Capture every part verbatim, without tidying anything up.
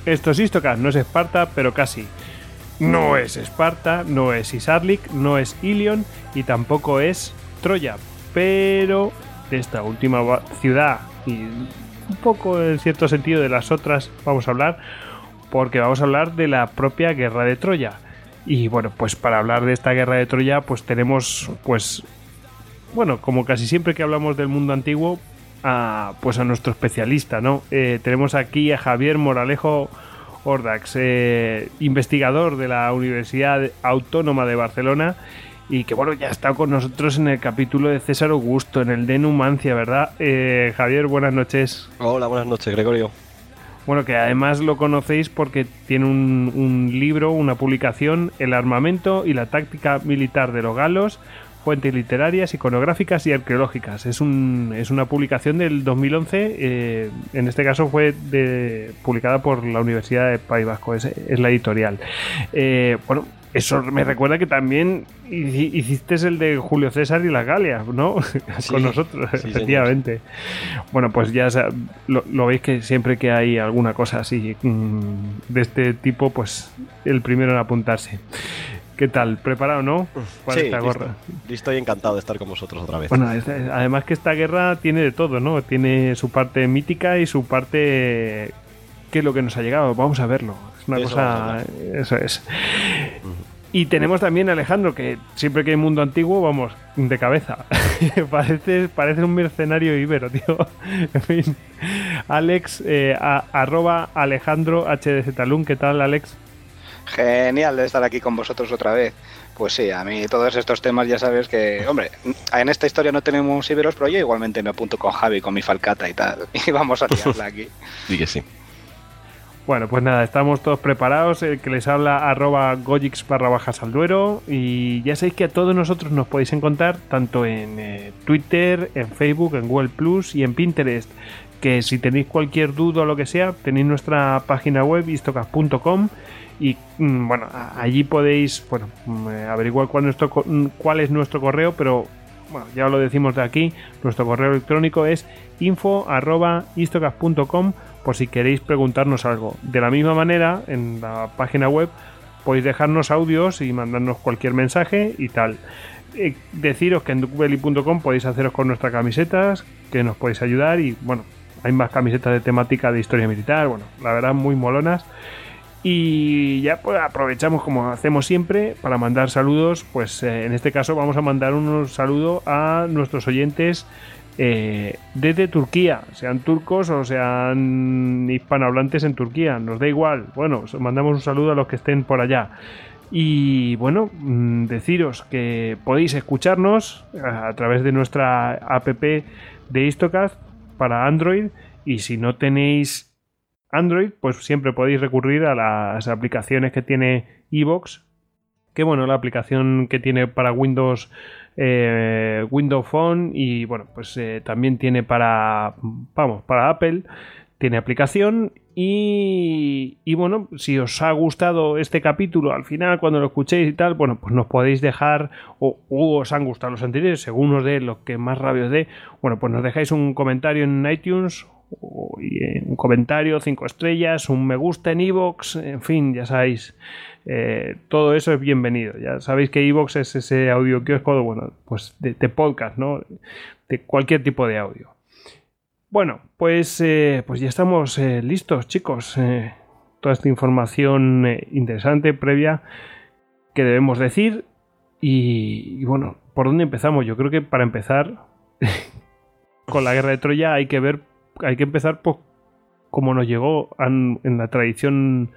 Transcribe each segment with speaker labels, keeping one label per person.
Speaker 1: Esto es Istocast, no es Esparta, pero casi. No es Esparta, no es Isarlik, no es Ilion y tampoco es Troya. Pero de esta última ciudad y un poco en cierto sentido de las otras vamos a hablar, porque vamos a hablar de la propia guerra de Troya. Y bueno, pues para hablar de esta guerra de Troya, pues tenemos, pues, bueno, como casi siempre que hablamos del mundo antiguo, a, pues a nuestro especialista, ¿no? Eh, tenemos aquí a Javier Moralejo Ordax, eh, investigador de la Universidad Autónoma de Barcelona y que, bueno, ya ha estado con nosotros en el capítulo de César Augusto, en el de Numancia, ¿verdad? Eh, Javier, buenas noches.
Speaker 2: Hola, buenas noches, Gregorio.
Speaker 1: Bueno, que además lo conocéis porque tiene un, un libro, una publicación, El armamento y la táctica militar de los galos, fuentes literarias, iconográficas y arqueológicas. Es, un, es una publicación del dos mil once, eh, en este caso fue de, publicada por la Universidad de País Vasco, es, es la editorial. Eh, bueno, eso me recuerda que también hiciste el de Julio César y las Galias, ¿no? Sí, con nosotros, sí, efectivamente. Señor. Bueno, pues ya lo, lo veis que siempre que hay alguna cosa así de este tipo, pues el primero en apuntarse. ¿Qué tal? ¿Preparado, no?
Speaker 2: Para sí, esta listo. Gorra. Listo y encantado de estar con vosotros otra vez.
Speaker 1: Bueno, además que esta guerra tiene de todo, ¿no? Tiene su parte mítica y su parte... ¿Qué es lo que nos ha llegado? Vamos a verlo. Es una eso cosa... Eso es. Uh-huh. Y tenemos también a Alejandro, que siempre que hay mundo antiguo, vamos, de cabeza. parece, parece un mercenario ibero, tío. En fin. Alex, eh, a, arroba Alejandro H D Z Lun. ¿Qué tal, Alex?
Speaker 3: Genial de estar aquí con vosotros otra vez. Pues sí, a mí todos estos temas ya sabes que, hombre, en esta historia no tenemos iberos, pero yo igualmente me apunto con Javi, con mi falcata y tal, y vamos a liarla aquí.
Speaker 2: Sí que sí.
Speaker 1: Bueno, pues nada, estamos todos preparados. El que les habla, arroba Gojix barra bajas al Duero. Y ya sabéis que a todos nosotros nos podéis encontrar tanto en eh, Twitter, en Facebook, en Google Plus y en Pinterest. Que si tenéis cualquier duda o lo que sea, tenéis nuestra página web istocast punto com. Y bueno, allí podéis bueno averiguar cuál, nuestro, cuál es nuestro correo, pero bueno, ya lo decimos de aquí, nuestro correo electrónico es info arroba istocast punto com por si queréis preguntarnos algo. De la misma manera, en la página web podéis dejarnos audios y mandarnos cualquier mensaje y tal. Eh, deciros que en duckbelly punto com podéis haceros con nuestras camisetas, que nos podéis ayudar y bueno, hay más camisetas de temática de historia militar, bueno, la verdad muy molonas. Y ya pues aprovechamos como hacemos siempre para mandar saludos, pues eh, en este caso vamos a mandar un saludo a nuestros oyentes eh, desde Turquía, sean turcos o sean hispanohablantes en Turquía, nos da igual, bueno, mandamos un saludo a los que estén por allá. Y bueno, deciros que podéis escuclarnos a través de nuestra app de Istocast para Android y si no tenéis Android, pues siempre podéis recurrir a las aplicaciones que tiene iVoox, que bueno, la aplicación que tiene para Windows, eh, Windows Phone y bueno, pues eh, también tiene para, vamos, para Apple, tiene aplicación y, y bueno, si os ha gustado este capítulo al final, cuando lo escuchéis y tal, bueno, pues nos podéis dejar, o, o os han gustado los anteriores, según os dé lo que más rabia os dé, bueno, pues nos dejáis un comentario en iTunes, y un comentario, cinco estrellas, un me gusta en iVoox, en fin, ya sabéis, eh, todo eso es bienvenido. Ya sabéis que iVoox es ese audio kiosco, bueno, pues de, de podcast, ¿no? De cualquier tipo de audio. Bueno, pues, eh, pues ya estamos eh, listos, chicos. Eh, toda esta información eh, interesante, previa, que debemos decir. Y, y bueno, ¿por dónde empezamos? Yo creo que para empezar, con la guerra de Troya hay que ver hay que empezar por cómo nos llegó en, en la tradición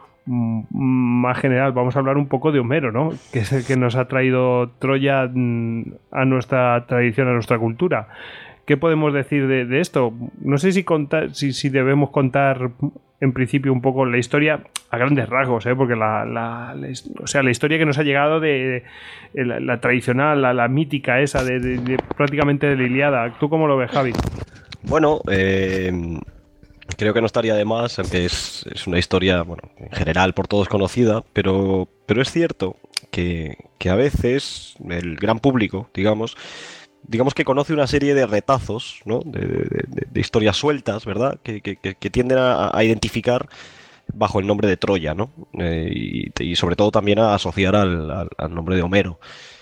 Speaker 1: más general. Vamos a hablar un poco de Homero, ¿no? Que es el que nos ha traído Troya a nuestra tradición, a nuestra cultura. ¿Qué podemos decir de, de esto? No sé si, contar, si, si debemos contar en principio un poco la historia a grandes rasgos, ¿eh? Porque la, la, la, o sea, la historia que nos ha llegado de, de la, la tradicional, la, la mítica esa, de, de, de prácticamente de la Ilíada. ¿Tú cómo lo ves, Javi?
Speaker 2: Bueno, eh, creo que no estaría de más, aunque es, es una historia, bueno, en general por todos conocida, pero, pero es cierto que, que a veces el gran público, digamos, digamos que conoce una serie de retazos, ¿no? de, de, de, de historias sueltas, ¿verdad? Que, que, que tienden a, a identificar bajo el nombre de Troya, ¿no? Eh, y, y sobre todo también a asociar al, al, al nombre de Homero.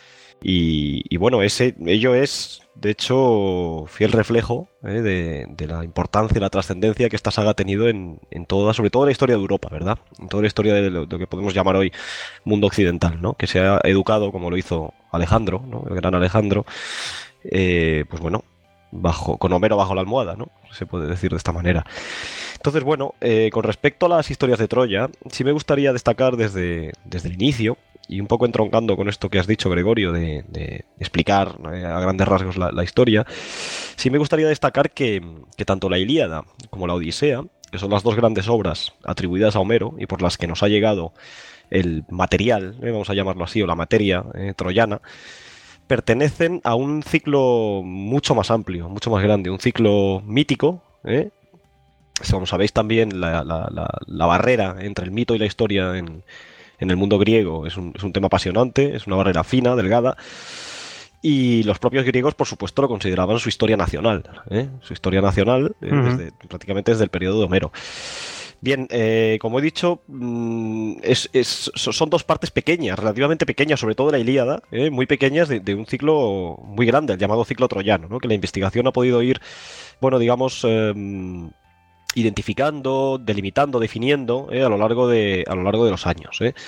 Speaker 2: Y, y bueno, ese, ello es, de hecho, fiel reflejo eh, de, de la importancia y la trascendencia que esta saga ha tenido en, en toda, sobre todo en la historia de Europa, ¿verdad? En toda la historia de lo, de lo que podemos llamar hoy mundo occidental, ¿no? Que se ha educado, como lo hizo Alejandro, ¿no? El gran Alejandro, eh, pues bueno, bajo, con Homero bajo la almohada, ¿no? Se puede decir de esta manera. Entonces, bueno, eh, con respecto a las historias de Troya, sí me gustaría destacar desde, desde el inicio, y un poco entroncando con esto que has dicho, Gregorio, de, de explicar eh, a grandes rasgos la, la historia, sí me gustaría destacar que, que tanto la Ilíada como la Odisea, que son las dos grandes obras atribuidas a Homero y por las que nos ha llegado el material, eh, vamos a llamarlo así, o la materia eh, troyana, pertenecen a un ciclo mucho más amplio, mucho más grande, un ciclo mítico, ¿eh? Como sabéis también, la, la, la, la barrera entre el mito y la historia en, en el mundo griego es un, es un tema apasionante, es una barrera fina, delgada, y los propios griegos, por supuesto, lo consideraban su historia nacional, ¿eh? Su historia nacional eh, uh-huh. desde, prácticamente desde el periodo de Homero. Bien, eh, como he dicho, es, es, son dos partes pequeñas, relativamente pequeñas, sobre todo la Ilíada, eh, muy pequeñas de, de un ciclo muy grande, el llamado ciclo troyano, ¿no? Que la investigación ha podido ir, bueno, digamos, eh, identificando, delimitando, definiendo eh, a lo largo de a lo largo de los años. Eh.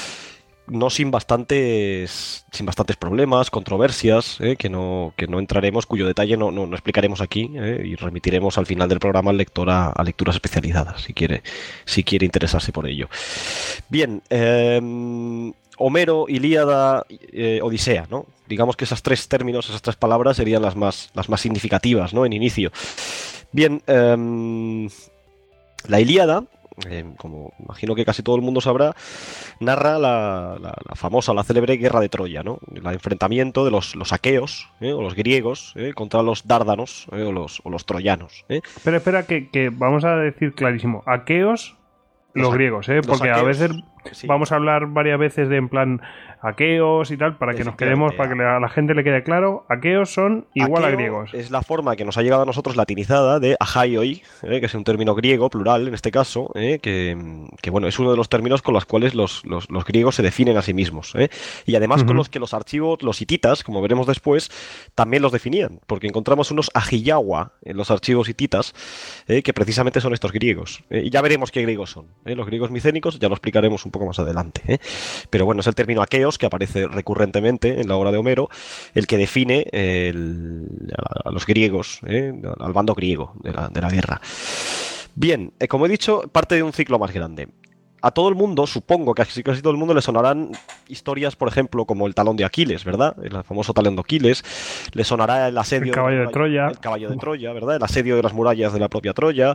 Speaker 2: No sin bastantes sin bastantes problemas, controversias, eh, que no que no entraremos, cuyo detalle no, no, no explicaremos aquí eh, y remitiremos al final del programa al lector a, a lecturas especializadas, si quiere si quiere interesarse por ello. Bien, eh, Homero, Ilíada, eh, Odisea, ¿no? Digamos que esos tres términos, esas tres palabras serían las más las más significativas, ¿no? En inicio. Bien, eh, la Ilíada, eh, como imagino que casi todo el mundo sabrá, narra la, la, la famosa, la célebre guerra de Troya, ¿no? El enfrentamiento de los, los aqueos, ¿eh? O los griegos, ¿eh? Contra los dárdanos, ¿eh? o, los, o los troyanos. ¿eh?
Speaker 1: Espera, espera, que, que vamos a decir clarísimo. Aqueos, los, los griegos, ¿eh? Porque aqueos, a veces sí. Vamos a hablar varias veces de en plan aqueos y tal, para que nos quedemos, para que a la gente le quede claro, aqueos son igual Aqueo a griegos.
Speaker 2: Es la forma que nos ha llegado a nosotros latinizada de ahaioi, eh, que es un término griego, plural en este caso, eh, que, que bueno, es uno de los términos con los cuales los, los, los griegos se definen a sí mismos. Eh, y además uh-huh. con los que los archivos, los hititas, como veremos después, también los definían, porque encontramos unos ajiyawa en los archivos hititas, eh, que precisamente son estos griegos. Eh, y ya veremos qué griegos son. Eh, los griegos micénicos ya lo explicaremos un poco más adelante. Eh. Pero bueno, es el término aqueo que aparece recurrentemente en la obra de Homero, el que define el, a los griegos, ¿eh? al bando griego de la, de la guerra. Bien, eh, como he dicho, parte de un ciclo más grande. A todo el mundo, supongo que casi, casi todo el mundo le sonarán historias, por ejemplo, como el talón de Aquiles, ¿verdad? El famoso talón de Aquiles. Le sonará el asedio...
Speaker 1: El caballo de, de Troya.
Speaker 2: El caballo de Troya, ¿verdad? El asedio de las murallas de la propia Troya.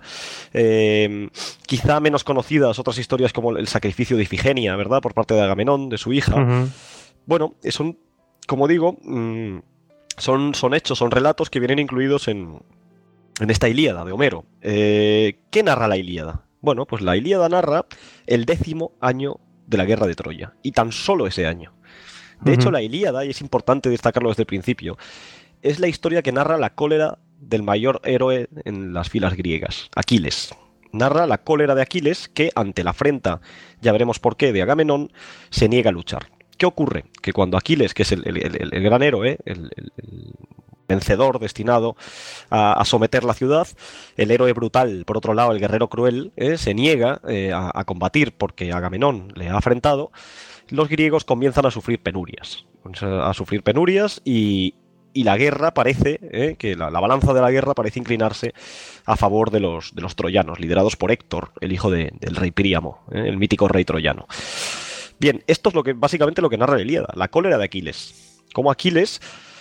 Speaker 2: Eh, quizá menos conocidas otras historias como el sacrificio de Ifigenia, ¿verdad? Por parte de Agamenón, de su hija. Uh-huh. Bueno, son, como digo, mmm, son, son hechos, son relatos que vienen incluidos en, en esta Ilíada de Homero. Eh, ¿Qué narra la Ilíada? Bueno, pues la Ilíada narra el décimo año de la guerra de Troya, y tan solo ese año. De uh-huh. hecho, la Ilíada, y es importante destacarlo desde el principio, es la historia que narra la cólera del mayor héroe en las filas griegas, Aquiles. Narra la cólera de Aquiles que, ante la afrenta, ya veremos por qué, de Agamenón, se niega a luchar. ¿Qué ocurre? Que cuando Aquiles, que es el, el, el, el gran héroe, el, el, el vencedor destinado a, a someter la ciudad, el héroe brutal, por otro lado, el guerrero cruel, eh, se niega eh, a, a combatir porque Agamenón le ha afrentado, los griegos comienzan a sufrir penurias. A sufrir penurias y, y la guerra parece, eh, que la, la balanza de la guerra parece inclinarse a favor de los, de los troyanos, liderados por Héctor, el hijo de, del rey Príamo, eh, el mítico rey troyano. Bien, esto es lo que básicamente lo que narra la Ilíada, la cólera de Aquiles. Como Aquiles,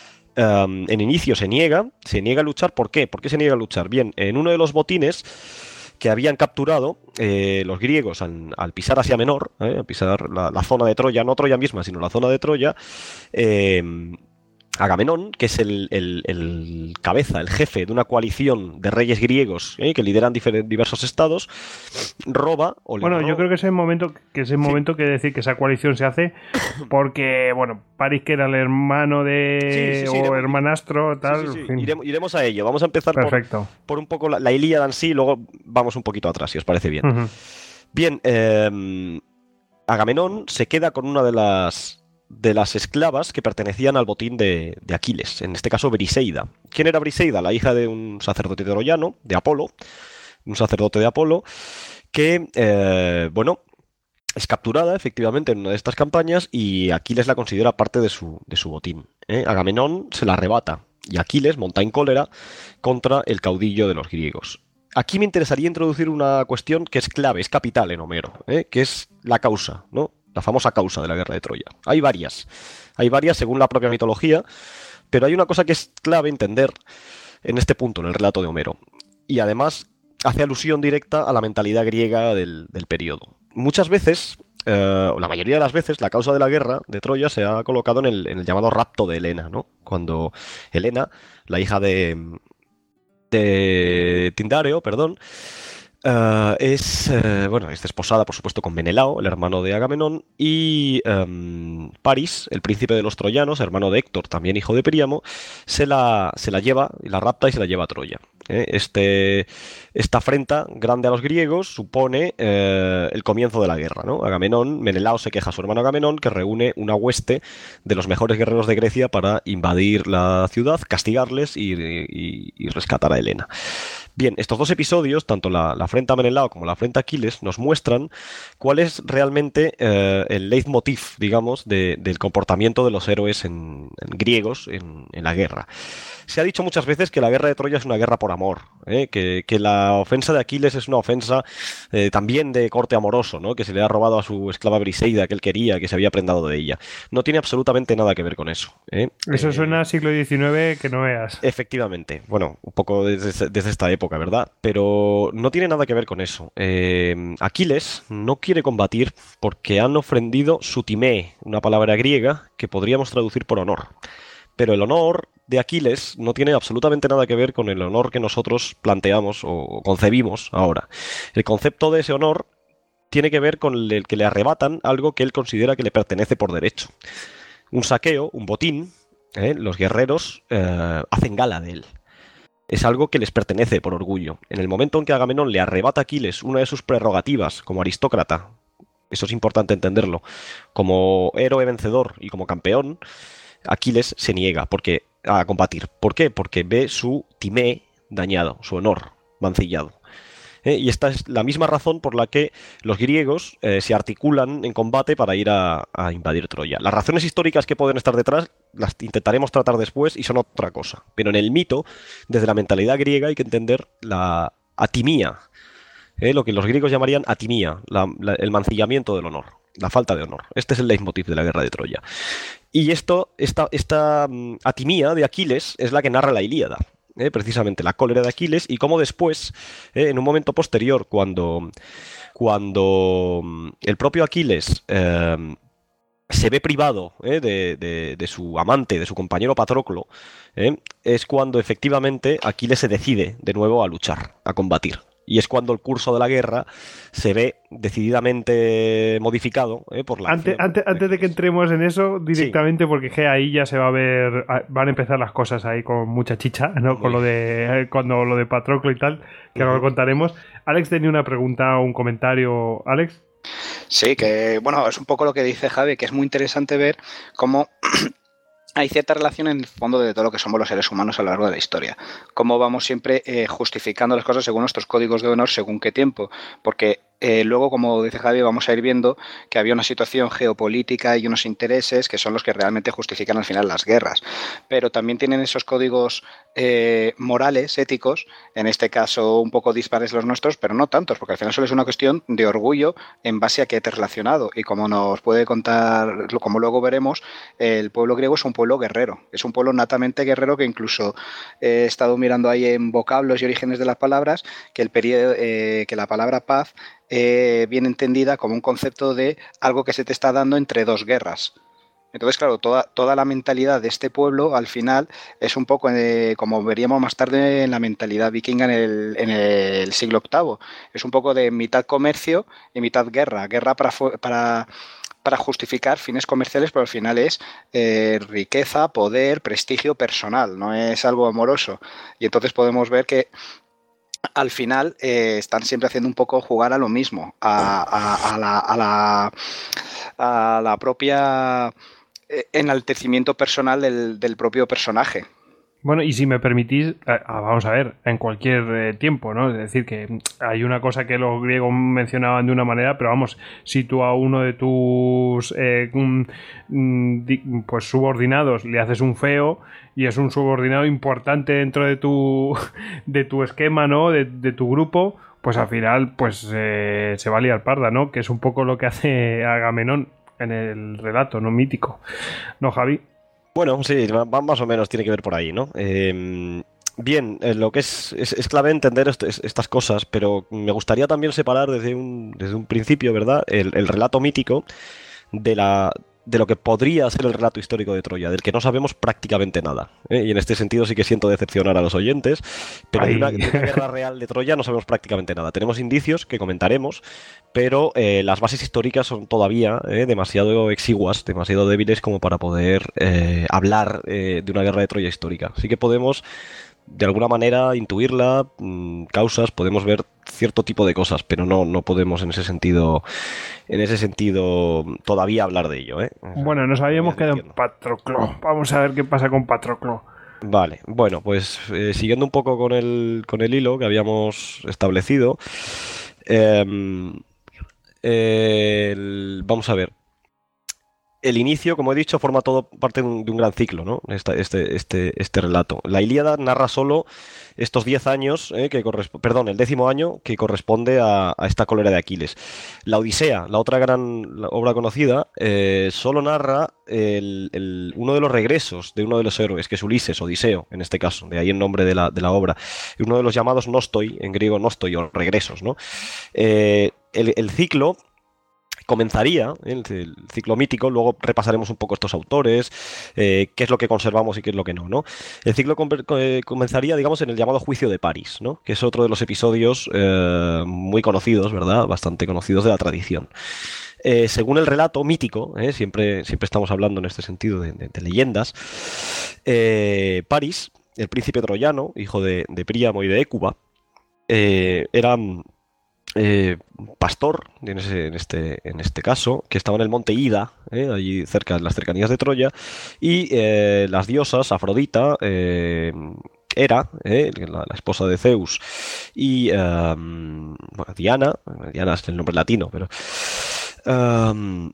Speaker 2: um, en inicio se niega, se niega a luchar. ¿Por qué? ¿Por qué se niega a luchar? Bien, en uno de los botines que habían capturado eh, los griegos al, al pisar Asia Menor, eh, al pisar la, la zona de Troya, no Troya misma, sino la zona de Troya, eh, Agamenón, que es el, el, el cabeza, el jefe de una coalición de reyes griegos eh, que lideran diversos estados, roba o le
Speaker 1: Bueno,
Speaker 2: roba.
Speaker 1: yo creo que ese momento que ese sí. momento que decir que esa coalición se hace porque, bueno, París, que era el hermano de... Sí, sí, sí, o iremos, hermanastro, tal...
Speaker 2: Sí, sí, sí. Iremos, iremos a ello. Vamos a empezar por, por un poco la, la Ilíada en sí y luego vamos un poquito atrás, si os parece bien. Uh-huh. Bien, eh, Agamenón se queda con una de las, de las esclavas que pertenecían al botín de, de Aquiles, en este caso Briseida. ¿Quién era Briseida? La hija de un sacerdote troyano, de Apolo, un sacerdote de Apolo, que, eh, bueno, es capturada efectivamente en una de estas campañas y Aquiles la considera parte de su, de su botín. ¿eh? Agamenón se la arrebata y Aquiles monta en cólera contra el caudillo de los griegos. Aquí me interesaría introducir una cuestión que es clave, es capital en Homero, ¿eh? que es la causa, ¿no? La famosa causa de la guerra de Troya. Hay varias, hay varias según la propia mitología, pero hay una cosa que es clave entender en este punto, en el relato de Homero. Y además hace alusión directa a la mentalidad griega del, del periodo. Muchas veces, eh, o la mayoría de las veces, la causa de la guerra de Troya se ha colocado en el, en el llamado rapto de Helena, ¿no? Cuando Helena, la hija de... de Tindáreo, perdón, uh, es, uh, bueno, es desposada, por supuesto, con Menelao, el hermano de Agamenón, y um, París, el príncipe de los troyanos, hermano de Héctor, también hijo de Príamo, se la, se la lleva, la rapta y se la lleva a Troya. ¿eh? Este, esta afrenta grande a los griegos supone eh, el comienzo de la guerra, ¿no? Agamenón, Menelao se queja a su hermano Agamenón, que reúne una hueste de los mejores guerreros de Grecia para invadir la ciudad, castigarles y, y, y rescatar a Helena. Bien, estos dos episodios, tanto la, la afrenta a Menelao como la afrenta a Aquiles, nos muestran cuál es realmente eh, el leitmotiv, digamos, de, del comportamiento de los héroes en, en griegos en, en la guerra. Se ha dicho muchas veces que la guerra de Troya es una guerra por amor, ¿eh? que, que la ofensa de Aquiles es una ofensa eh, también de corte amoroso, ¿no? Que se le ha robado a su esclava Briseida, que él quería, que se había prendado de ella. No tiene absolutamente nada que ver con eso. ¿eh?
Speaker 1: Eso
Speaker 2: Eh,
Speaker 1: suena a siglo diecinueve que no veas.
Speaker 2: Efectivamente, bueno, un poco desde, desde esta época, ¿verdad? Pero no tiene nada que ver con eso. Eh, Aquiles no quiere combatir porque han ofendido su timé, una palabra griega que podríamos traducir por honor. Pero el honor de Aquiles no tiene absolutamente nada que ver con el honor que nosotros planteamos o concebimos ahora. El concepto de ese honor tiene que ver con el que le arrebatan algo que él considera que le pertenece por derecho. Un saqueo, un botín, ¿eh? Los guerreros eh, hacen gala de él. Es algo que les pertenece por orgullo. En el momento en que Agamenón le arrebata a Aquiles una de sus prerrogativas como aristócrata, eso es importante entenderlo, como héroe vencedor y como campeón, Aquiles se niega porque, a combatir. ¿Por qué? Porque ve su timé dañado, su honor mancillado. ¿Eh? Y esta es la misma razón por la que los griegos eh, se articulan en combate para ir a, a invadir Troya. Las razones históricas que pueden estar detrás las intentaremos tratar después y son otra cosa. Pero en el mito, desde la mentalidad griega, hay que entender la atimía, ¿eh? Lo que los griegos llamarían atimía, la, la, el mancillamiento del honor, la falta de honor. Este es el leitmotiv de la guerra de Troya. Y esto, esta, esta um, atimía de Aquiles es la que narra la Ilíada. Eh, precisamente la cólera de Aquiles y cómo después, eh, en un momento posterior, cuando, cuando el propio Aquiles eh, se ve privado eh, de, de, de su amante, de su compañero Patroclo, eh, es cuando efectivamente Aquiles se decide de nuevo a luchar, a combatir. Y es cuando el curso de la guerra se ve decididamente modificado eh, por la...
Speaker 1: Antes, antes, antes de que entremos en eso directamente, sí. Porque que ahí ya se va a ver, van a empezar las cosas ahí con mucha chicha, ¿no? Con lo de cuando lo de Patroclo y tal, que uh-huh. ahora lo contaremos. Alex tenía una pregunta o un comentario. ¿Alex?
Speaker 3: Sí, que bueno, es un poco lo que dice Javi, que es muy interesante ver cómo... hay cierta relación en el fondo de todo lo que somos los seres humanos a lo largo de la historia. Cómo vamos siempre eh, justificando las cosas según nuestros códigos de honor, según qué tiempo. Porque eh, luego, como dice Javi, vamos a ir viendo que había una situación geopolítica y unos intereses que son los que realmente justifican al final las guerras. Pero también tienen esos códigos eh, morales, éticos, en este caso un poco dispares los nuestros, pero no tantos, porque al final solo es una cuestión de orgullo en base a qué te has relacionado. Y como nos puede contar, como luego veremos, el pueblo griego es un pueblo guerrero, es un pueblo natamente guerrero que incluso he estado mirando ahí en vocablos y orígenes de las palabras, que, el periodo, eh, que la palabra paz eh, viene entendida como un concepto de algo que se te está dando entre dos guerras. Entonces, claro, toda, toda la mentalidad de este pueblo, al final, es un poco, eh, como veríamos más tarde, en la mentalidad vikinga en el, en el siglo octavo. Es un poco de mitad comercio y mitad guerra. Guerra para... para para justificar fines comerciales, pero al final es eh, riqueza, poder, prestigio personal, no es algo amoroso. Y entonces podemos ver que al final eh, están siempre haciendo un poco jugar a lo mismo, a, a, a, la, a, la, a la propia enaltecimiento personal del, del propio personaje.
Speaker 1: Bueno, y si me permitís, vamos a ver, en cualquier eh, tiempo, ¿no? Es decir, que hay una cosa que los griegos mencionaban de una manera, pero vamos, si tú a uno de tus eh, pues subordinados le haces un feo y es un subordinado importante dentro de tu de tu esquema, ¿no? De, de tu grupo, pues al final pues eh, se va a liar parda, ¿no? Que es un poco lo que hace Agamenón en el relato, ¿no? Mítico. ¿No, Javi?
Speaker 2: Bueno, sí, va más o menos, tiene que ver por ahí, ¿no? Eh, bien, eh, lo que es, es, es clave entender est estas cosas, pero me gustaría también separar desde un, desde un principio, ¿verdad? El, el relato mítico de la... de lo que podría ser el relato histórico de Troya, del que no sabemos prácticamente nada. ¿eh? Y en este sentido sí que siento decepcionar a los oyentes, pero de una, de una guerra real de Troya no sabemos prácticamente nada. Tenemos indicios que comentaremos, pero eh, las bases históricas son todavía eh, demasiado exiguas, demasiado débiles como para poder eh, hablar eh, de una guerra de Troya histórica. Así que podemos de alguna manera intuirla, mmm, causas, podemos ver cierto tipo de cosas, pero no, no podemos en ese sentido en ese sentido todavía hablar de ello, ¿eh?
Speaker 1: Bueno, nos habíamos quedado en Patroclo. Vamos a ver qué pasa con Patroclo.
Speaker 2: Vale, bueno, pues eh, siguiendo un poco con el, con el hilo que habíamos establecido, eh, el, vamos a ver. El inicio, como he dicho, forma todo parte de un, de un gran ciclo, ¿no? Este, este, este, este relato. La Ilíada narra solo estos diez años, eh, que perdón, el décimo año que corresponde a, a esta cólera de Aquiles. La Odisea, la otra gran la obra conocida, eh, solo narra el, el, uno de los regresos de uno de los héroes, que es Ulises, Odiseo, en este caso, de ahí el nombre de la, de la obra. Uno de los llamados nostoi, en griego nostoi, o regresos, ¿no? Eh, el, el ciclo comenzaría, ¿eh? el ciclo mítico, luego repasaremos un poco estos autores, eh, qué es lo que conservamos y qué es lo que no, ¿no? El ciclo com eh, comenzaría, digamos, en el llamado Juicio de París, ¿no? Que es otro de los episodios eh, muy conocidos, ¿verdad? Bastante conocidos de la tradición. Eh, según el relato mítico, ¿eh? siempre, siempre estamos hablando en este sentido de, de, de leyendas, eh, París, el príncipe troyano, hijo de, de Príamo y de Écuba, eh, era... Eh, pastor en, ese, en, este, en este caso, que estaba en el monte Ida, eh, allí cerca, en las cercanías de Troya, y eh, las diosas, Afrodita, eh, Hera, eh, la, la esposa de Zeus, y um, bueno, Diana, Diana es el nombre latino, pero um,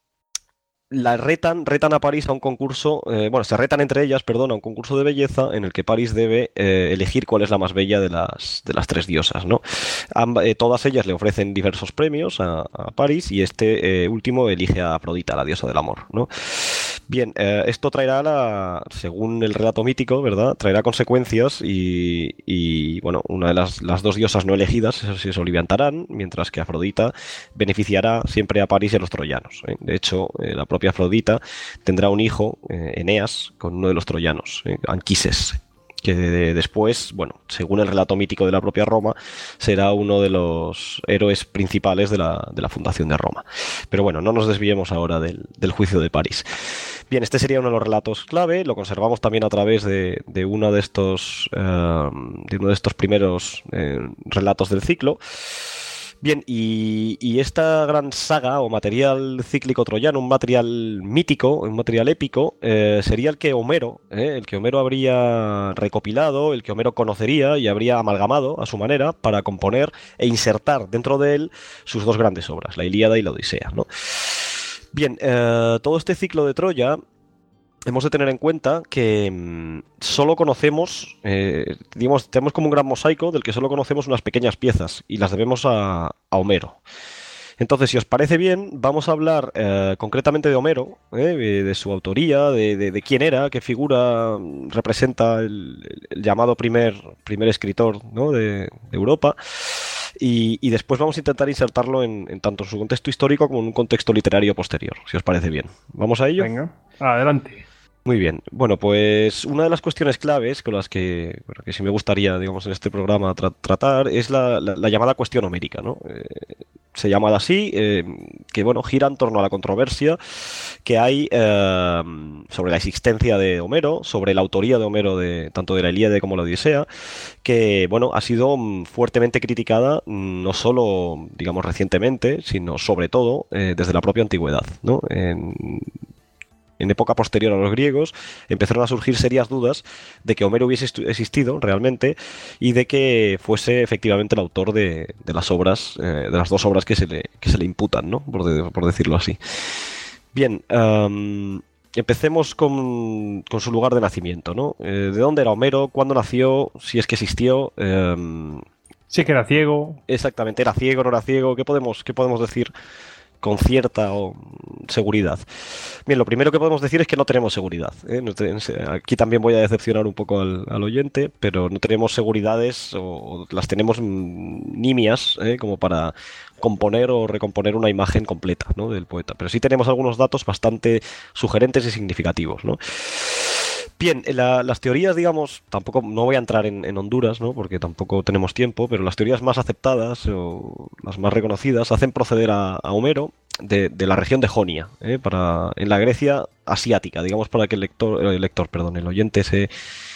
Speaker 2: la retan, retan a París a un concurso, eh, bueno, se retan entre ellas, perdón, a un concurso de belleza en el que París debe eh, elegir cuál es la más bella de las, de las tres diosas, ¿no? Amb eh, todas ellas le ofrecen diversos premios a, a París y este eh, último elige a Afrodita, la diosa del amor, ¿no? Bien, eh, esto traerá, la, según el relato mítico, ¿verdad? Traerá consecuencias y, y bueno, una de las, las dos diosas no elegidas se soliviantarán, mientras que Afrodita beneficiará siempre a París y a los troyanos, ¿eh? De hecho, eh, la propia Afrodita tendrá un hijo, eh, Eneas, con uno de los troyanos, eh, Anquises, que de, de, después, bueno, según el relato mítico de la propia Roma, será uno de los héroes principales de la, de la fundación de Roma. Pero bueno, no nos desviemos ahora del, del juicio de París. Bien, este sería uno de los relatos clave, lo conservamos también a través de, de, uno, de, estos, uh, de uno de estos primeros eh, relatos del ciclo. Bien, y, y esta gran saga o material cíclico troyano, un material mítico, un material épico, eh, sería el que Homero, eh, el que Homero habría recopilado, el que Homero conocería y habría amalgamado a su manera para componer e insertar dentro de él sus dos grandes obras, la Ilíada y la Odisea, ¿no? Bien, eh, todo este ciclo de Troya hemos de tener en cuenta que mmm, solo conocemos, eh, digamos, tenemos como un gran mosaico del que solo conocemos unas pequeñas piezas y las debemos a, a Homero. Entonces, si os parece bien, vamos a hablar eh, concretamente de Homero, eh, de su autoría, de, de, de quién era, qué figura representa el, el llamado primer, primer escritor, ¿no? de, de Europa. Y, y después vamos a intentar insertarlo en, en tanto en su contexto histórico como en un contexto literario posterior, si os parece bien. ¿Vamos a ello?
Speaker 1: Venga, adelante.
Speaker 2: Muy bien. Bueno, pues una de las cuestiones claves con las que, bueno, que sí me gustaría, digamos, en este programa tra- tratar es la, la- la llamada cuestión homérica, ¿no? Eh, se llama así, eh, que, bueno, gira en torno a la controversia que hay eh, sobre la existencia de Homero, sobre la autoría de Homero, de, tanto de la Ilíada como la Odisea, que, bueno, ha sido mm, fuertemente criticada, mm, no solo, digamos, recientemente, sino sobre todo eh, desde la propia antigüedad, ¿no? En, en época posterior a los griegos, empezaron a surgir serias dudas de que Homero hubiese existido realmente y de que fuese efectivamente el autor de, de las obras, eh, de las dos obras que se le, que se le imputan, ¿no? Por, de, por decirlo así. Bien, um, empecemos con, con su lugar de nacimiento, ¿no? Eh, ¿de dónde era Homero? ¿Cuándo nació? Si es que existió. Um,
Speaker 1: Sí que era ciego.
Speaker 2: exactamente, ¿era ciego, no era ciego? ¿Qué podemos, qué podemos decir con cierta o, seguridad? Bien, lo primero que podemos decir es que no tenemos seguridad, ¿eh? No te, aquí también voy a decepcionar un poco al, al oyente, pero no tenemos seguridades o, o las tenemos nimias, ¿eh? Como para componer o recomponer una imagen completa, ¿no? Del poeta. Pero sí tenemos algunos datos bastante sugerentes y significativos, ¿no? Bien, la, las teorías, digamos, tampoco no voy a entrar en, en Honduras, ¿no? Porque tampoco tenemos tiempo, pero las teorías más aceptadas o las más reconocidas hacen proceder a, a Homero de, de la región de Jonia, ¿eh? Para, en la Grecia asiática, digamos, para que el lector, el lector, perdón, el oyente se,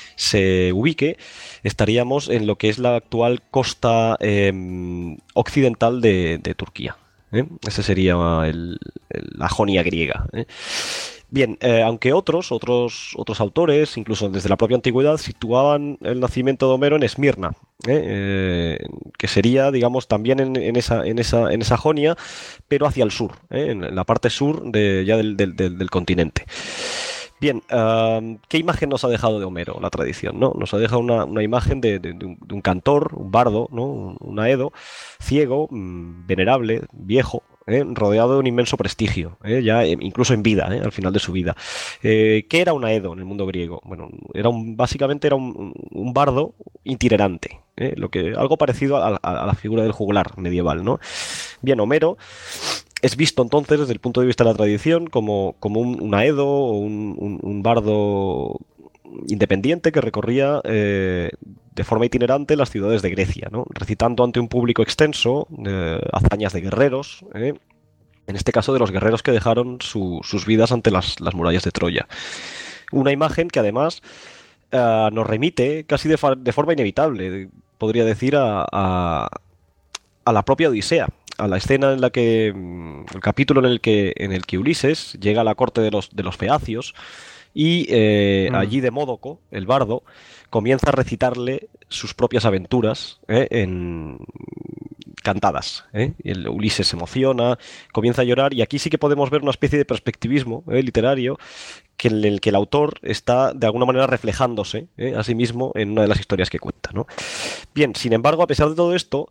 Speaker 2: se ubique, estaríamos en lo que es la actual costa eh, occidental de, de Turquía, ¿eh? Ese sería el, el, la Jonia griega, ¿eh? Bien, eh, aunque otros, otros, otros autores, incluso desde la propia antigüedad, situaban el nacimiento de Homero en Esmirna, ¿eh? Eh, que sería, digamos, también en, en, esa, en, esa, en esa Jonia, pero hacia el sur, ¿eh? En la parte sur de, ya del, del, del, del continente. Bien, uh, ¿qué imagen nos ha dejado de Homero la tradición, ¿no? Nos ha dejado una, una imagen de, de, de, un, de un cantor, un bardo, ¿no? Un, un aedo, ciego, mmm, venerable, viejo, ¿eh? Rodeado de un inmenso prestigio, ¿eh? Ya eh, incluso en vida, ¿eh? Al final de su vida. Eh, ¿Qué era un aedo en el mundo griego? Bueno, era un, básicamente era un, un bardo itinerante, ¿eh? Lo que, algo parecido a, a, a la figura del juglar medieval, ¿no? Bien, Homero es visto entonces desde el punto de vista de la tradición como, como un, un aedo o un, un, un bardo independiente que recorría eh, de forma itinerante las ciudades de Grecia, ¿no? Recitando ante un público extenso eh, hazañas de guerreros, ¿eh? En este caso de los guerreros que dejaron su, sus vidas ante las, las murallas de Troya. Una imagen que además uh, nos remite casi de, de forma inevitable, podría decir, a, a, a la propia Odisea, a la escena en la que, el capítulo en el que, en el que Ulises llega a la corte de los, de los feacios y eh, mm. allí Demódoco, el bardo, comienza a recitarle sus propias aventuras, ¿eh? en cantadas, ¿eh? El Ulises se emociona, comienza a llorar y aquí sí que podemos ver una especie de perspectivismo, ¿eh? literario, que en el que el autor está de alguna manera reflejándose, ¿eh? a sí mismo en una de las historias que cuenta, ¿no? Bien, sin embargo, a pesar de todo esto,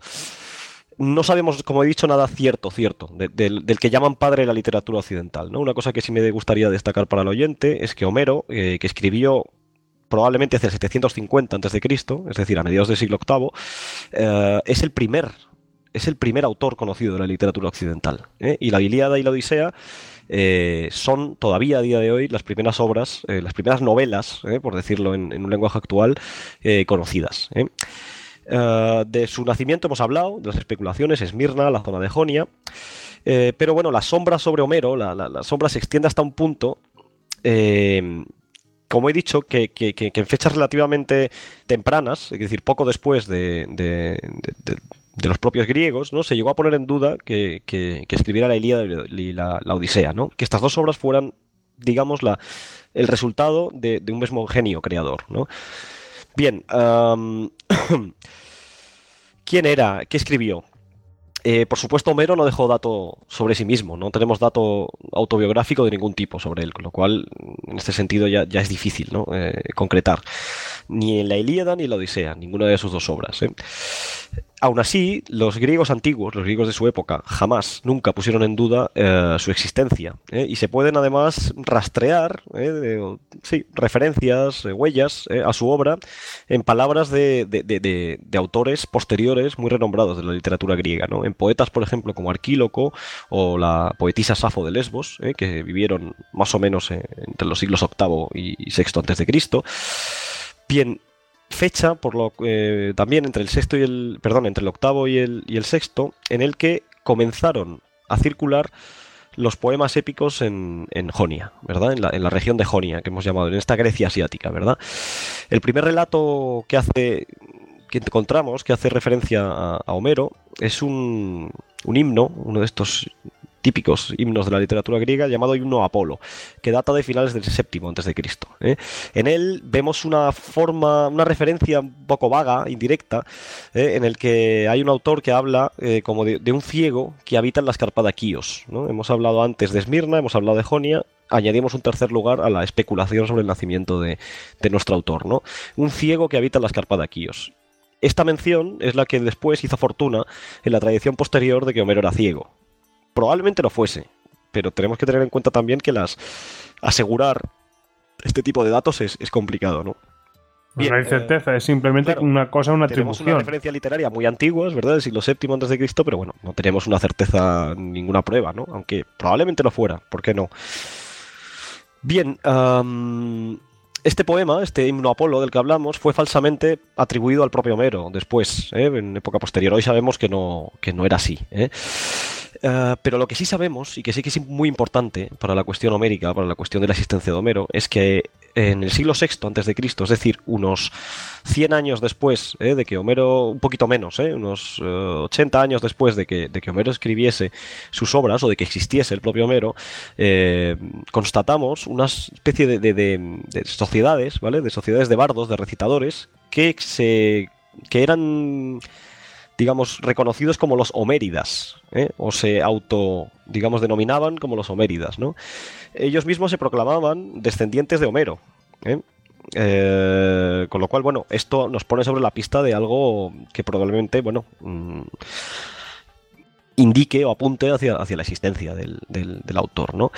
Speaker 2: no sabemos, como he dicho, nada cierto, cierto, de, de, del que llaman padre de la literatura occidental, ¿no? Una cosa que sí me gustaría destacar para el oyente es que Homero, eh, que escribió probablemente hacia el setecientos cincuenta antes de Cristo, es decir, a mediados del siglo octavo, eh, es el primer, es el primer autor conocido de la literatura occidental, ¿eh? Y la Ilíada y la Odisea eh, son todavía a día de hoy las primeras obras, eh, las primeras novelas, eh, por decirlo en, en un lenguaje actual, eh, conocidas, ¿eh? Uh, de su nacimiento hemos hablado, de las especulaciones, Esmirna, la zona de Jonia, eh, pero bueno, la sombra sobre Homero, la, la, la sombra se extiende hasta un punto, eh, como he dicho, que, que, que, que en fechas relativamente tempranas, es decir, poco después de, de, de, de, de los propios griegos, ¿no? Se llegó a poner en duda que, que, que escribiera la Ilíada y la, la Odisea, ¿no? Que estas dos obras fueran, digamos, la, el resultado de, de un mismo genio creador, ¿no? Bien, um, ¿quién era? ¿Qué escribió? Eh, por supuesto, Homero no dejó dato sobre sí mismo, no tenemos dato autobiográfico de ningún tipo sobre él, con lo cual, en este sentido, ya, ya es difícil, ¿no? eh, concretar. Ni en la Ilíada ni en la Odisea, ninguna de sus dos obras, ¿eh? Aún así, los griegos antiguos, los griegos de su época, jamás, nunca pusieron en duda eh, su existencia. ¿eh? Y se pueden además rastrear, ¿eh? de, sí, referencias, eh, huellas eh, a su obra en palabras de, de, de, de, de autores posteriores muy renombrados de la literatura griega, ¿no? En poetas, por ejemplo, como Arquíloco o la poetisa Safo de Lesbos, ¿eh? que vivieron más o menos eh, entre los siglos octavo y sexto antes de Cristo. Bien, fecha por lo eh, también entre el sexto y el perdón entre el octavo y el y el sexto, en el que comenzaron a circular los poemas épicos en, en Jonia, ¿verdad? En la, en la región de Jonia, que hemos llamado, en esta Grecia asiática, ¿verdad? El primer relato que hace que encontramos que hace referencia a, a Homero es un, un himno, uno de estos típicos himnos de la literatura griega, llamado Himno a Apolo, que data de finales del séptimo antes de Cristo. ¿eh? En él vemos una forma, una referencia un poco vaga, indirecta, ¿eh? en el que hay un autor que habla eh, como de, de un ciego que habita en la escarpada Quíos, ¿no? Hemos hablado antes de Esmirna, hemos hablado de Jonia. Añadimos un tercer lugar a la especulación sobre el nacimiento de, de nuestro autor, ¿no? Un ciego que habita en la escarpada Quíos. Esta mención es la que después hizo fortuna en la tradición posterior de que Homero era ciego. Probablemente lo fuese, pero tenemos que tener en cuenta también que las asegurar este tipo de datos es, es complicado, ¿no?
Speaker 1: Bien, no hay certeza, eh, es simplemente claro, una cosa, una
Speaker 2: tenemos
Speaker 1: atribución.
Speaker 2: Tenemos una referencia literaria muy antigua, es verdad, del siglo séptimo antes de Cristo, pero bueno, no tenemos una certeza, ninguna prueba, ¿no? Aunque probablemente lo fuera, ¿por qué no? Bien, um, este poema, este himno a Apolo del que hablamos, fue falsamente atribuido al propio Homero después, ¿eh? En época posterior. Hoy sabemos que no, que no era así, ¿eh? Uh, pero lo que sí sabemos, y que sí que es muy importante para la cuestión homérica, para la cuestión de la existencia de Homero, es que en el siglo sexto antes de Cristo, es decir, unos cien años después eh, de que Homero, un poquito menos, eh, unos uh, ochenta años después de que, de que Homero escribiese sus obras, o de que existiese el propio Homero, eh, constatamos una especie de, de, de, de sociedades, ¿vale? De sociedades de bardos, de recitadores, que se que eran, digamos, reconocidos como los homéridas, ¿eh? o se auto, digamos, denominaban como los homéridas, ¿no? Ellos mismos se proclamaban descendientes de Homero, ¿eh? Eh, con lo cual, bueno, esto nos pone sobre la pista de algo que probablemente, bueno, mmm, indique o apunte hacia, hacia la existencia del, del, del autor, ¿no?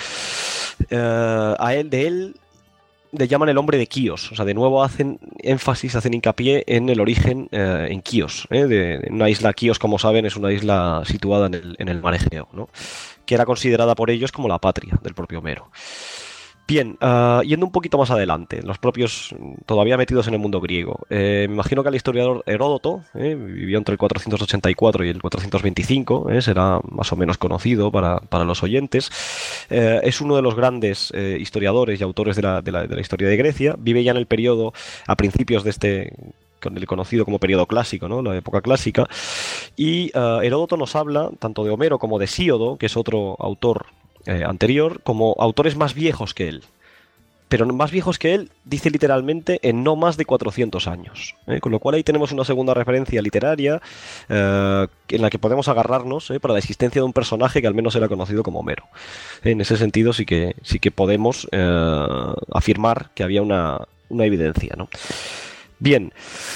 Speaker 2: Eh, a él, de él le llaman el hombre de Quíos, o sea, de nuevo hacen énfasis, hacen hincapié en el origen eh, en Quíos, ¿eh? de, de una isla. Quíos, como saben, es una isla situada en el, en el mar Egeo, ¿no? Que era considerada por ellos como la patria del propio Homero. Bien, uh, yendo un poquito más adelante, los propios todavía metidos en el mundo griego. Eh, me imagino que el historiador Heródoto, eh, vivió entre el cuatrocientos ochenta y cuatro y el cuatrocientos veinticinco, eh, será más o menos conocido para, para los oyentes. Eh, es uno de los grandes eh, historiadores y autores de la, de, la, de la historia de Grecia. Vive ya en el periodo, a principios de este, con el conocido como periodo clásico, ¿no? La época clásica. Y uh, Heródoto nos habla tanto de Homero como de Hesíodo, que es otro autor Eh, anterior, como autores más viejos que él, pero más viejos que él, dice literalmente, en no más de cuatrocientos años, ¿eh? Con lo cual ahí tenemos una segunda referencia literaria eh, en la que podemos agarrarnos eh, para la existencia de un personaje que al menos era conocido como Homero. En ese sentido sí que, sí que podemos eh, afirmar que había una, una evidencia, ¿no? Bien,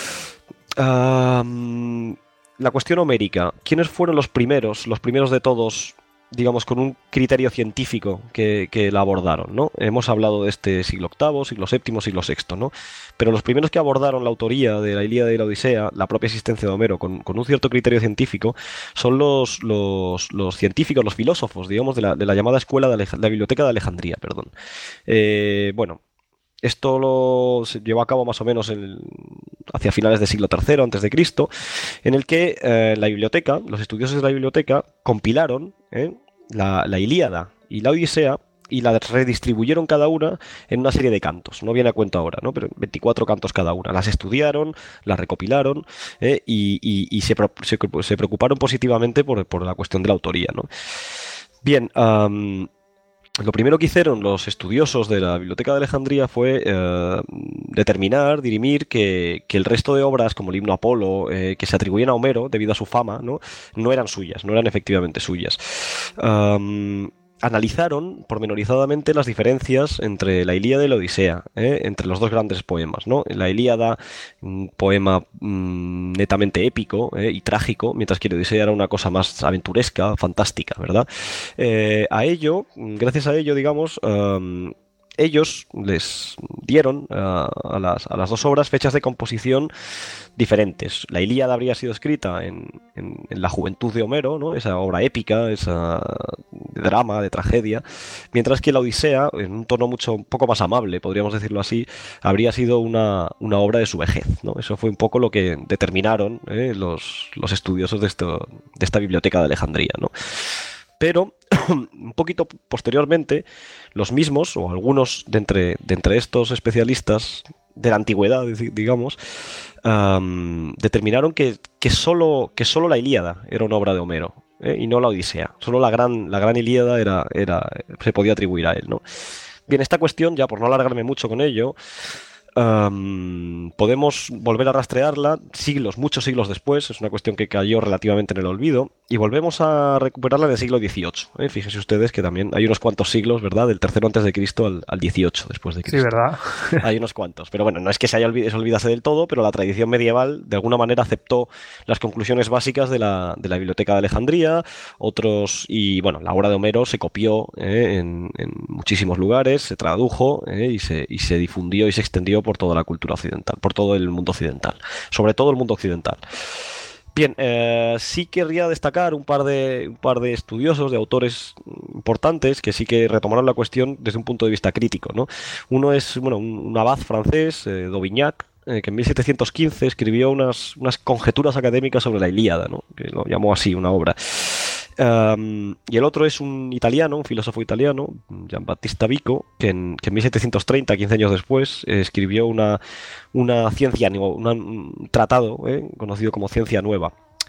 Speaker 2: um, la cuestión homérica. ¿Quiénes fueron los primeros, los primeros de todos, digamos, con un criterio científico que, que la abordaron, ¿no? Hemos hablado de este siglo octavo, siglo séptimo, siglo sexto, ¿no? Pero los primeros que abordaron la autoría de la Ilíada y la Odisea, la propia existencia de Homero, con, con un cierto criterio científico, son los, los, los científicos, los filósofos, digamos, de la, de la llamada escuela de Alej- la Biblioteca de Alejandría, perdón. Eh, bueno, esto lo se llevó a cabo más o menos en, hacia finales del siglo tercero antes de Cristo, en el que eh, la biblioteca, los estudiosos de la biblioteca, compilaron eh, la, la Ilíada y la Odisea y la redistribuyeron cada una en una serie de cantos. No viene a cuento ahora, ¿no? Pero veinticuatro cantos cada una. Las estudiaron, las recopilaron eh, y, y, y se, se, se preocuparon positivamente por, por la cuestión de la autoría, ¿no? Bien, um, lo primero que hicieron los estudiosos de la Biblioteca de Alejandría fue eh, determinar, dirimir que, que el resto de obras, como el himno a Apolo, eh, que se atribuían a Homero debido a su fama, ¿no? no eran suyas, no eran efectivamente suyas. Um, analizaron pormenorizadamente las diferencias entre la Ilíada y la Odisea, ¿eh? entre los dos grandes poemas, ¿no? La Ilíada, un poema mmm, netamente épico ¿eh? y trágico, mientras que la Odisea era una cosa más aventuresca, fantástica, ¿verdad? Eh, a ello, gracias a ello, digamos, um, ellos les dieron uh, a, las, a las dos obras fechas de composición diferentes. La Ilíada habría sido escrita en, en, en la juventud de Homero, ¿no? Esa obra épica, esa de drama, de tragedia, mientras que la Odisea, en un tono mucho un poco más amable, podríamos decirlo así, habría sido una, una obra de su vejez, ¿no? Eso fue un poco lo que determinaron ¿eh? los, los estudiosos de, esto, de esta biblioteca de Alejandría, ¿no? Pero un poquito posteriormente, los mismos, o algunos de entre, de entre estos especialistas de la antigüedad, digamos, um, determinaron que, que, solo, que solo la Ilíada era una obra de Homero, ¿eh? y no la Odisea. Solo la gran, la gran Ilíada era, era, se podía atribuir a él, ¿no? Bien, esta cuestión, ya por no alargarme mucho con ello, Um, podemos volver a rastrearla siglos, muchos siglos después. Es una cuestión que cayó relativamente en el olvido y volvemos a recuperarla en el siglo dieciocho, ¿eh? Fíjense ustedes que también hay unos cuantos siglos, ¿verdad? Del tercero antes de Cristo al, al dieciocho después de Cristo.
Speaker 1: Sí, ¿verdad?
Speaker 2: Hay unos cuantos, pero bueno, no es que se haya olvid- se olvidase del todo, pero la tradición medieval de alguna manera aceptó las conclusiones básicas de la, de la Biblioteca de Alejandría, otros, y bueno, la obra de Homero se copió ¿eh? en, en muchísimos lugares, se tradujo ¿eh? y, se, y se difundió y se extendió por toda la cultura occidental, por todo el mundo occidental, sobre todo el mundo occidental. Bien, eh, sí querría destacar un par de un par de estudiosos, de autores importantes que sí que retomaron la cuestión desde un punto de vista crítico, ¿no? Uno es, bueno, un, un abad francés, eh, d'Aubignac, eh, que en mil setecientos quince escribió unas, unas conjeturas académicas sobre la Ilíada, ¿no? Que lo llamó así, una obra. Um, y el otro es un italiano, un filósofo italiano, Giambattista Vico, que en, que en mil setecientos treinta, quince años después, eh, escribió una, una ciencia, una, un tratado eh, conocido como Ciencia Nueva.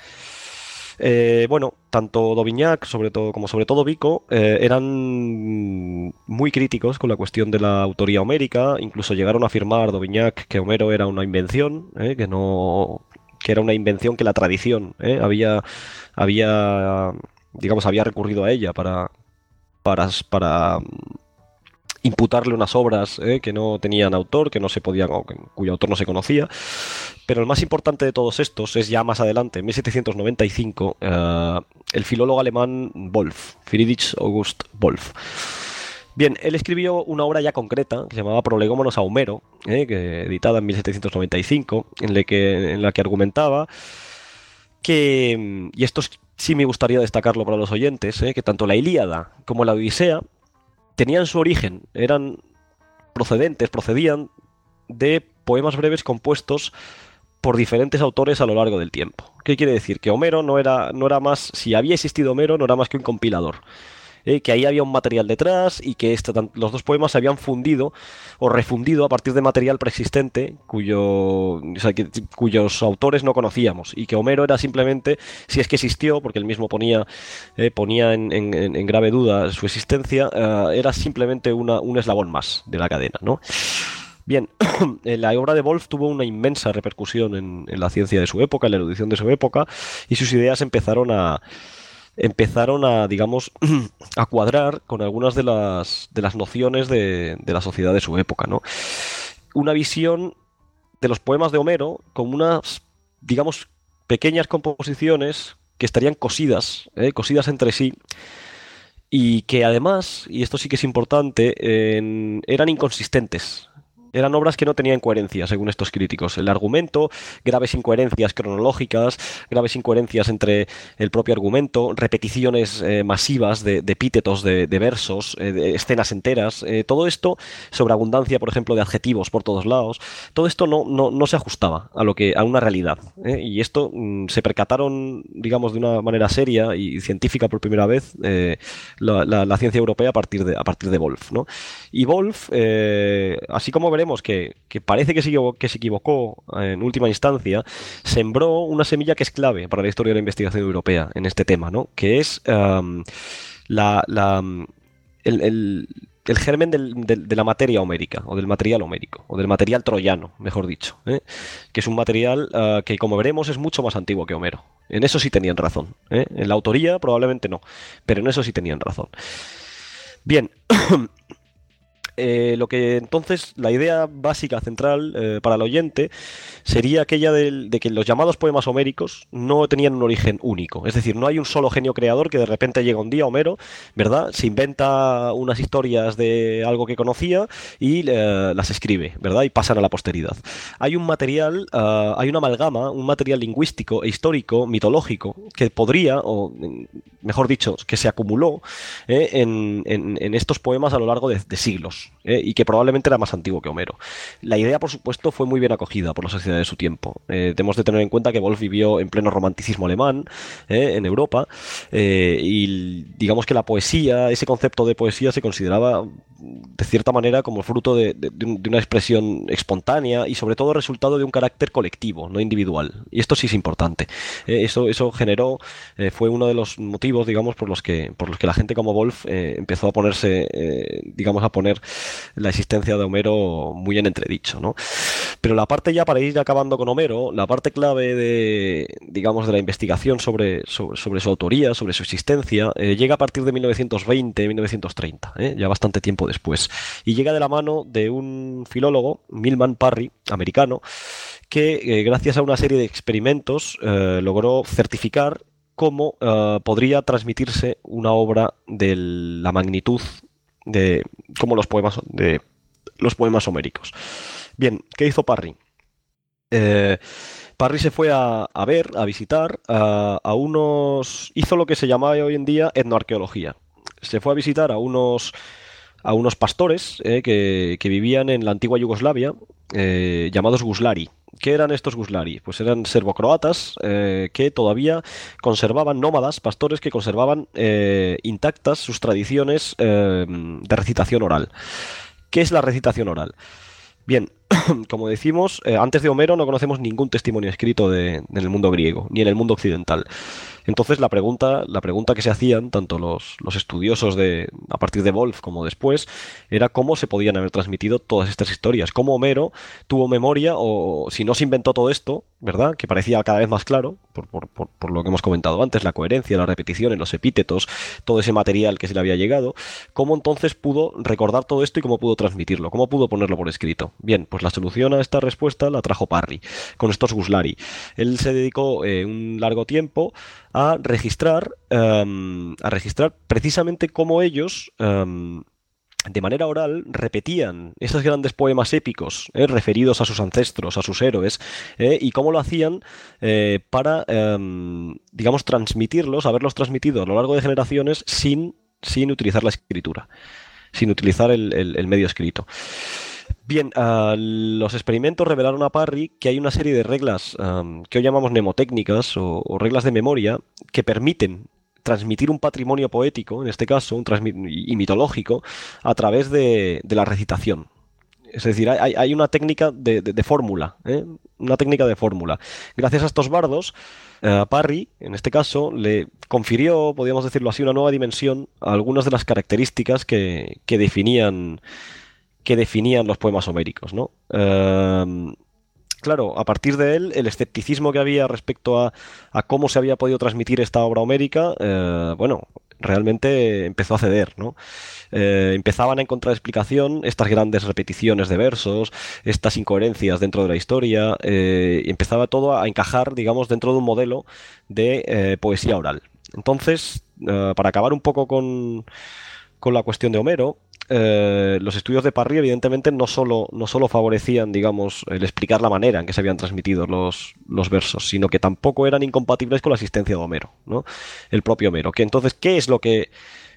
Speaker 2: Eh, bueno, tanto d'Aubignac sobre todo, como sobre todo Vico eh, eran muy críticos con la cuestión de la autoría homérica. Incluso llegaron a afirmar d'Aubignac que Homero era una invención, eh, que no, que era una invención que la tradición eh, había, había, digamos, había recurrido a ella para, para, para imputarle unas obras eh, que no tenían autor, que no se podían, o que, cuyo autor no se conocía. Pero el más importante de todos estos es ya más adelante, en mil setecientos noventa y cinco, uh, el filólogo alemán Wolf, Friedrich August Wolf. Bien, él escribió una obra ya concreta que se llamaba Prolegómenos a Homero, eh, que, editada en mil setecientos noventa y cinco, en la que, en la que argumentaba que, y esto sí me gustaría destacarlo para los oyentes, eh, que tanto la Ilíada como la Odisea tenían su origen, eran procedentes, procedían de poemas breves compuestos por diferentes autores a lo largo del tiempo. ¿Qué quiere decir? Que Homero no era, no era más, si había existido Homero, no era más que un compilador. ¿Eh? Que ahí había un material detrás y que esta, los dos poemas se habían fundido o refundido a partir de material preexistente cuyo, o sea, que, cuyos autores no conocíamos, y que Homero era simplemente, si es que existió, porque él mismo ponía, eh, ponía en, en, en grave duda su existencia, uh, era simplemente una, un eslabón más de la cadena, ¿no? Bien, la obra de Wolf tuvo una inmensa repercusión en, en la ciencia de su época, en la erudición de su época, y sus ideas empezaron a empezaron a, digamos, a cuadrar con algunas de las, de las nociones de, de la sociedad de su época, ¿no? Una visión de los poemas de Homero como unas, digamos, pequeñas composiciones que estarían cosidas, ¿eh? cosidas entre sí, y que además, y esto sí que es importante, en, eran inconsistentes. Eran obras que no tenían coherencia, según estos críticos. El argumento, graves incoherencias cronológicas, graves incoherencias entre el propio argumento, repeticiones eh, masivas de, de epítetos, de, de versos, eh, de escenas enteras. Eh, todo esto, sobreabundancia, por ejemplo, de adjetivos por todos lados. Todo esto no, no, no se ajustaba a, lo que, a una realidad. ¿eh? Y esto mmm, se percataron, digamos, de una manera seria y científica por primera vez eh, la, la, la ciencia europea a partir de, a partir de Wolf, ¿no? Y Wolf, eh, así como veremos, Que, que parece que se, que se equivocó en última instancia, sembró una semilla que es clave para la historia de la investigación europea en este tema, ¿no? Que es um, la, la, el, el, el germen del, del, de la materia homérica, o del material homérico, o del material troyano, mejor dicho, ¿eh? Que es un material uh, que, como veremos, es mucho más antiguo que Homero. En eso sí tenían razón, ¿eh? En la autoría probablemente no, pero en eso sí tenían razón. Bien. Eh, lo que entonces, la idea básica central eh, para el oyente sería aquella de, de que los llamados poemas homéricos no tenían un origen único. Es decir, no hay un solo genio creador que de repente llega un día, Homero, ¿verdad? Se inventa unas historias de algo que conocía y eh, las escribe, ¿verdad? Y pasan a la posteridad. Hay un material, uh, hay una amalgama, un material lingüístico e histórico, mitológico, que podría, o mejor dicho, que se acumuló eh, en, en, en estos poemas a lo largo de, de siglos. Eh, y que probablemente era más antiguo que Homero. La idea, por supuesto, fue muy bien acogida por la sociedad de su tiempo. Eh, tenemos de tener en cuenta que Wolf vivió en pleno romanticismo alemán, eh, en Europa, eh, y digamos que la poesía, ese concepto de poesía se consideraba de cierta manera como fruto de, de, de una expresión espontánea y sobre todo resultado de un carácter colectivo, no individual. Y esto sí es importante. Eh, eso, eso generó, eh, fue uno de los motivos, digamos, por los que, por los que la gente como Wolf eh, empezó a ponerse, eh, digamos, a poner la existencia de Homero muy en entredicho, ¿no? Pero la parte ya, para ir acabando con Homero, la parte clave de, digamos, de la investigación sobre, sobre, sobre su autoría, sobre su existencia, eh, llega a partir de mil novecientos veinte, mil novecientos treinta, ¿eh? Ya bastante tiempo después. Y llega de la mano de un filólogo, Milman Parry, americano, que eh, gracias a una serie de experimentos eh, logró certificar cómo eh, podría transmitirse una obra de la magnitud de como los poemas de los poemas homéricos. Bien, ¿qué hizo Parry? Eh, Parry se fue a, a ver, a visitar a, a unos... hizo lo que se llama hoy en día etnoarqueología. Se fue a visitar a unos a unos pastores eh, que, que vivían en la antigua Yugoslavia, eh, llamados Guslari. ¿Qué eran estos Guslari? Pues eran serbocroatas eh, que todavía conservaban, nómadas, pastores que conservaban eh, intactas sus tradiciones eh, de recitación oral. ¿Qué es la recitación oral? Bien, como decimos, eh, antes de Homero no conocemos ningún testimonio escrito de, en el mundo griego, ni en el mundo occidental. Entonces la pregunta, la pregunta que se hacían tanto los, los estudiosos de, a partir de Wolf como después, era cómo se podían haber transmitido todas estas historias, cómo Homero tuvo memoria, o si no se inventó todo esto, ¿verdad? Que parecía cada vez más claro, por, por, por, por lo que hemos comentado antes, la coherencia, la repetición en los epítetos, todo ese material que se le había llegado, cómo entonces pudo recordar todo esto y cómo pudo transmitirlo, cómo pudo ponerlo por escrito. Bien, pues la solución a esta respuesta la trajo Parry, con estos Guslari. Él se dedicó eh, un largo tiempo a registrar, um, a registrar precisamente cómo ellos, um, de manera oral, repetían esos grandes poemas épicos eh, referidos a sus ancestros, a sus héroes, eh, y cómo lo hacían eh, para, um, digamos, transmitirlos, haberlos transmitido a lo largo de generaciones sin, sin utilizar la escritura, sin utilizar el, el, el medio escrito. Bien, uh, los experimentos revelaron a Parry que hay una serie de reglas um, que hoy llamamos mnemotécnicas o, o reglas de memoria que permiten transmitir un patrimonio poético, en este caso, un y mitológico, a través de, de la recitación. Es decir, hay, hay una técnica de, de, de fórmula, ¿eh? una técnica de fórmula. Gracias a estos bardos, uh, Parry, en este caso, le confirió, podríamos decirlo así, una nueva dimensión a algunas de las características que, que definían... que definían los poemas homéricos, ¿no? Uh, claro, a partir de él, el escepticismo que había respecto a, a cómo se había podido transmitir esta obra homérica, uh, bueno, realmente empezó a ceder, ¿no? Uh, empezaban a encontrar explicación estas grandes repeticiones de versos, estas incoherencias dentro de la historia, uh, empezaba todo a encajar, digamos, dentro de un modelo de uh, poesía oral. Entonces, uh, para acabar un poco con, con la cuestión de Homero, Eh, los estudios de Parry evidentemente no solo, no solo favorecían, digamos, el explicar la manera en que se habían transmitido los, los versos, sino que tampoco eran incompatibles con la existencia de Homero, ¿no? El propio Homero. Que entonces, ¿qué es lo que,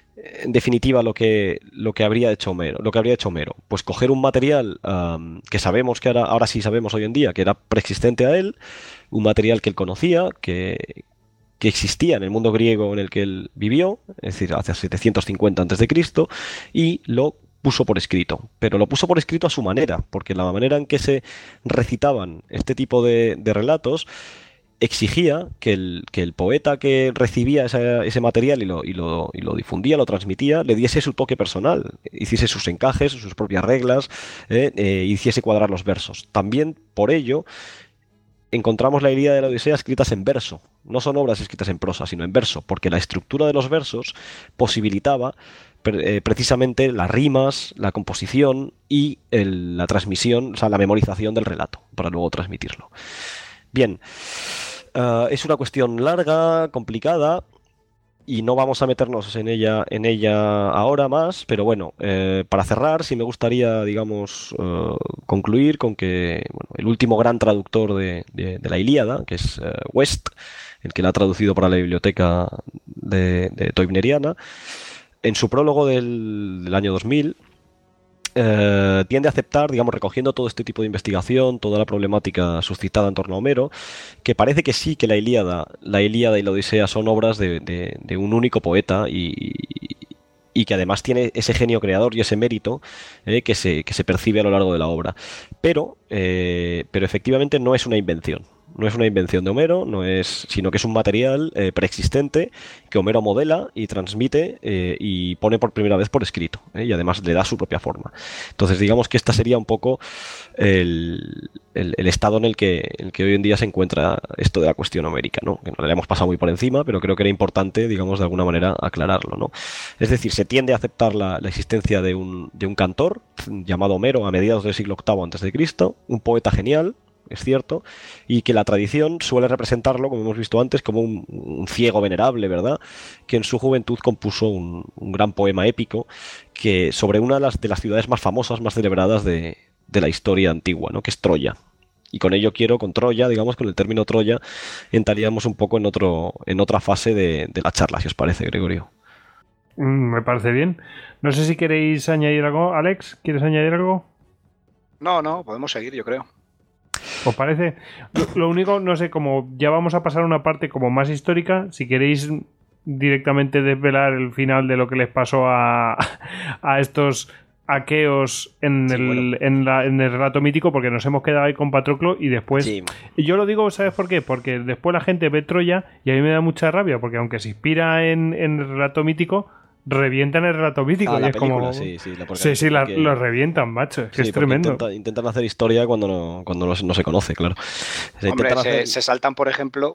Speaker 2: en definitiva, lo que, lo que habría hecho Homero? Lo que habría hecho Homero, pues coger un material um, que sabemos que ahora, ahora sí sabemos hoy en día que era preexistente a él, un material que él conocía, que que existía en el mundo griego en el que él vivió, es decir, hacia setecientos cincuenta antes de Cristo, y lo puso por escrito. Pero lo puso por escrito a su manera, porque la manera en que se recitaban este tipo de, de relatos exigía que el, que el poeta que recibía esa, ese material y lo, y, lo, y lo difundía, lo transmitía, le diese su toque personal, hiciese sus encajes, sus propias reglas, eh, eh, hiciese cuadrar los versos. También por ello encontramos la Ilíada de la Odisea escritas en verso. No son obras escritas en prosa, sino en verso, porque la estructura de los versos posibilitaba pre- eh, precisamente las rimas, la composición y el- la transmisión, o sea, la memorización del relato, para luego transmitirlo. Bien, uh, es una cuestión larga, complicada, y no vamos a meternos en ella, en ella ahora más, pero bueno, eh, para cerrar, sí me gustaría, digamos, uh, concluir con que bueno, el último gran traductor de, de- de la Ilíada, que es uh, West, el que la ha traducido para la biblioteca de, de Toibneriana, en su prólogo del, del año dos mil, eh, tiende a aceptar, digamos, recogiendo todo este tipo de investigación, toda la problemática suscitada en torno a Homero, que parece que sí que la Ilíada, la Ilíada y la Odisea son obras de, de- de un único poeta y, y que además tiene ese genio creador y ese mérito eh, que se, que se percibe a lo largo de la obra. Pero, eh, pero efectivamente no es una invención. No es una invención de Homero, no es, sino que es un material eh, preexistente que Homero modela y transmite eh, y pone por primera vez por escrito, ¿eh? Y además le da su propia forma. Entonces digamos que esta sería un poco el, el- el estado en el que, en el que hoy en día se encuentra esto de la cuestión homérica, ¿no? Que nos la hemos pasado muy por encima, pero creo que era importante, digamos, de alguna manera aclararlo, ¿no? Es decir, se tiende a aceptar la, la existencia de un, de un cantor llamado Homero a mediados del siglo octavo antes de Cristo, un poeta genial, es cierto, y que la tradición suele representarlo, como hemos visto antes, como un, un ciego venerable, ¿verdad? Que en su juventud compuso un, un gran poema épico que sobre una de las, de las ciudades más famosas, más celebradas de, de la historia antigua, ¿no? Que es Troya. Y con ello quiero, con Troya, digamos, con el término Troya, entraríamos un poco en otro, en otra fase de, de la charla, si os parece, Gregorio.
Speaker 1: Mm, me parece bien. No sé si queréis añadir algo. Alex, ¿quieres añadir algo?
Speaker 3: No, no, podemos seguir, yo creo.
Speaker 1: ¿Os parece? Lo, lo único, no sé, como ya vamos a pasar a una parte como más histórica, si queréis directamente desvelar el final de lo que les pasó a, a estos aqueos en,
Speaker 2: Sí,
Speaker 1: el,
Speaker 2: bueno.
Speaker 1: en, la- en el relato mítico, porque nos hemos quedado ahí con Patroclo y después...
Speaker 2: Sí.
Speaker 1: Y yo lo digo, ¿sabes por qué? Porque después la gente ve Troya y a mí me da mucha rabia, porque aunque se inspira en, en el relato mítico, revientan el relato mítico.
Speaker 2: Ah,
Speaker 1: y
Speaker 2: la
Speaker 1: es
Speaker 2: película,
Speaker 1: como...
Speaker 2: sí, sí. La
Speaker 1: Sí, sí, la-
Speaker 2: porque-
Speaker 1: lo revientan, macho. Es que
Speaker 2: sí,
Speaker 1: es
Speaker 2: porque
Speaker 1: tremendo.
Speaker 2: intenta- intentan hacer historia cuando no, cuando no, se- no se conoce, claro. Se
Speaker 3: Hombre,
Speaker 2: intentan
Speaker 3: se,
Speaker 2: hacer-
Speaker 3: se saltan, por ejemplo,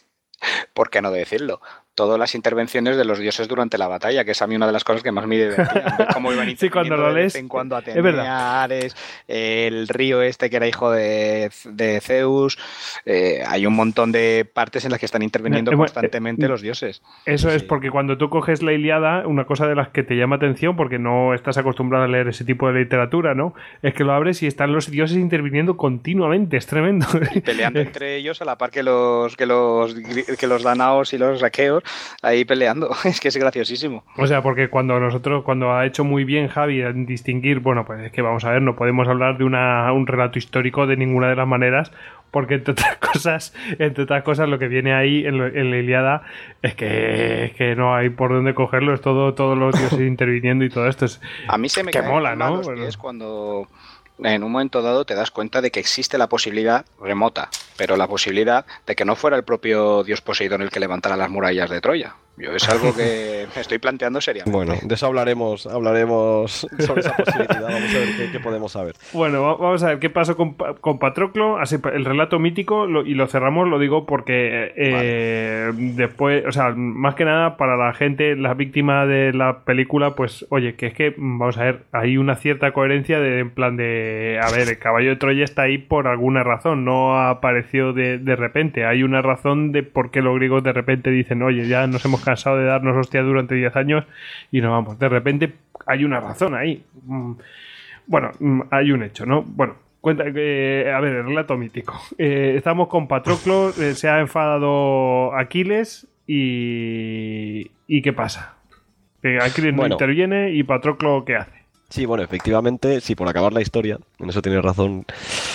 Speaker 3: ¿por qué no decirlo? Todas las intervenciones de los dioses durante la batalla, que es a mí una de las cosas que más me divertían. Ver cómo iban
Speaker 1: Sí, cuando
Speaker 3: interviniendo
Speaker 1: lo
Speaker 3: de vez
Speaker 1: lees,
Speaker 3: en cuando
Speaker 1: es verdad.
Speaker 3: Atenea, Ares, el río este que era hijo de, de Zeus. Eh, hay un montón de partes en las que están interviniendo
Speaker 1: Eh, bueno,
Speaker 3: constantemente
Speaker 1: eh,
Speaker 3: los dioses.
Speaker 1: Eso
Speaker 2: Sí,
Speaker 1: es
Speaker 2: sí.
Speaker 1: porque cuando tú coges la Ilíada, una cosa de las que te llama atención, porque no estás acostumbrado a leer ese tipo de literatura, ¿no? Es que lo abres y están los dioses interviniendo continuamente, es tremendo.
Speaker 3: Peleando entre ellos a la par que los, que los, que los danaos y los aqueos, ahí peleando. Es que es graciosísimo.
Speaker 1: O sea, porque cuando nosotros, cuando ha hecho muy bien Javi en distinguir, bueno, pues es que vamos a ver, no podemos hablar de una, un relato histórico de ninguna de las maneras, porque entre otras cosas, entre otras cosas, lo que viene ahí en, lo- en la Ilíada es que, es que no hay por dónde cogerlo, es todo, todos los dioses interviniendo y todo esto es
Speaker 3: A mí se me
Speaker 1: que
Speaker 3: caen
Speaker 1: mola,
Speaker 3: encima
Speaker 1: ¿no?
Speaker 3: los
Speaker 1: Bueno.
Speaker 3: pies cuando en un momento dado te das cuenta de que existe la posibilidad remota, pero la posibilidad de que no fuera el propio dios Poseidón el que levantara las murallas de Troya. Yo es algo que me estoy planteando seriamente.
Speaker 2: Bueno, de eso hablaremos, hablaremos sobre esa posibilidad. Vamos a ver qué, qué podemos saber.
Speaker 1: Bueno, va- vamos a ver qué pasó con, Pa- con Patroclo. Así, pa- el relato mítico, lo- y lo cerramos, lo digo porque eh, después, o sea, más que nada para la gente, la víctima de la película, pues, oye, que es que, mm, vamos a ver, hay una cierta coherencia de, en plan de, a ver, el caballo de Troya está ahí por alguna razón, no apareció de, de repente. Hay una razón de por qué los griegos de repente dicen, oye, ya nos hemos cansado de darnos hostias durante diez años y nos vamos. De repente hay una razón ahí. Mm, Bueno, mm, hay un hecho, ¿no? Bueno, cuenta que, a ver, el relato mítico. Eh, estamos con Patroclo, eh, se ha enfadado Aquiles y... ¿Y qué pasa? Que Aquiles no
Speaker 2: Bueno.
Speaker 1: interviene y Patroclo, ¿qué hace?
Speaker 2: Sí, bueno, efectivamente, sí, por acabar la historia, en eso tienes razón.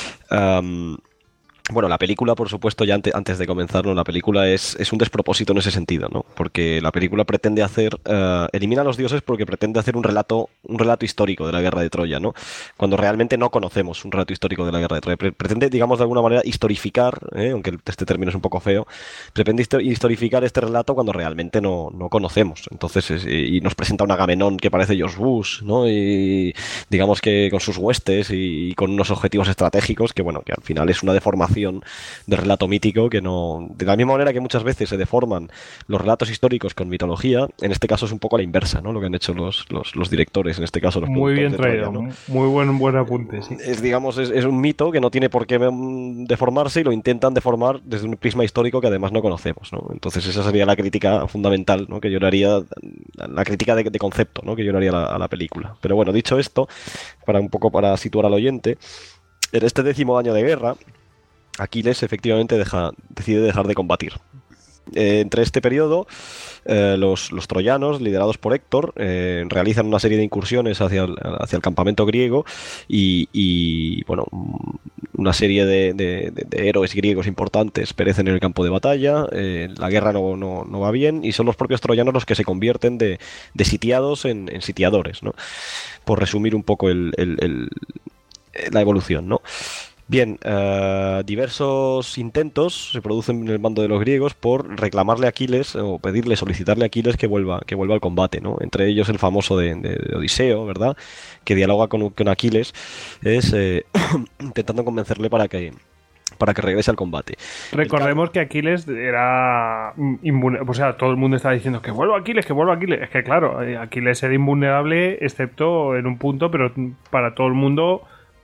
Speaker 2: Am, bueno, la película, por supuesto, ya ante- antes de comenzar, ¿no? La película es, es un despropósito en ese sentido, ¿no? Porque la película pretende hacer, eh, elimina a los dioses porque pretende hacer un relato, un relato histórico de la guerra de Troya, ¿no? Cuando realmente no conocemos un relato histórico de la guerra de Troya. Pre- pretende, digamos, de alguna manera historificar, ¿eh? Aunque este término es un poco feo, pretende histo- historificar este relato cuando realmente no, no conocemos. Entonces, es- y nos presenta un Agamenón que parece George Bush, ¿no? Y digamos que con sus huestes y, y con unos objetivos estratégicos que, bueno, que al final es una deformación deformación del relato mítico, que no, de la misma manera que muchas veces se deforman los relatos históricos con mitología, en este caso es un poco a la inversa, ¿no? Lo que han hecho los, los, los directores, en este caso los
Speaker 1: muy bien traído,
Speaker 2: Troya, ¿no?
Speaker 1: Muy buen, buen apunte, sí.
Speaker 2: Es, digamos, es, es un mito que no tiene por qué deformarse y lo intentan deformar desde un prisma histórico que además no conocemos, ¿no? Entonces esa sería la crítica fundamental, ¿no? Que yo le haría, la crítica de, de concepto, ¿no? Que yo le haría a la, a la película. Pero bueno, dicho esto, para un poco para situar al oyente, en este décimo año de guerra, Aquiles efectivamente deja, decide dejar de combatir. Eh, entre este periodo, eh, los, los troyanos, liderados por Héctor, eh, realizan una serie de incursiones hacia el, hacia el campamento griego y, y bueno, una serie de, de, de, de héroes griegos importantes perecen en el campo de batalla, eh, la guerra no, no, no va bien y son los propios troyanos los que se convierten de, de sitiados en, en sitiadores, ¿no? Por resumir un poco el, el, el, la evolución, ¿no? Bien, uh, diversos intentos se producen en el bando de los griegos por reclamarle a Aquiles o pedirle, solicitarle a Aquiles que vuelva, que vuelva al combate, ¿no? Entre ellos el famoso de, de, de Odiseo, ¿verdad? Que dialoga con, con Aquiles, es eh, intentando convencerle para que para que regrese al combate.
Speaker 1: Recordemos que Aquiles era invulnerable, o sea, todo el mundo estaba diciendo que vuelva Aquiles, que vuelva Aquiles. Es que claro, Aquiles era invulnerable excepto en un punto, pero para todo el mundo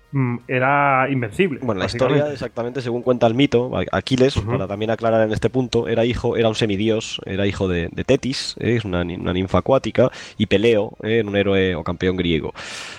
Speaker 1: era invencible.
Speaker 2: Bueno, la historia, exactamente según cuenta el mito, Aquiles, uh-huh. para también aclarar en este punto, era hijo, era un semidios, era hijo de, de Tetis, ¿eh? Es una, una ninfa acuática, y Peleo, ¿eh? un héroe o campeón griego.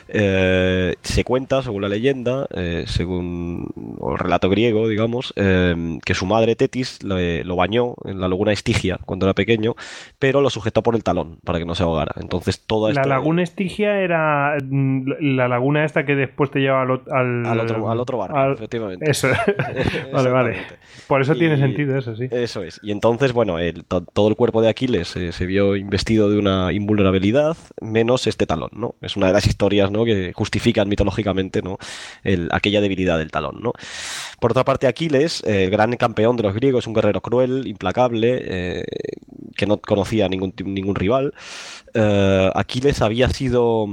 Speaker 2: Eh, se cuenta, según la leyenda, eh, según o el relato griego, digamos, eh, que su madre Tetis lo, lo bañó en la laguna Estigia cuando era pequeño, pero lo sujetó por el talón para que no se ahogara. Entonces toda esta...
Speaker 1: La laguna Estigia era la laguna esta que después te lleva al Al,
Speaker 2: al otro al otro barco, al, efectivamente.
Speaker 1: Eso. Vale, vale. Por eso y, tiene sentido eso, sí.
Speaker 2: Eso es. Y entonces, bueno, el, to, todo el cuerpo de Aquiles eh, se vio investido de una invulnerabilidad, menos este talón, ¿no? Es una de las historias, ¿no?, que justifican mitológicamente, ¿no?, el, aquella debilidad del talón, ¿no? Por otra parte, Aquiles, eh, gran campeón de los griegos, un guerrero cruel, implacable, eh, que no conocía ningún, ningún rival. Eh, Aquiles había sido...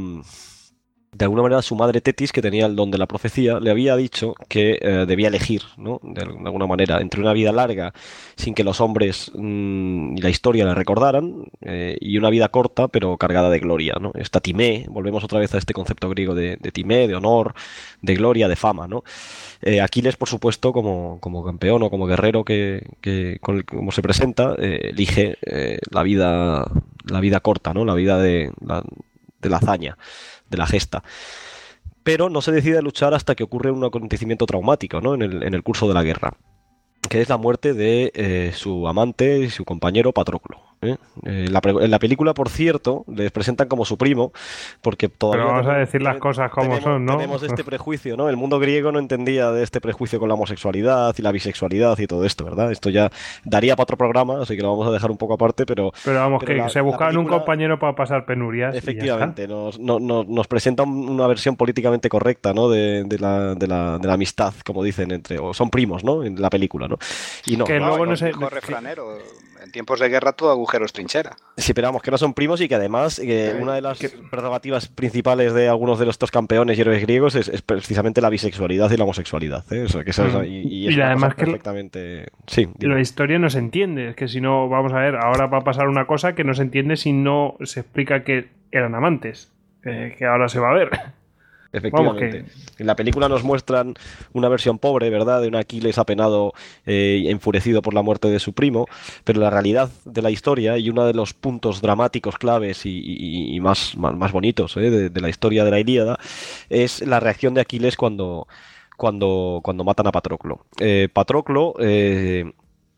Speaker 2: De alguna manera su madre Tetis, que tenía el don de la profecía, le había dicho que eh, debía elegir, ¿no?, de alguna manera, entre una vida larga sin que los hombres mmm, y la historia le recordaran, eh, y una vida corta pero cargada de gloria, ¿no? Esta Timé, volvemos otra vez a este concepto griego de, de Timé, de honor, de gloria, de fama, ¿no? Eh, Aquiles, por supuesto, como, como campeón o como guerrero que, que con el, como se presenta, eh, elige eh, la vida la vida corta, ¿no?, la vida de la, de la hazaña, de la gesta, pero no se decide a luchar hasta que ocurre un acontecimiento traumático, ¿no?, en el, en el curso de la guerra, que es la muerte de eh, su amante y su compañero Patroclo. ¿eh? Eh, la, en la película, por cierto, les presentan como su primo, porque todavía...
Speaker 1: Pero vamos
Speaker 2: tenemos,
Speaker 1: a decir las cosas como
Speaker 2: tenemos,
Speaker 1: son, ¿no?
Speaker 2: Tenemos este prejuicio, ¿no? El mundo griego no entendía de este prejuicio con la homosexualidad y la bisexualidad y todo esto, ¿verdad? Esto ya daría para otro programa, así que lo vamos a dejar un poco aparte, pero...
Speaker 1: Pero vamos, pero que
Speaker 2: la,
Speaker 1: se buscaban
Speaker 2: película,
Speaker 1: un compañero para pasar penurias.
Speaker 2: Efectivamente, nos, no, no, nos presenta una versión políticamente correcta, ¿no?, de, de, la, de, la, de la amistad, como dicen, entre... o son primos, ¿no?, en la película, ¿no? Y no,
Speaker 1: que
Speaker 3: no,
Speaker 1: luego no
Speaker 3: sé... refranero. En tiempos de guerra todo agujeros trinchera.
Speaker 2: Sí, pero vamos, que no son primos y que además eh, una de las prerrogativas principales de algunos de estos campeones y héroes griegos es, es precisamente la bisexualidad y la homosexualidad. ¿eh? Eso, que eso es, y, y, es
Speaker 1: y además que
Speaker 2: perfectamente... Sí,
Speaker 1: la historia no se entiende. Es que si no, vamos a ver, ahora va a pasar una cosa que no se entiende si no se explica que eran amantes. Eh, que ahora se va a ver.
Speaker 2: Efectivamente. Vamos, que... En la película nos muestran una versión pobre, ¿verdad?, de un Aquiles apenado e eh, enfurecido por la muerte de su primo, pero la realidad de la historia y uno de los puntos dramáticos claves y, y, y más, más, más bonitos ¿eh? de, de la historia de la Ilíada es la reacción de Aquiles cuando, cuando, cuando matan a Patroclo. Eh, Patroclo, eh,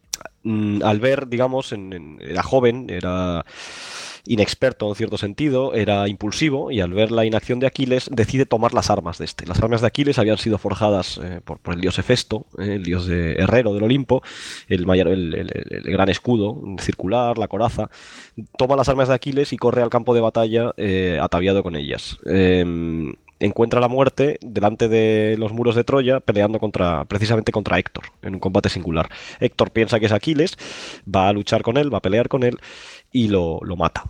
Speaker 2: al ver, digamos, en, en, era joven, era... inexperto en cierto sentido, era impulsivo y al ver la inacción de Aquiles decide tomar las armas de este. Las armas de Aquiles habían sido forjadas eh, por, por el dios Hefesto, eh, el dios de herrero del Olimpo, el, mayor, el, el, el gran escudo circular, la coraza. Toma las armas de Aquiles y corre al campo de batalla eh, ataviado con ellas. Eh, encuentra la muerte delante de los muros de Troya peleando contra, precisamente contra Héctor en un combate singular. Héctor piensa que es Aquiles, va a luchar con él, va a pelear con él y lo, lo mata.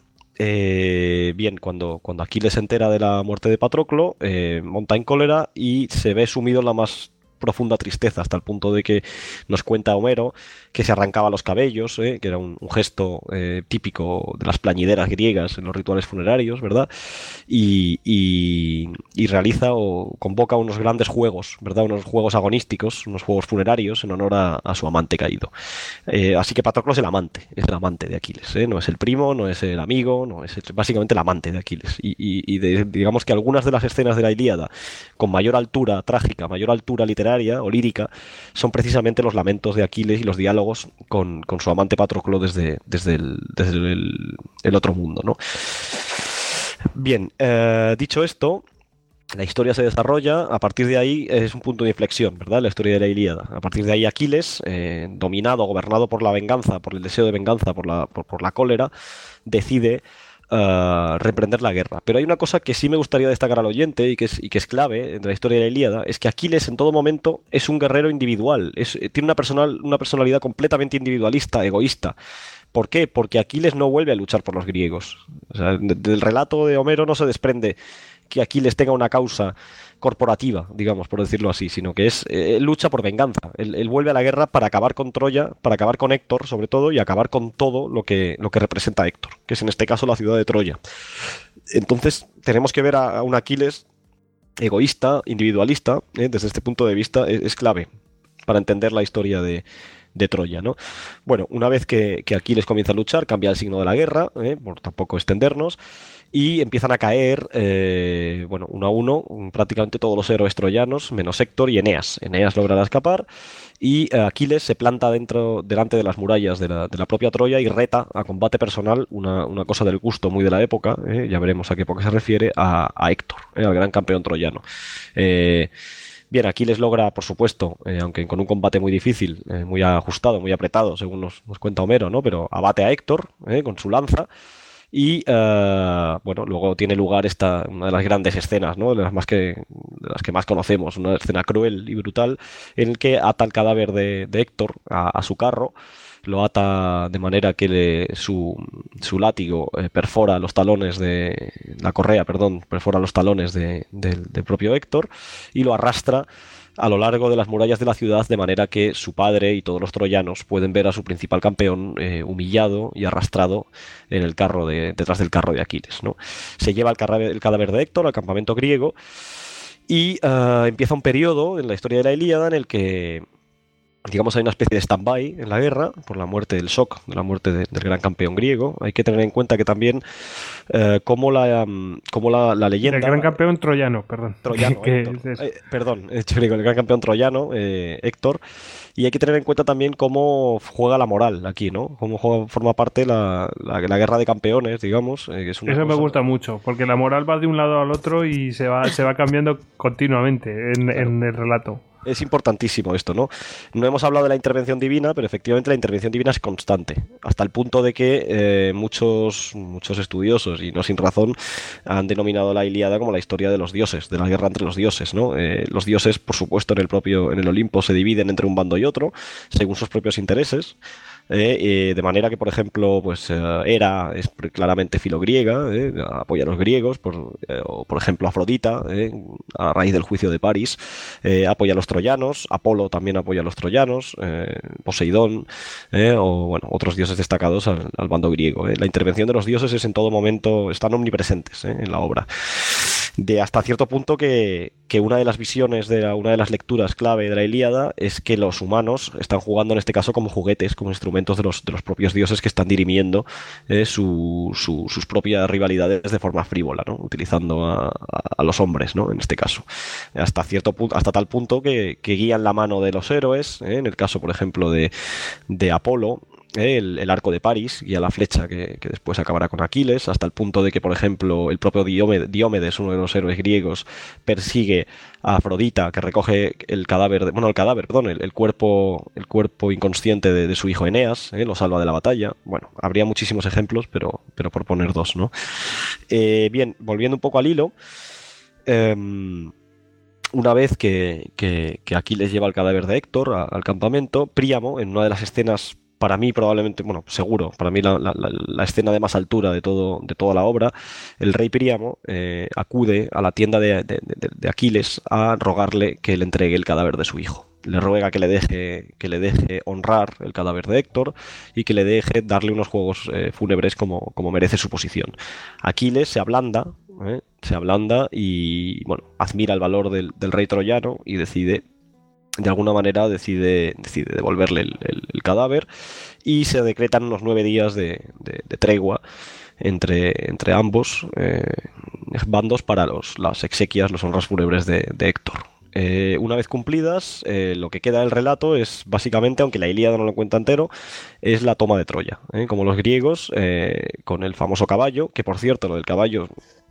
Speaker 2: Eh, bien, cuando, cuando Aquiles se entera de la muerte de Patroclo, eh, monta en cólera y se ve sumido en la más profunda tristeza, hasta el punto de que nos cuenta Homero que se arrancaba los cabellos, ¿eh? que era un, un gesto eh, típico de las plañideras griegas en los rituales funerarios, ¿verdad? Y, y, y realiza o convoca unos grandes juegos, ¿verdad? Unos juegos agonísticos, unos juegos funerarios en honor a, a su amante caído. Eh, así que Patroclo es el amante, es el amante de Aquiles, ¿eh? No es el primo, no es el amigo, no es el, básicamente el amante de Aquiles. Y, y, y de, digamos que algunas de las escenas de la Ilíada con mayor altura trágica, mayor altura literaria o lírica, son precisamente los lamentos de Aquiles y los diálogos con, con su amante Patroclo desde, desde, el, desde el, el otro mundo, ¿no? Bien, eh, dicho esto, la historia se desarrolla, a partir de ahí es un punto de inflexión, ¿verdad? La historia de la Ilíada. A partir de ahí Aquiles, eh, dominado, gobernado por la venganza, por el deseo de venganza, por la, por, por la cólera, decide Uh, reprender la guerra. Pero hay una cosa que sí me gustaría destacar al oyente y que es, y que es clave de la historia de la Ilíada, es que Aquiles en todo momento es un guerrero individual, es, tiene una, personal, una personalidad completamente individualista, egoísta. ¿Por qué? Porque Aquiles no vuelve a luchar por los griegos. O sea, de, del relato de Homero no se desprende que Aquiles tenga una causa corporativa, digamos, por decirlo así, sino que es eh, lucha por venganza. Él, él vuelve a la guerra para acabar con Troya, para acabar con Héctor, sobre todo, y acabar con todo lo que, lo que representa Héctor, que es en este caso la ciudad de Troya. Entonces, tenemos que ver a, a un Aquiles egoísta, individualista, eh, desde este punto de vista, es, es clave para entender la historia de, de Troya, ¿no? Bueno, una vez que, que Aquiles comienza a luchar, cambia el signo de la guerra, eh, por tampoco extendernos, y empiezan a caer, eh, bueno, uno a uno, prácticamente todos los héroes troyanos, menos Héctor y Eneas. Eneas logra escapar y eh, Aquiles se planta dentro, delante de las murallas de la, de la propia Troya y reta a combate personal, una, una cosa del gusto muy de la época, eh, ya veremos a qué época se refiere, a, a Héctor, eh, al gran campeón troyano. Eh, Bien, Aquiles logra, por supuesto, eh, aunque con un combate muy difícil, eh, muy ajustado, muy apretado, según nos, nos cuenta Homero, ¿no? Pero abate a Héctor eh, con su lanza. Y uh, bueno, luego tiene lugar esta, una de las grandes escenas, ¿no? De las, más que, de las que más conocemos, una escena cruel y brutal, en el que ata el cadáver de, de Héctor a, a su carro, lo ata de manera que le, su, su látigo eh, perfora los talones de la correa, perdón, perfora los talones de, de, del propio Héctor y lo arrastra a lo largo de las murallas de la ciudad, de manera que su padre y todos los troyanos pueden ver a su principal campeón eh, humillado y arrastrado en el carro de, detrás del carro de Aquiles, ¿no? Se lleva el, cadáver, el cadáver de Héctor al campamento griego y uh, empieza un periodo en la historia de la Ilíada en el que, digamos, hay una especie de stand-by en la guerra por la muerte del shock, de la muerte de, del gran campeón griego. Hay que tener en cuenta que también eh, como, la, um, como la, la leyenda...
Speaker 1: El gran campeón troyano, perdón.
Speaker 2: Troyano, Héctor. Es eh, perdón, he dicho, el gran campeón troyano, eh, Héctor. Y hay que tener en cuenta también cómo juega la moral aquí, ¿no? Cómo juega, forma parte la, la, la guerra de campeones, digamos. Eh, que es una
Speaker 1: Eso
Speaker 2: cosa...
Speaker 1: me gusta mucho, porque la moral va de un lado al otro y se va, se va cambiando continuamente en, claro. en el relato.
Speaker 2: Es importantísimo esto, ¿no? No hemos hablado de la intervención divina, pero efectivamente la intervención divina es constante, hasta el punto de que eh, muchos, muchos estudiosos, y no sin razón, han denominado la Ilíada como la historia de los dioses, de la guerra entre los dioses, ¿no? Eh, los dioses, por supuesto, en el propio, en el Olimpo se dividen entre un bando y otro, según sus propios intereses. Eh, eh, de manera que, por ejemplo, pues eh, Hera es claramente filogriega, eh, apoya a los griegos, por, eh, o por ejemplo Afrodita, eh, a raíz del juicio de París, eh, apoya a los troyanos, Apolo también apoya a los troyanos, eh, Poseidón, eh, o bueno, otros dioses destacados al, al bando griego. Eh. La intervención de los dioses es en todo momento, están omnipresentes eh, en la obra. De hasta cierto punto que, que una de las visiones, de la, una de las lecturas clave de la Ilíada es que los humanos están jugando en este caso como juguetes, como instrumentos de los, de los propios dioses que están dirimiendo eh, su, su, sus propias rivalidades de forma frívola, ¿no? Utilizando a, a, a los hombres, ¿no? En este caso. Hasta cierto punto, hasta tal punto que, que guían la mano de los héroes, ¿eh? En el caso, por ejemplo, de, de Apolo. El, el arco de París y a la flecha que, que después acabará con Aquiles, hasta el punto de que, por ejemplo, el propio Diómedes, Diómedes, uno de los héroes griegos, persigue a Afrodita, que recoge el cadáver, de, bueno, el cadáver, perdón, el, el cuerpo el cuerpo inconsciente de, de su hijo Eneas, ¿eh? Lo salva de la batalla. Bueno, habría muchísimos ejemplos, pero, pero por poner dos, ¿no? Eh, bien, volviendo un poco al hilo, eh, una vez que, que, que Aquiles lleva el cadáver de Héctor a, al campamento, Príamo, en una de las escenas para mí probablemente, bueno, seguro, para mí la, la, la escena de más altura de, todo, de toda la obra, el rey Príamo eh, acude a la tienda de, de, de, de Aquiles a rogarle que le entregue el cadáver de su hijo. Le ruega que le deje, que le deje honrar el cadáver de Héctor y que le deje darle unos juegos eh, fúnebres como, como merece su posición. Aquiles se ablanda, ¿eh? se ablanda y bueno, admira el valor del, del rey troyano y decide, de alguna manera, decide, decide devolverle el, el, el cadáver y se decretan unos nueve días de, de, de tregua entre, entre ambos eh, bandos para los, las exequias, los honras fúnebres de, de Héctor. Eh, una vez cumplidas, eh, lo que queda del relato es básicamente, aunque la Ilíada no lo cuenta entero, es la toma de Troya, ¿eh? Como los griegos, eh, con el famoso caballo, que por cierto, lo del caballo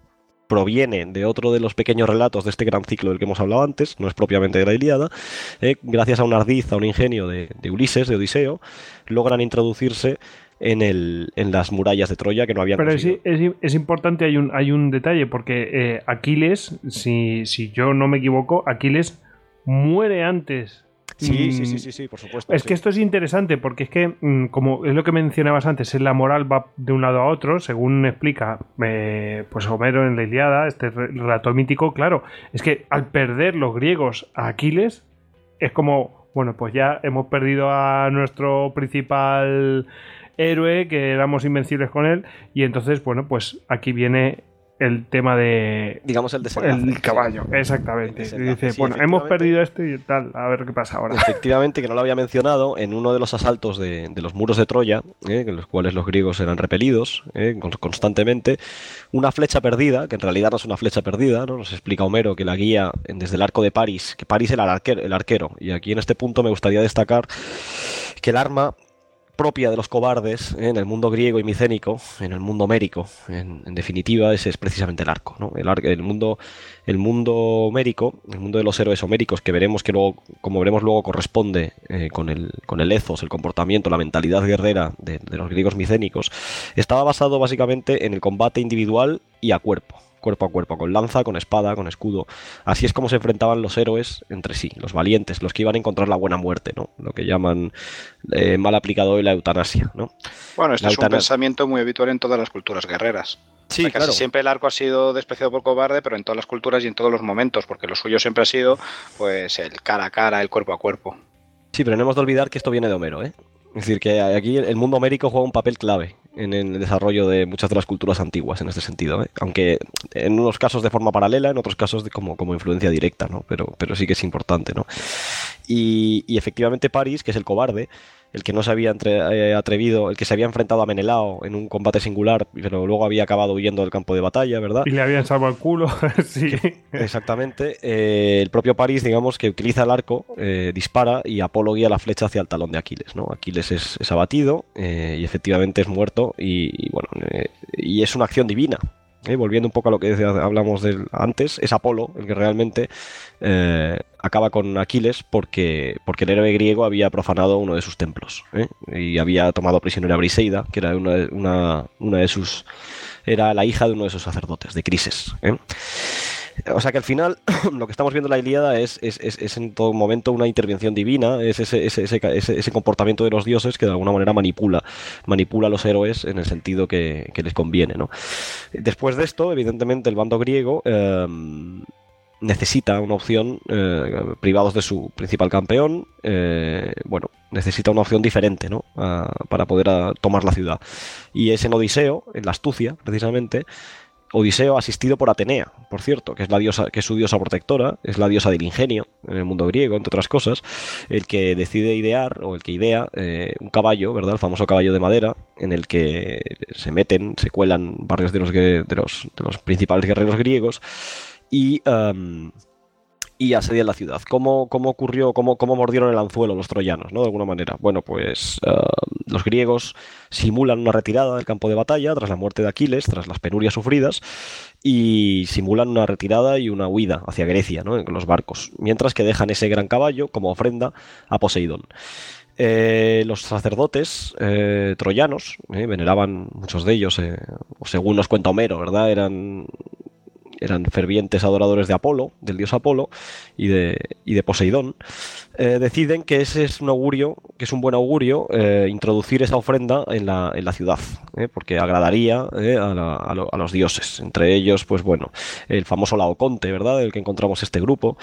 Speaker 2: proviene de otro de los pequeños relatos de este gran ciclo del que hemos hablado antes, no es propiamente de la Ilíada, eh, gracias a un ardiz, a un ingenio de, de Ulises, de Odiseo, logran introducirse en, el, en las murallas de Troya que no habían
Speaker 1: Pero
Speaker 2: conseguido.
Speaker 1: es, es, es importante, hay un, hay un detalle, porque eh, Aquiles, si, si yo no me equivoco, Aquiles muere antes.
Speaker 2: Sí, sí, sí, sí, sí, por supuesto.
Speaker 1: Es
Speaker 2: sí.
Speaker 1: que esto es interesante, porque es que, como es lo que mencionabas antes, la moral va de un lado a otro, según explica eh, pues Homero en la Ilíada, este relato mítico, claro, es que al perder los griegos a Aquiles, es como, bueno, pues ya hemos perdido a nuestro principal héroe, que éramos invencibles con él, y entonces, bueno, pues aquí viene el tema de...
Speaker 2: digamos el desenlace.
Speaker 1: El caballo, exactamente.
Speaker 2: El
Speaker 1: Y dice,
Speaker 2: sí,
Speaker 1: bueno, hemos perdido esto y tal, a ver qué pasa ahora.
Speaker 2: Efectivamente, que no lo había mencionado, en uno de los asaltos de, de los muros de Troya, eh, en los cuales los griegos eran repelidos eh, constantemente, una flecha perdida, que en realidad no es una flecha perdida, ¿no? Nos explica Homero que la guía desde el arco de París, que París era el arquero, el arquero, y aquí en este punto me gustaría destacar que el arma propia de los cobardes ¿eh? en el mundo griego y micénico, en el mundo homérico, en, en definitiva, ese es precisamente el arco, ¿no? El, ar el mundo, el mundo homérico, el mundo de los héroes homéricos, que veremos que luego, como veremos luego, corresponde eh, con el con el ethos, el comportamiento, la mentalidad guerrera de, de los griegos micénicos, estaba basado básicamente en el combate individual y a cuerpo. Cuerpo a cuerpo, con lanza, con espada, con escudo. Así es como se enfrentaban los héroes entre sí, los valientes, los que iban a encontrar la buena muerte, ¿no? Lo que llaman eh, mal aplicado hoy la eutanasia, ¿no?
Speaker 3: Bueno, este
Speaker 2: la
Speaker 3: es un pensamiento muy habitual en todas las culturas guerreras.
Speaker 2: Sí,
Speaker 3: o sea, casi
Speaker 2: claro.
Speaker 3: Siempre el arco ha sido despreciado por cobarde, pero en todas las culturas y en todos los momentos, porque lo suyo siempre ha sido pues el cara a cara, el cuerpo a cuerpo.
Speaker 2: Sí, pero no hemos de olvidar que esto viene de Homero, ¿eh? Es decir, que aquí el mundo homérico juega un papel clave en el desarrollo de muchas de las culturas antiguas en este sentido, ¿eh? Aunque en unos casos de forma paralela, en otros casos de como, como influencia directa, ¿no? Pero, pero sí que es importante, ¿no? Y, y efectivamente París, que es el cobarde, el que no se había entre, eh, atrevido, el que se había enfrentado a Menelao en un combate singular, pero luego había acabado huyendo del campo de batalla, ¿verdad?
Speaker 1: Y le habían salvado el culo, sí.
Speaker 2: Exactamente. Eh, el propio París, digamos, que utiliza el arco, eh, dispara y Apolo guía la flecha hacia el talón de Aquiles, ¿no? Aquiles es, es abatido eh, y efectivamente es muerto y, y bueno, eh, y es una acción divina. Eh, volviendo un poco a lo que decía, hablamos del, antes, es Apolo el que realmente eh, acaba con Aquiles porque, porque el héroe griego había profanado uno de sus templos ¿eh? y había tomado prisionera a Briseida, que era una, una, una de sus era la hija de uno de sus sacerdotes, de Crises. ¿eh? O sea que al final lo que estamos viendo en la Ilíada es, es, es, es en todo momento una intervención divina, es ese, ese, ese, ese, ese comportamiento de los dioses que de alguna manera manipula, manipula a los héroes en el sentido que, que les conviene, ¿no? Después de esto, evidentemente, el bando griego eh, necesita una opción, eh, privados de su principal campeón, eh, bueno, necesita una opción diferente, ¿no? A, para poder a, tomar la ciudad. Y es en Odiseo, en la astucia, precisamente, Odiseo asistido por Atenea, por cierto, que es la diosa, que es su diosa protectora, es la diosa del ingenio en el mundo griego, entre otras cosas, el que decide idear, o el que idea, eh, un caballo, ¿verdad? El famoso caballo de madera, en el que se meten, se cuelan varios de los, de los, de los principales guerreros griegos y, um, y asedian la ciudad. ¿Cómo, cómo ocurrió, cómo, cómo mordieron el anzuelo los troyanos, ¿no? De alguna manera. Bueno, pues uh, los griegos simulan una retirada del campo de batalla tras la muerte de Aquiles, tras las penurias sufridas, y simulan una retirada y una huida hacia Grecia, ¿no? En los barcos, mientras que dejan ese gran caballo como ofrenda a Poseidón. Eh, los sacerdotes eh, troyanos, eh, veneraban muchos de ellos, eh, según nos cuenta Homero, ¿verdad? Eran eran fervientes adoradores de Apolo, del dios Apolo y de, y de Poseidón, eh, deciden que ese es un augurio, que es un buen augurio, eh, introducir esa ofrenda en la, en la ciudad, eh, porque agradaría eh, a, la, a, lo, a los dioses. Entre ellos, pues bueno, el famoso Laoconte, ¿verdad?, del que encontramos este grupo.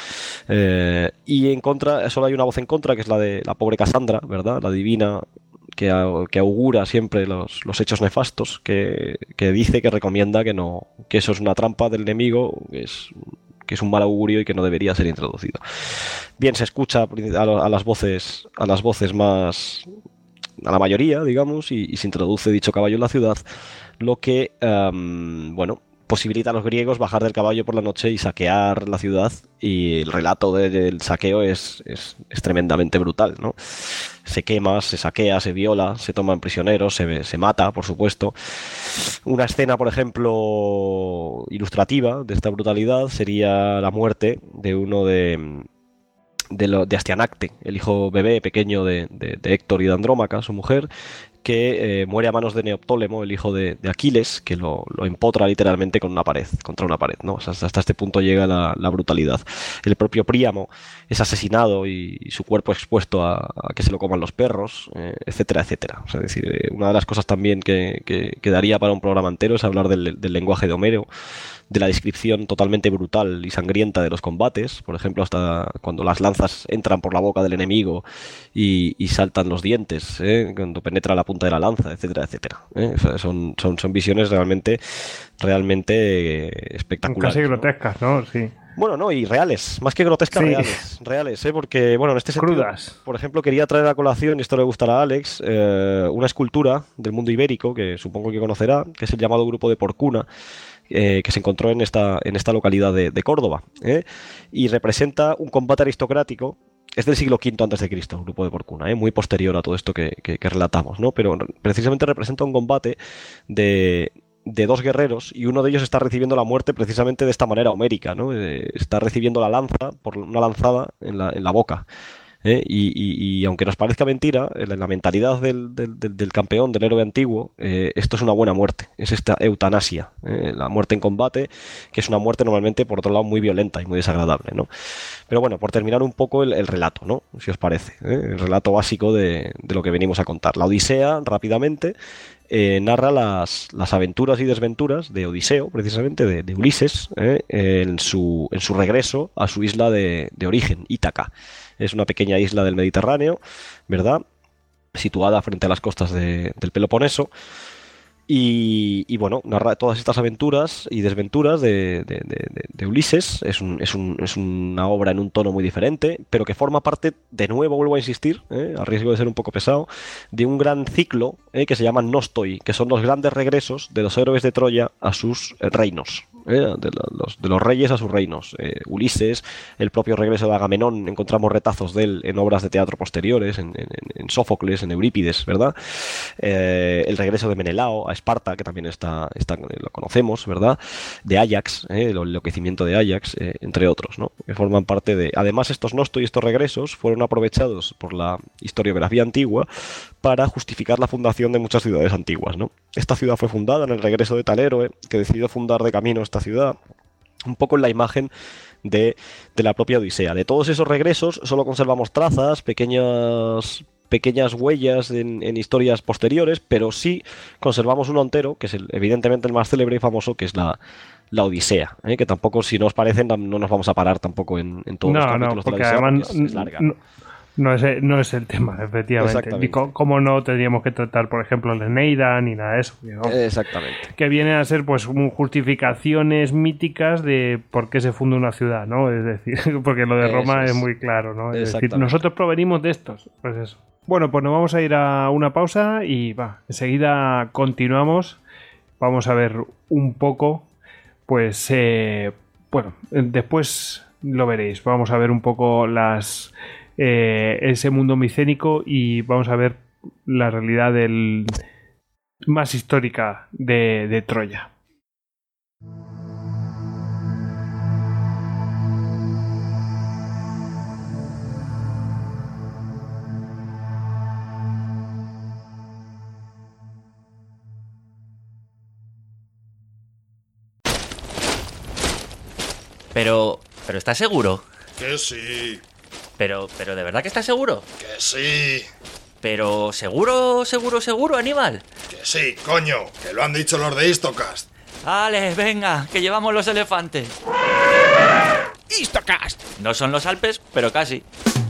Speaker 2: Eh, y en contra, solo hay una voz en contra, que es la de la pobre Casandra, ¿verdad?, la divina que, que augura siempre los, los hechos nefastos, que, que dice, que recomienda que no, que eso es una trampa del enemigo, que es, que es un mal augurio y que no debería ser introducido. Bien, se escucha a, a las voces, a las voces más, a la mayoría, digamos, y, y se introduce dicho caballo en la ciudad, lo que, um, bueno, posibilita a los griegos bajar del caballo por la noche y saquear la ciudad, y el relato de, del saqueo es, es, es tremendamente brutal, ¿no? Se quema, se saquea, se viola, se toman prisioneros, se, se mata, por supuesto. Una escena, por ejemplo, ilustrativa de esta brutalidad sería la muerte de uno de... De, lo, de Astianacte, el hijo bebé pequeño de, de, de Héctor y de Andrómaca, su mujer, que eh, muere a manos de Neoptólemo, el hijo de, de Aquiles, que lo, lo empotra literalmente con una pared, contra una pared, ¿no? O sea, hasta este punto llega la, la brutalidad. El propio Príamo es asesinado y, y su cuerpo expuesto a, a que se lo coman los perros, eh, etcétera, etcétera. O sea, es decir, eh, una de las cosas también que, que, que daría para un programa entero es hablar del, del lenguaje de Homero, de la descripción totalmente brutal y sangrienta de los combates, por ejemplo, hasta cuando las lanzas entran por la boca del enemigo y, y saltan los dientes, ¿eh? Cuando penetra la punta de la lanza, etcétera, etcétera. ¿eh? O sea, son, son, son visiones realmente, realmente eh, espectaculares.
Speaker 1: Casi grotescas, ¿no? Sí.
Speaker 2: Bueno, no, y reales, más que grotescas, sí. reales, reales, ¿eh? Porque, bueno, en este sentido,
Speaker 1: crudas. Por
Speaker 2: ejemplo, quería traer a colación, y esto le gustará a Alex, eh, una escultura del mundo ibérico, que supongo que conocerá, que es el llamado grupo de Porcuna, Eh, que se encontró en esta, en esta localidad de, de Córdoba, ¿eh? y representa un combate aristocrático. Es del siglo quinto antes de Cristo, el grupo de Porcuna, ¿eh? muy posterior a todo esto que, que, que relatamos, ¿no? Pero precisamente representa un combate de, de dos guerreros, y uno de ellos está recibiendo la muerte precisamente de esta manera homérica, ¿no? Eh, está recibiendo la lanza por una lanzada en la, en la boca. ¿Eh? Y, y, y aunque nos parezca mentira, en la mentalidad del, del, del campeón, del héroe antiguo, eh, esto es una buena muerte, es esta eutanasia, eh, la muerte en combate, que es una muerte normalmente, por otro lado, muy violenta y muy desagradable, ¿no? Pero bueno, por terminar un poco el, el relato, ¿no? Si os parece, ¿eh? El relato básico de, de lo que venimos a contar. La Odisea, rápidamente, Eh, narra las, las aventuras y desventuras de Odiseo, precisamente, de, de Ulises, eh, en, su, en su regreso a su isla de, de origen, Ítaca. Es una pequeña isla del Mediterráneo, ¿verdad?, situada frente a las costas de, del Peloponeso. Y, y bueno, narra todas estas aventuras y desventuras de, de, de, de Ulises. Es, un, es, un, es una obra en un tono muy diferente, pero que forma parte, de nuevo vuelvo a insistir, eh, a riesgo de ser un poco pesado, de un gran ciclo eh, que se llama Nostoi, que son los grandes regresos de los héroes de Troya a sus eh, reinos. Eh, de, los, de los reyes a sus reinos. Eh, Ulises, el propio regreso de Agamenón, encontramos retazos de él en obras de teatro posteriores, en, en, en Sófocles, en Eurípides, ¿verdad? Eh, el regreso de Menelao a Esparta, que también está, está lo conocemos, ¿verdad? De Ajax, eh, el enloquecimiento de Ajax, eh, entre otros, ¿no? Que forman parte de... Además, estos nostos y estos regresos fueron aprovechados por la historiografía antigua para justificar la fundación de muchas ciudades antiguas, ¿no? Esta ciudad fue fundada en el regreso de tal héroe, que decidió fundar de camino esta ciudad, un poco en la imagen de, de la propia Odisea. De todos esos regresos solo conservamos trazas, pequeñas... pequeñas huellas en, en historias posteriores, pero sí conservamos uno entero, que es el, evidentemente el más célebre y famoso, que es la, la Odisea, ¿eh? Que tampoco, si no os parecen, no nos vamos a parar tampoco en, en todos
Speaker 1: no,
Speaker 2: los capítulos
Speaker 1: no,
Speaker 2: de la Odisea,
Speaker 1: además,
Speaker 2: porque es, es larga.
Speaker 1: No, no, es, no es el tema, efectivamente. Y como no tendríamos que tratar, por ejemplo, el Eneida ni nada de eso, ¿no?
Speaker 2: Exactamente. Que
Speaker 1: vienen a ser pues justificaciones míticas de por qué se funda una ciudad, ¿no? Es decir, porque lo de Roma es. es muy claro, ¿no? Es decir, nosotros provenimos de estos, pues eso. Bueno, pues nos vamos a ir a una pausa y va, enseguida continuamos. Vamos a ver un poco, pues, eh, bueno, después lo veréis. Vamos a ver un poco las eh, ese mundo micénico y vamos a ver la realidad del, más histórica de, de Troya.
Speaker 4: Pero, pero ¿estás seguro?
Speaker 5: Que sí.
Speaker 4: Pero, pero ¿de verdad que estás seguro?
Speaker 5: Que sí.
Speaker 4: Pero, ¿seguro, seguro, seguro, Aníbal?
Speaker 5: Que sí, coño, que lo han dicho los de Histocast.
Speaker 4: Vale, venga, que llevamos los elefantes.
Speaker 6: Histocast.
Speaker 4: No son los Alpes, pero casi.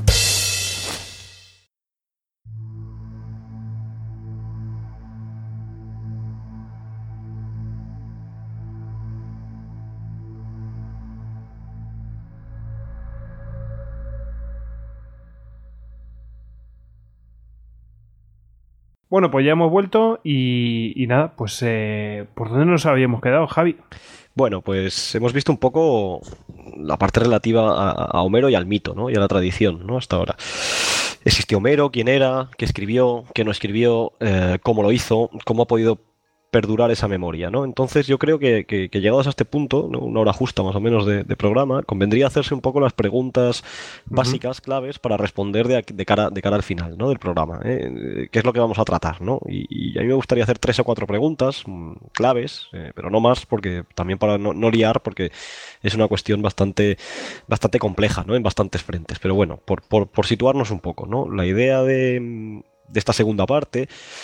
Speaker 1: Bueno, pues ya hemos vuelto y, y nada, pues eh, ¿por dónde nos habíamos quedado, Javi?
Speaker 2: Bueno, pues hemos visto un poco la parte relativa a, a Homero y al mito, ¿no? Y a la tradición, ¿no? Hasta ahora. ¿Existió Homero? ¿Quién era? ¿Qué escribió? ¿Qué no escribió? Eh, ¿Cómo lo hizo? ¿Cómo ha podido perdurar esa memoria, ¿no? Entonces yo creo que, que, que llegados a este punto, ¿no? Una hora justa más o menos de, de programa, convendría hacerse un poco las preguntas básicas, uh-huh. claves, para responder de, de, cara, de cara al final, ¿no? Del programa, ¿eh? ¿Qué es lo que vamos a tratar, ¿no? Y, y a mí me gustaría hacer tres o cuatro preguntas mmm, claves, eh, pero no más, porque también para no, no liar, porque es una cuestión bastante, bastante compleja, ¿no? En bastantes frentes, pero bueno, por, por, por situarnos un poco, ¿no? La idea de, de esta segunda parte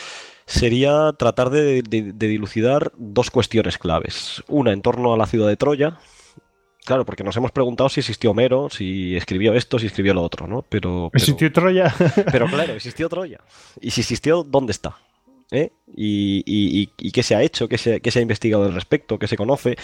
Speaker 2: sería tratar de, de, de dilucidar dos cuestiones claves. Una en torno a la ciudad de Troya. Claro, porque nos hemos preguntado si existió Homero, si escribió esto, si escribió lo otro, ¿no? Pero, pero
Speaker 1: ¿existió Troya?
Speaker 2: Pero claro, existió Troya. Y si existió, ¿dónde está? ¿Eh? Y, y, y qué se ha hecho, qué se, qué se ha investigado al respecto, qué se conoce,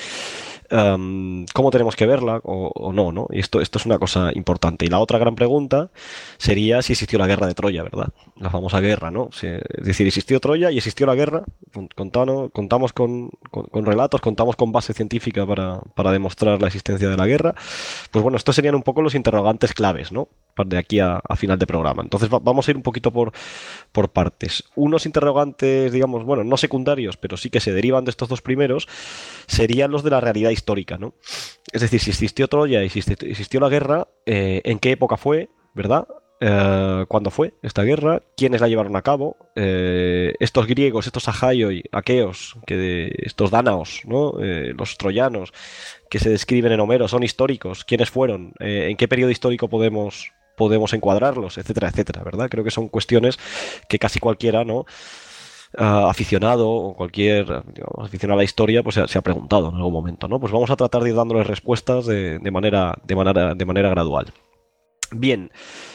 Speaker 2: um, cómo tenemos que verla o, o no, ¿no? Y esto, esto es una cosa importante. Y la otra gran pregunta sería si existió la guerra de Troya, ¿verdad? La famosa guerra, ¿no? Si, es decir, existió Troya y existió la guerra. Contamos, contamos con, con, con relatos, contamos con base científica para, para demostrar la existencia de la guerra. Pues bueno, estos serían un poco los interrogantes claves, ¿no? De aquí a, a final de programa. Entonces va, vamos a ir un poquito por, por partes. Unos interrogantes, digamos, bueno, no secundarios, pero sí que se derivan de estos dos primeros, serían los de la realidad histórica, ¿no? Es decir, si existió Troya y si existió la guerra, eh, ¿en qué época fue, verdad? Eh, ¿Cuándo fue esta guerra? ¿Quiénes la llevaron a cabo? Eh, estos griegos, estos ajaioi, aqueos, que de, estos dánaos, ¿no? Eh, los troyanos que se describen en Homero, ¿son históricos? ¿Quiénes fueron? Eh, ¿En qué periodo histórico podemos podemos encuadrarlos, etcétera, etcétera, ¿verdad? Creo que son cuestiones que casi cualquiera, ¿no? Uh, aficionado o cualquier, digamos, aficionado a la historia, pues se, se ha preguntado en algún momento, ¿no? Pues vamos a tratar de ir dándoles respuestas de, de manera, de manera, de manera gradual. Bien,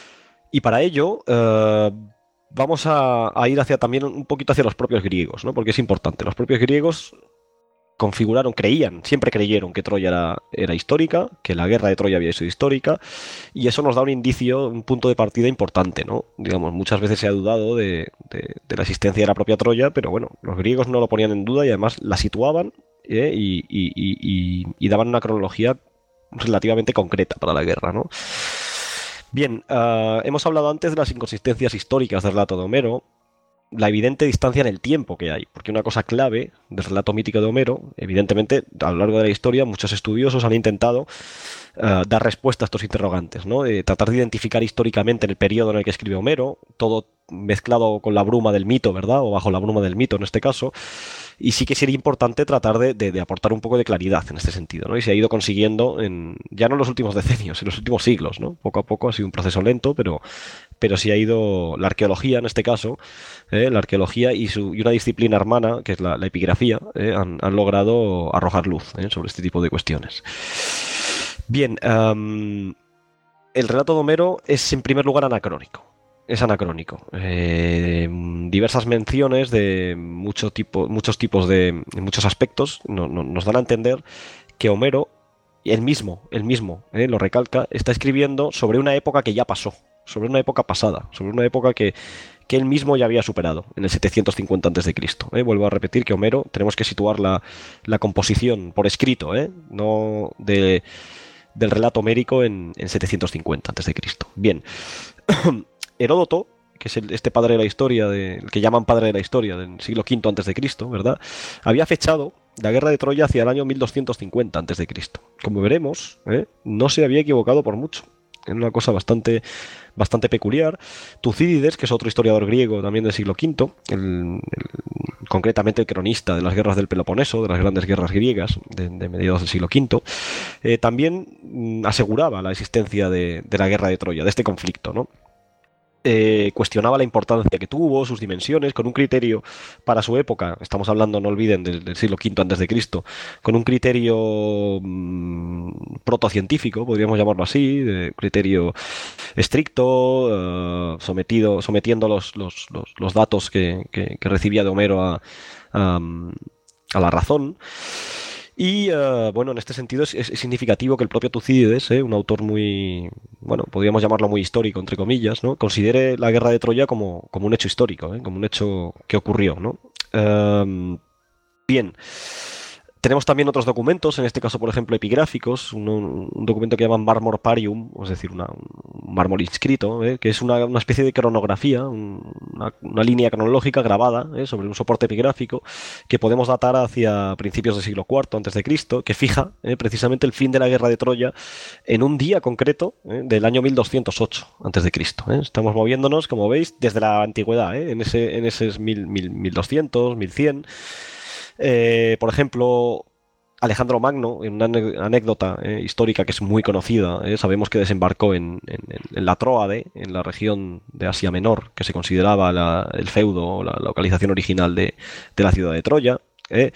Speaker 2: y para ello uh, vamos a, a ir hacia también un poquito hacia los propios griegos, ¿no? Porque es importante. Los propios griegos configuraron, creían, siempre creyeron que Troya era, era histórica, que la guerra de Troya había sido histórica, y eso nos da un indicio, un punto de partida importante, ¿no? Digamos, muchas veces se ha dudado de, de, de la existencia de la propia Troya, pero bueno, los griegos no lo ponían en duda y además la situaban ¿eh? y, y, y, y, y daban una cronología relativamente concreta para la guerra, ¿no? Bien, uh, hemos hablado antes de las inconsistencias históricas del relato de Homero, la evidente distancia en el tiempo que hay, porque una cosa clave del relato mítico de Homero, evidentemente, a lo largo de la historia, muchos estudiosos han intentado uh, dar respuesta a estos interrogantes, ¿no? Eh, tratar de identificar históricamente en el periodo en el que escribe Homero, todo mezclado con la bruma del mito, ¿verdad? O bajo la bruma del mito en este caso, y sí que sería importante tratar de, de, de aportar un poco de claridad en este sentido, ¿no? Y se ha ido consiguiendo, en, ya no en los últimos decenios, en los últimos siglos, ¿no? Poco a poco ha sido un proceso lento, pero, pero sí ha ido la arqueología en este caso, ¿eh? La arqueología y, su, y una disciplina hermana, que es la, la epigrafía, ¿eh? han, han logrado arrojar luz ¿eh? sobre este tipo de cuestiones. Bien, um, el relato de Homero es en primer lugar anacrónico. Es anacrónico. Eh, diversas menciones de mucho tipo, muchos tipos de muchos aspectos no, no, nos dan a entender que Homero, él mismo, él mismo, eh, lo recalca, está escribiendo sobre una época que ya pasó, sobre una época pasada, sobre una época que, que él mismo ya había superado en el setecientos cincuenta antes de Cristo. Eh. Vuelvo a repetir que Homero, tenemos que situar la, la composición por escrito, eh, no de, del relato homérico en, en setecientos cincuenta antes de Cristo. Bien. Heródoto, que es el, este padre de la historia, de, el que llaman padre de la historia del siglo quinto antes de Cristo, ¿verdad? Había fechado la guerra de Troya hacia el año mil doscientos cincuenta antes de Cristo. Como veremos, ¿eh? no se había equivocado por mucho. Es una cosa bastante, bastante peculiar. Tucídides, que es otro historiador griego también del siglo quinto, el, el concretamente el cronista de las guerras del Peloponeso, de las grandes guerras griegas de, de mediados del siglo quinto, eh, también mm, aseguraba la existencia de, de la guerra de Troya, de este conflicto, ¿no? Eh, cuestionaba la importancia que tuvo, sus dimensiones, con un criterio para su época, estamos hablando, no olviden, del, del siglo quinto antes de Cristo, con un criterio mmm, protocientífico, podríamos llamarlo así, de criterio estricto, uh, sometido, sometiendo los, los, los, los datos que, que, que recibía de Homero a, a, a la razón. Y uh, bueno, en este sentido es, es significativo que el propio Tucídides, ¿eh? un autor muy, bueno, podríamos llamarlo muy histórico, entre comillas, ¿no? Considere la guerra de Troya como, como un hecho histórico, ¿eh? Como un hecho que ocurrió, ¿no? Uh, bien. Tenemos también otros documentos, en este caso, por ejemplo, epigráficos, un, un documento que llaman Marmor Parium, es decir, una, un mármol inscrito, ¿eh? que es una, una especie de cronografía, un, una, una línea cronológica grabada ¿eh? sobre un soporte epigráfico que podemos datar hacia principios del siglo cuarto antes de Cristo, que fija ¿eh? precisamente el fin de la guerra de Troya en un día concreto ¿eh? del año mil doscientos ocho antes de Cristo. ¿eh? Estamos moviéndonos, como veis, desde la antigüedad, ¿eh? en ese en ese mil, mil, mil doscientos, mil cien. Eh, por ejemplo, Alejandro Magno, en una anécdota eh, histórica que es muy conocida, eh, sabemos que desembarcó en, en, en la Tróade, en la región de Asia Menor, que se consideraba la, el feudo o la localización original de, de la ciudad de Troya. Eh.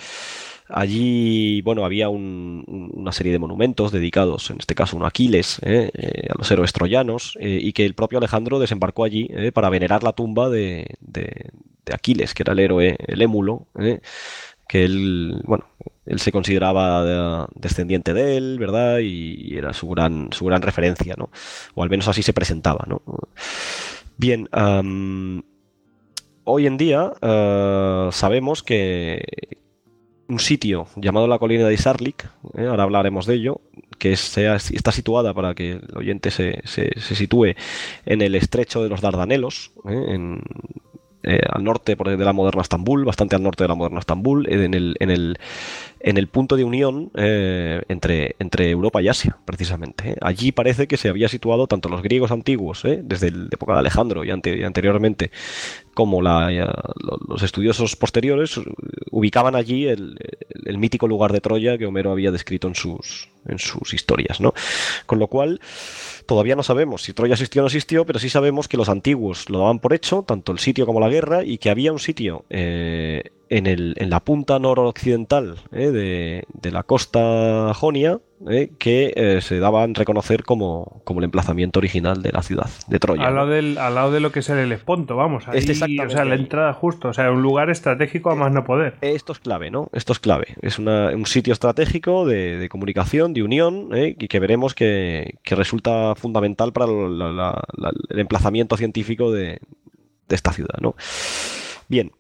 Speaker 2: Allí, bueno, había un, una serie de monumentos dedicados, en este caso, a Aquiles, eh, eh, a los héroes troyanos, eh, y que el propio Alejandro desembarcó allí eh, para venerar la tumba de, de, de Aquiles, que era el héroe, el émulo, eh, que él, bueno, él se consideraba de, descendiente de él, ¿verdad? Y era su gran, su gran referencia, ¿no? O al menos así se presentaba, ¿no? Bien, um, hoy en día uh, sabemos que un sitio llamado la colina de Isarlik, ¿eh? ahora hablaremos de ello, que sea, está situada, para que el oyente se, se, se sitúe, en el estrecho de los Dardanelos, ¿eh? en... Eh, al norte de la moderna Estambul, bastante al norte de la moderna Estambul, en el, en el, en el punto de unión eh, entre, entre Europa y Asia, precisamente. ¿eh? Allí parece que se había situado tanto los griegos antiguos, ¿eh? desde la época de Alejandro y, ante, y anteriormente, como la, ya, los estudiosos posteriores, ubicaban allí el, el, el mítico lugar de Troya que Homero había descrito en sus, en sus historias, ¿no? Con lo cual, todavía no sabemos si Troya existió o no existió, pero sí sabemos que los antiguos lo daban por hecho, tanto el sitio como la guerra, y que había un sitio eh, en, el, en la punta noroccidental eh, de, de la costa jonia eh, que eh, se daban a reconocer como, como el emplazamiento original de la ciudad de Troya.
Speaker 1: Al lado,
Speaker 2: ¿no?
Speaker 1: del, al lado de lo que es el Helesponto, vamos. Ahí,
Speaker 2: Este exactamente.
Speaker 1: O sea, la entrada justo, o sea, un lugar estratégico a más no poder.
Speaker 2: Esto es clave, ¿no? Esto es clave. Es una, un sitio estratégico de, de comunicación, de unión, ¿eh? y que veremos que, que resulta fundamental para la, la, la, el emplazamiento científico de, de esta ciudad, ¿no? Bien.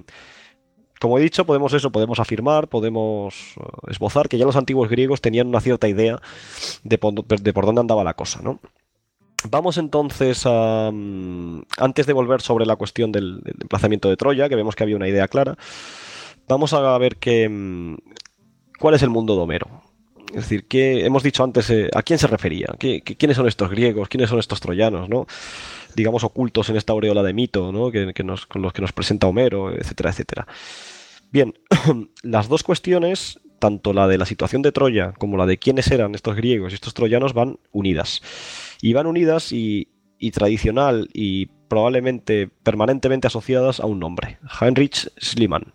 Speaker 2: Como he dicho, podemos eso, podemos afirmar, podemos esbozar que ya los antiguos griegos tenían una cierta idea de por, de por dónde andaba la cosa, ¿no? Vamos entonces a... Antes de volver sobre la cuestión del, del emplazamiento de Troya, que vemos que había una idea clara, vamos a ver que, cuál es el mundo de Homero. Es decir, que hemos dicho antes eh, a quién se refería, ¿Qué, qué, quiénes son estos griegos, quiénes son estos troyanos, ¿no? Digamos, ocultos en esta aureola de mito, ¿no? que, que nos, con los que nos presenta Homero, etcétera, etcétera. Bien, las dos cuestiones, tanto la de la situación de Troya como la de quiénes eran estos griegos y estos troyanos, van unidas. Y van unidas y, y tradicional y probablemente permanentemente asociadas a un nombre, Heinrich Schliemann.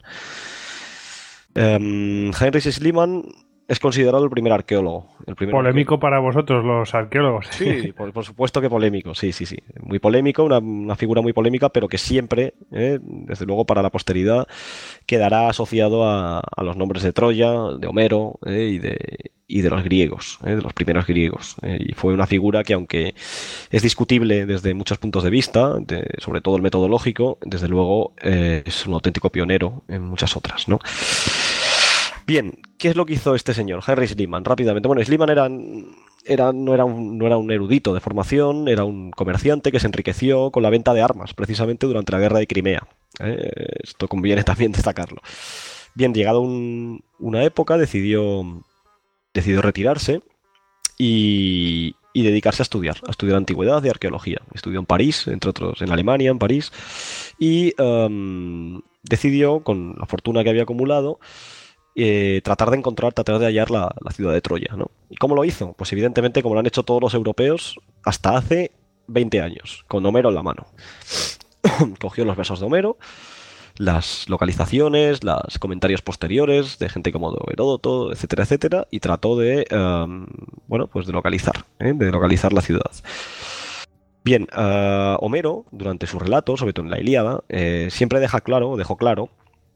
Speaker 2: Um, Heinrich Schliemann es considerado el primer arqueólogo. El primer
Speaker 1: polémico
Speaker 2: arqueólogo.
Speaker 1: Para vosotros, los arqueólogos.
Speaker 2: Sí, por, por supuesto que polémico, sí, sí, sí. Muy polémico, una, una figura muy polémica, pero que siempre, eh, desde luego para la posteridad, quedará asociado a, a los nombres de Troya, de Homero eh, y, de, y de los griegos, eh, de los primeros griegos. Eh, y fue una figura que, aunque es discutible desde muchos puntos de vista, de, sobre todo el metodológico, desde luego eh, es un auténtico pionero en muchas otras, ¿no? Bien, ¿qué es lo que hizo este señor, Heinrich Schliemann? Rápidamente. Bueno, Schliemann era, era, no, era un, no era un erudito de formación, era un comerciante que se enriqueció con la venta de armas, precisamente durante la guerra de Crimea. ¿eh? Esto conviene también destacarlo. Bien, llegado un, una época, decidió, decidió retirarse y, y dedicarse a estudiar, a estudiar antigüedad y arqueología. Estudió en París, entre otros, en Alemania, en París, y... Um, decidió, con la fortuna que había acumulado, eh, tratar de encontrar, tratar de hallar la, la ciudad de Troya, ¿no? ¿Y cómo lo hizo? Pues evidentemente como lo han hecho todos los europeos hasta hace veinte años, con Homero en la mano. Cogió los versos de Homero, las localizaciones, los comentarios posteriores de gente como Heródoto, etcétera, etcétera, y trató de, um, bueno, pues de localizar, ¿eh? de localizar la ciudad. Bien, uh, Homero, durante su relato, sobre todo en la Ilíada, eh, siempre deja claro, dejó claro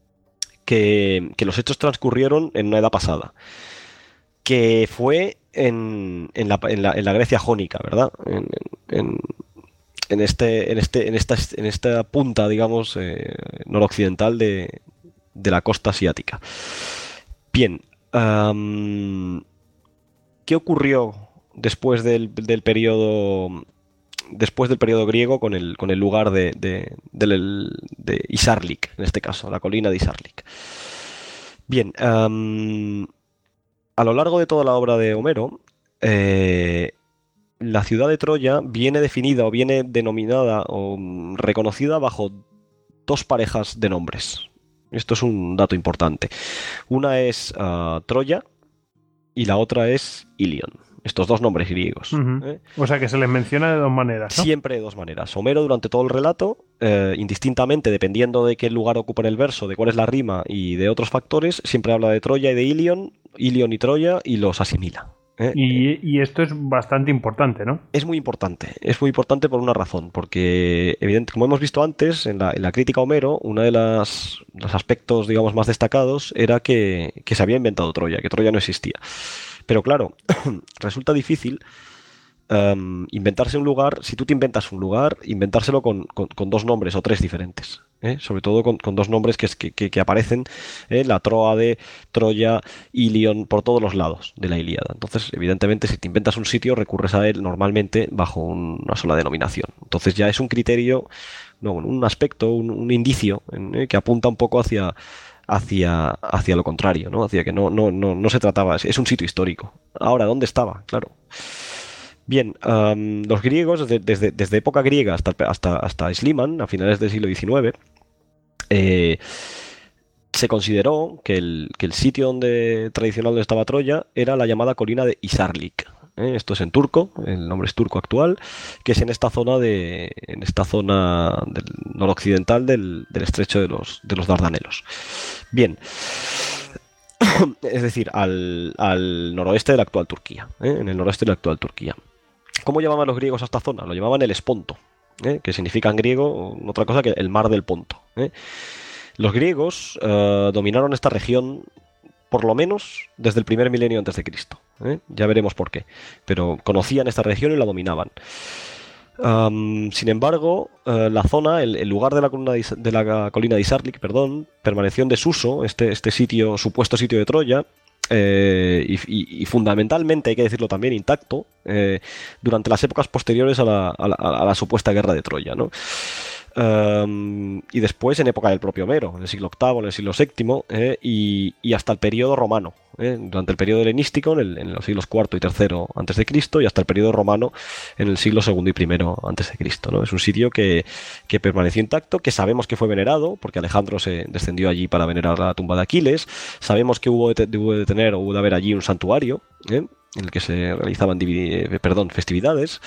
Speaker 2: que, que los hechos transcurrieron en una edad pasada, que fue en, en, la, en, la, en la Grecia jónica, ¿verdad? En, en, en, este, en, este, en, esta, en esta punta, digamos, eh, noroccidental de, de la costa asiática. Bien, um, ¿qué ocurrió después del, del periodo... después del periodo griego con el, con el lugar de, de, de, de Isarlik, en este caso, la colina de Isarlik? Bien, um, a lo largo de toda la obra de Homero, eh, la ciudad de Troya viene definida o viene denominada o reconocida bajo dos parejas de nombres. Esto es un dato importante. Una es uh, Troya y la otra es Ilion. Estos dos nombres griegos.
Speaker 1: Uh-huh. ¿eh? O sea que se les menciona de dos maneras, ¿no?
Speaker 2: Siempre de dos maneras. Homero durante todo el relato, eh, indistintamente, dependiendo de qué lugar ocupa en el verso, de cuál es la rima y de otros factores, siempre habla de Troya y de Ilion, Ilion y Troya, y los asimila. ¿eh?
Speaker 1: Y, y esto es bastante importante, ¿no?
Speaker 2: Es muy importante. Es muy importante por una razón. Porque, evidente, como hemos visto antes, en la, en la crítica a Homero, uno de las, los aspectos, digamos, más destacados era que, que se había inventado Troya, que Troya no existía. Pero claro, resulta difícil um, inventarse un lugar. Si tú te inventas un lugar, inventárselo con, con, con dos nombres o tres diferentes, ¿eh? Sobre todo con, con dos nombres que, que, que aparecen, ¿eh? La Troade, Troya, Ilion, por todos los lados de la Ilíada. Entonces, evidentemente, si te inventas un sitio, recurres a él normalmente bajo un, una sola denominación. Entonces ya es un criterio, no, un aspecto, un, un indicio, ¿eh? que apunta un poco hacia... Hacia, hacia lo contrario, ¿no? Hacia que no, no, no, no se trataba, es, es un sitio histórico. Ahora, ¿dónde estaba? Claro. Bien, um, los griegos, desde, desde, desde época griega hasta, hasta, hasta Schliemann, a finales del siglo diecinueve, eh, se consideró que el, que el sitio donde, tradicional donde estaba Troya era la llamada colina de Isarlik. ¿eh? Esto es en turco, el nombre es turco actual, que es en esta zona de en esta zona del noroccidental del, del estrecho de los, de los Dardanelos. Bien, es decir, al, al noroeste de la actual Turquía, ¿eh? en el noroeste de la actual Turquía. ¿Cómo llamaban los griegos a esta zona? Lo llamaban el Esponto, ¿eh? que significa en griego otra cosa que el mar del Ponto. ¿eh? Los griegos uh, dominaron esta región por lo menos desde el primer milenio antes de Cristo. ¿eh? Ya veremos por qué. Pero conocían esta región y la dominaban. Um, sin embargo, uh, la zona, el, el lugar de la, colina de, de la colina de Isarlik, perdón, permaneció en desuso, este, este sitio, supuesto sitio de Troya, eh, y, y, y fundamentalmente, hay que decirlo también, intacto, eh, durante las épocas posteriores a la, a la, a la supuesta guerra de Troya, ¿no? Um, y después en época del propio Homero, en el siglo octavo, en el siglo séptimo, eh, y, y hasta el periodo romano, eh, durante el periodo helenístico, en, el, en los siglos cuarto y tercero antes de Cristo, y hasta el periodo romano en el siglo segundo y primero antes de Cristo, ¿no? Es un sitio que, que permaneció intacto, que sabemos que fue venerado, porque Alejandro se descendió allí para venerar la tumba de Aquiles. Sabemos que hubo de, hubo de tener o hubo de haber allí un santuario, eh, en el que se realizaban eh, perdón, festividades.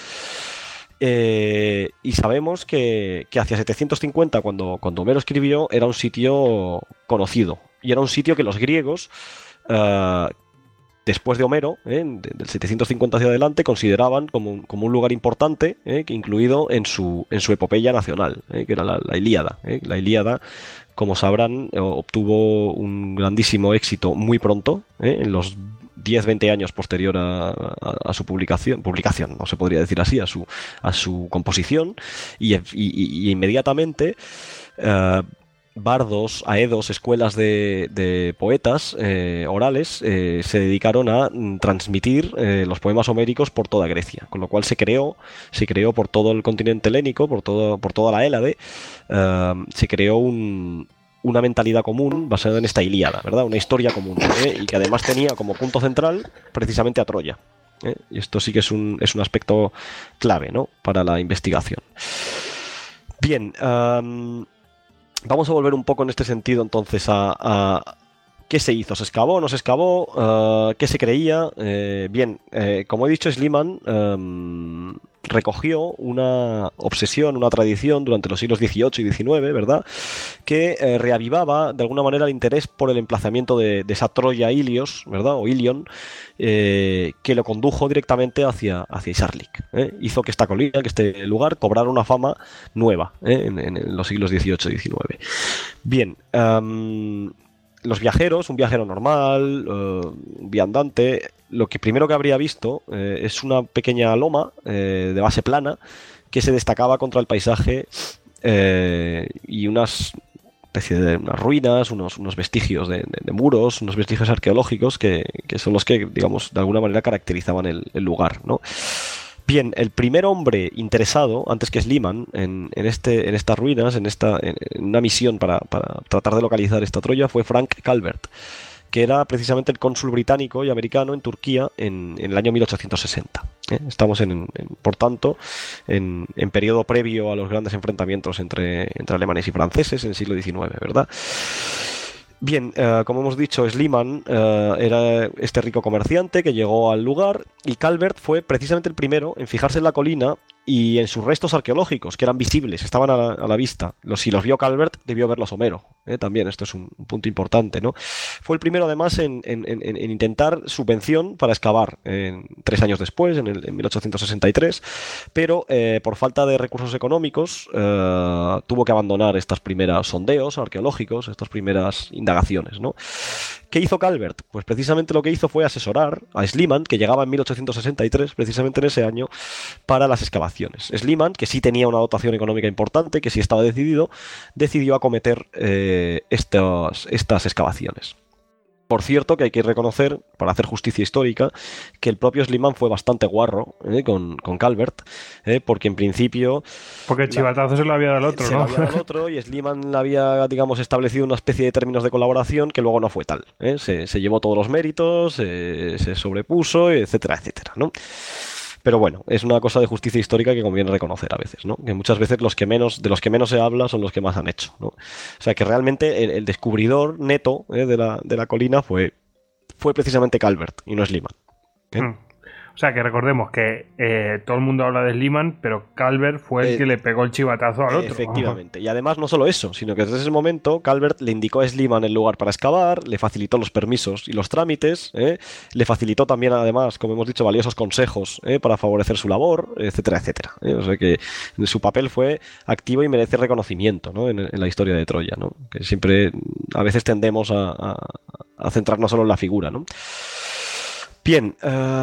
Speaker 2: Eh, y sabemos que, que hacia setecientos cincuenta, cuando, cuando Homero escribió, era un sitio conocido. Y era un sitio que los griegos, uh, después de Homero, eh, del setecientos cincuenta hacia adelante, consideraban como un, como un lugar importante, eh, incluido en su, en su epopeya nacional, eh, que era la, la Ilíada. Eh. La Ilíada, como sabrán, obtuvo un grandísimo éxito muy pronto, eh, en los diez a veinte años posterior a, a, a su publicación, publicación, no se podría decir así, a su, a su composición, y, y, y inmediatamente uh, bardos, aedos, escuelas de, de poetas eh, orales eh, se dedicaron a mm, transmitir eh, los poemas homéricos por toda Grecia, con lo cual se creó, se creó por todo el continente helénico, por, todo, por toda la Hélade, uh, se creó un... una mentalidad común basada en esta Ilíada, ¿verdad? Una historia común, ¿eh? Y que además tenía como punto central precisamente a Troya, ¿eh? Y esto sí que es un, es un aspecto clave, ¿no? Para la investigación. Bien, um, vamos a volver un poco en este sentido entonces a... a ¿qué se hizo? ¿Se excavó? ¿No se excavó? Uh, ¿Qué se creía? Eh, bien, eh, como he dicho, Schliemann um, recogió una obsesión, una tradición durante los siglos dieciocho y diecinueve, ¿verdad? Que eh, reavivaba de alguna manera el interés por el emplazamiento de, de esa Troya Ilios, ¿verdad? O Ilion, eh, que lo condujo directamente hacia, hacia Isarlik. ¿eh? Hizo que esta colina, que este lugar, cobrara una fama nueva ¿eh? en, en los siglos dieciocho y diecinueve. Bien, um, los viajeros, un viajero normal, uh, un viandante, lo que primero que habría visto eh, es una pequeña loma eh, de base plana que se destacaba contra el paisaje eh, y unas especie de unas ruinas, unos, unos vestigios de, de, de muros, unos vestigios arqueológicos que, que son los que, digamos, de alguna manera caracterizaban el, el lugar, ¿no? Bien, el primer hombre interesado, antes que Schliemann, en, en, este, en estas ruinas, en, esta, en una misión para, para tratar de localizar esta Troya, fue Frank Calvert, que era precisamente el cónsul británico y americano en Turquía en, en el año mil ochocientos sesenta. ¿eh? Estamos, en, en, por tanto, en, en periodo previo a los grandes enfrentamientos entre, entre alemanes y franceses en el siglo diecinueve, ¿verdad? Bien, uh, como hemos dicho, Schliemann uh, era este rico comerciante que llegó al lugar y Calvert fue precisamente el primero en fijarse en la colina y en sus restos arqueológicos, que eran visibles, estaban a la, a la vista. Los, si los vio Calvert, debió verlos Homero. ¿eh? También, esto es un, un punto importante, ¿no? Fue el primero, además, en, en, en, en intentar subvención para excavar en, tres años después, en, el, en mil ochocientos sesenta y tres, pero eh, por falta de recursos económicos eh, tuvo que abandonar estas primeras sondeos arqueológicos, estas primeras indagaciones, ¿no? ¿Qué hizo Calvert? Pues precisamente lo que hizo fue asesorar a Schliemann, que llegaba en mil ochocientos sesenta y tres, precisamente en ese año, para las excavaciones. Schliemann, que sí tenía una dotación económica importante, que sí estaba decidido, decidió acometer eh, estas, estas excavaciones. Por cierto, que hay que reconocer, para hacer justicia histórica, que el propio Schliemann fue bastante guarro eh, con, con Calvert, eh, porque en principio...
Speaker 1: Porque el chivatazo la, se lo había dado al otro,
Speaker 2: se
Speaker 1: ¿no?
Speaker 2: Se lo había dado al otro y Schliemann había, digamos, establecido una especie de términos de colaboración que luego no fue tal. Eh. Se, se llevó todos los méritos, eh, se sobrepuso, etcétera, etcétera, ¿no? Pero bueno, es una cosa de justicia histórica que conviene reconocer a veces, ¿no? Que muchas veces los que menos, de los que menos se habla son los que más han hecho, ¿no? O sea que realmente el, el descubridor neto eh, de, la, de la colina fue, fue precisamente Calvert y no Schliemann. ¿eh?
Speaker 1: Hmm. O sea que recordemos que eh, todo el mundo habla de Schliemann, pero Calvert fue el eh, que le pegó el chivatazo al otro.
Speaker 2: Efectivamente. Y además no solo eso, sino que desde ese momento Calvert le indicó a Schliemann el lugar para excavar, le facilitó los permisos y los trámites, ¿eh? le facilitó también además, como hemos dicho, valiosos consejos ¿eh? para favorecer su labor, etcétera, etcétera. ¿eh? O sea que su papel fue activo y merece reconocimiento, ¿no? en, en la historia de Troya, ¿no? Que siempre a veces tendemos a, a, a centrarnos solo en la figura, ¿no? Bien,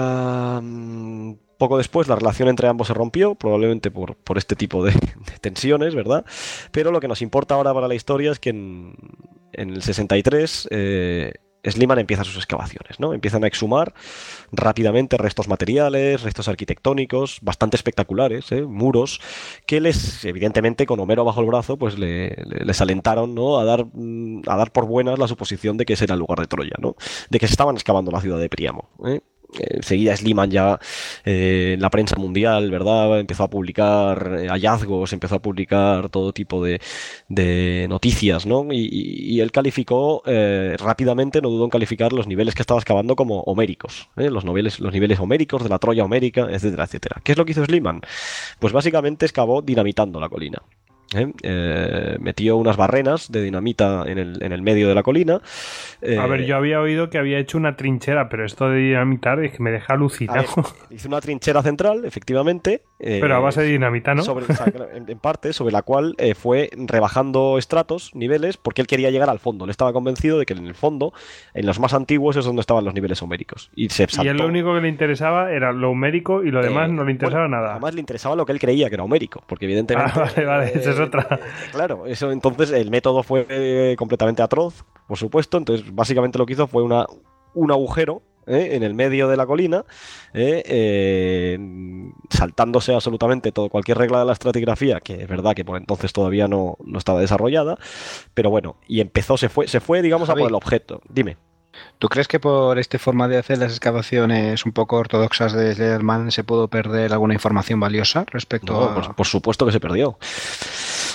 Speaker 2: uh, poco después la relación entre ambos se rompió, probablemente por, por este tipo de, de tensiones, ¿verdad? Pero lo que nos importa ahora para la historia es que en, en el sesenta y tres eh, Schliemann empieza sus excavaciones, ¿no? Empiezan a exhumar rápidamente restos materiales, restos arquitectónicos, bastante espectaculares, ¿eh? Muros, que les, evidentemente, con Homero bajo el brazo, pues le, le, les alentaron, ¿no? a, dar, a dar por buenas la suposición de que ese era el lugar de Troya, ¿no? De que se estaban excavando la ciudad de Príamo, ¿eh? Enseguida Schliemann ya eh, en la prensa mundial, ¿verdad? Empezó a publicar eh, hallazgos, empezó a publicar todo tipo de, de noticias, ¿no? Y, y, y él calificó eh, rápidamente, no dudó en calificar los niveles que estaba excavando como homéricos, ¿eh? los, niveles, los niveles homéricos de la Troya homérica, etcétera, etcétera. ¿Qué es lo que hizo Schliemann? Pues básicamente excavó dinamitando la colina. ¿Eh? Eh, metió unas barrenas de dinamita en el, en el medio de la colina. Eh,
Speaker 1: a ver, yo había oído que había hecho una trinchera, pero esto de dinamitar es que me deja alucinado.
Speaker 2: Ver, hizo una trinchera central, efectivamente. Eh,
Speaker 1: pero a base de dinamita, ¿no?
Speaker 2: Sobre, o sea, en, en parte, sobre la cual eh, fue rebajando estratos, niveles, porque él quería llegar al fondo. Él estaba convencido de que en el fondo, en los más antiguos, es donde estaban los niveles homéricos. Y se saltó.
Speaker 1: Y él lo único que le interesaba era lo homérico y lo demás eh, no le interesaba
Speaker 2: bueno,
Speaker 1: nada.
Speaker 2: Además le interesaba lo que él creía que era homérico, porque evidentemente...
Speaker 1: Ah, vale, vale, eso es otra.
Speaker 2: Claro, eso entonces el método fue eh, completamente atroz, por supuesto. Entonces, básicamente lo que hizo fue una, un agujero eh, en el medio de la colina, eh, eh, saltándose absolutamente todo, cualquier regla de la estratigrafía, que es verdad que por entonces todavía no, no estaba desarrollada, pero bueno, y empezó, se fue, se fue digamos, Javi, a por el objeto. Dime.
Speaker 3: ¿Tú crees que por esta forma de hacer las excavaciones un poco ortodoxas de Schliemann se pudo perder alguna información valiosa respecto
Speaker 2: no,
Speaker 3: a...?
Speaker 2: Por, por supuesto que se perdió.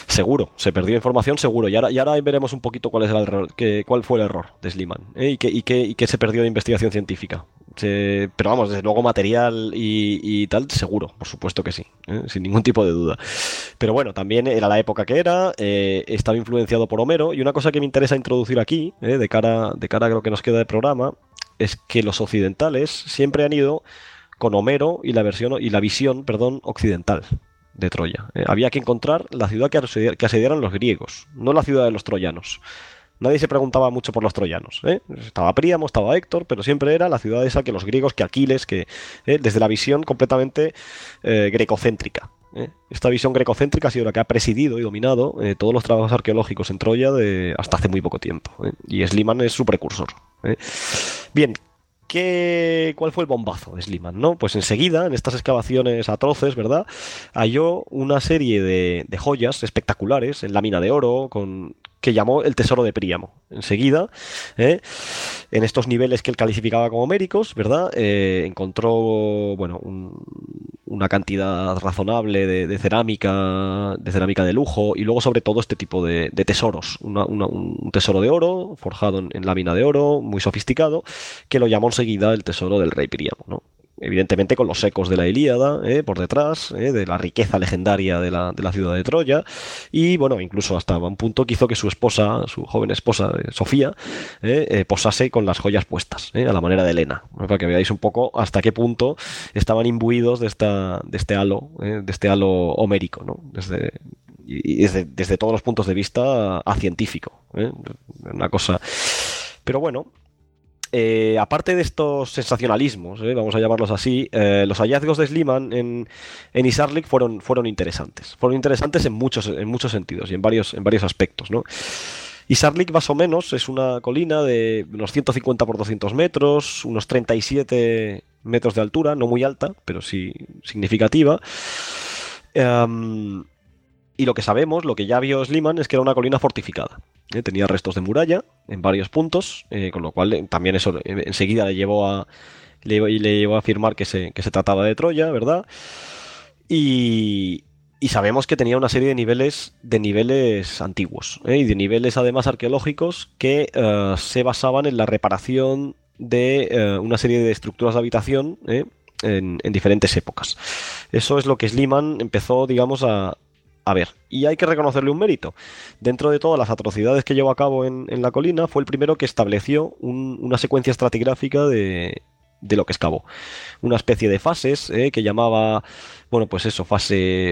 Speaker 2: Seguro, se perdió información seguro. Y ahora, y ahora veremos un poquito cuál es el error, que, cuál fue el error de Sliman, ¿eh? y, qué, y, qué, y qué se perdió de investigación científica. Se, pero vamos, desde luego material y, y tal, seguro, por supuesto que sí, ¿eh? Sin ningún tipo de duda. Pero bueno, también era la época que era, eh, estaba influenciado por Homero, y una cosa que me interesa introducir aquí, ¿eh? de cara, de cara a lo que nos queda de programa, es que los occidentales siempre han ido con Homero y la versión y la visión, perdón, occidental de Troya. Eh, había que encontrar la ciudad que, asedia, que asediaran los griegos, no la ciudad de los troyanos. Nadie se preguntaba mucho por los troyanos, ¿eh? Estaba Príamo, estaba Héctor, pero siempre era la ciudad esa que los griegos, que Aquiles, que ¿eh? desde la visión completamente eh, grecocéntrica. ¿eh? Esta visión grecocéntrica ha sido la que ha presidido y dominado eh, todos los trabajos arqueológicos en Troya de, hasta hace muy poco tiempo. ¿eh? Y Sliman es su precursor. ¿eh? Bien. ¿Qué, ¿Cuál fue el bombazo de Sliman? ¿no? Pues enseguida, en estas excavaciones atroces, ¿verdad? Halló una serie de, de joyas espectaculares en lámina de oro, con, que llamó el tesoro de Príamo. Enseguida, ¿eh? en estos niveles que él calificaba como homéricos, ¿verdad? Eh, encontró, bueno, un, una cantidad razonable de, de cerámica, de cerámica de lujo, y luego sobre todo este tipo de, de tesoros. Una, una, un tesoro de oro, forjado en, en lámina de oro, muy sofisticado, que lo llamó enseguida el tesoro del rey Príamo, ¿no? Evidentemente con los ecos de la Ilíada ¿eh? por detrás, ¿eh? de la riqueza legendaria de la, de la ciudad de Troya, y bueno, incluso hasta un punto que hizo que su esposa, su joven esposa eh, Sofía, ¿eh? Eh, posase con las joyas puestas, ¿eh? a la manera de Helena, ¿no? Para que veáis un poco hasta qué punto estaban imbuidos de, esta, de este halo, ¿eh? de este halo homérico, ¿no? Desde, y desde, desde todos los puntos de vista a, a científico, ¿eh? Una cosa. Pero bueno, Eh, aparte de estos sensacionalismos, ¿eh? vamos a llamarlos así, eh, los hallazgos de Sliman en, en Isarlik fueron, fueron interesantes. Fueron interesantes en muchos, en muchos sentidos y en varios, en varios aspectos, ¿no? Isarlik más o menos es una colina de unos ciento cincuenta por doscientos metros, unos treinta y siete metros de altura, no muy alta, pero sí significativa. Um, y lo que sabemos, lo que ya vio Sliman, es que era una colina fortificada. Eh, tenía restos de muralla en varios puntos, eh, con lo cual eh, también eso eh, enseguida le llevó a le, le llevó a afirmar que se, que se trataba de Troya, ¿verdad? Y, y sabemos que tenía una serie de niveles de niveles antiguos, ¿eh? y de niveles además arqueológicos que uh, se basaban en la reparación de uh, una serie de estructuras de habitación ¿eh? en, en diferentes épocas. Eso es lo que Sliman empezó, digamos, a A ver, y hay que reconocerle un mérito. Dentro de todas las atrocidades que llevó a cabo en, en la colina, fue el primero que estableció un, una secuencia estratigráfica de, de lo que excavó. Una especie de fases eh, que llamaba, bueno, pues eso, fase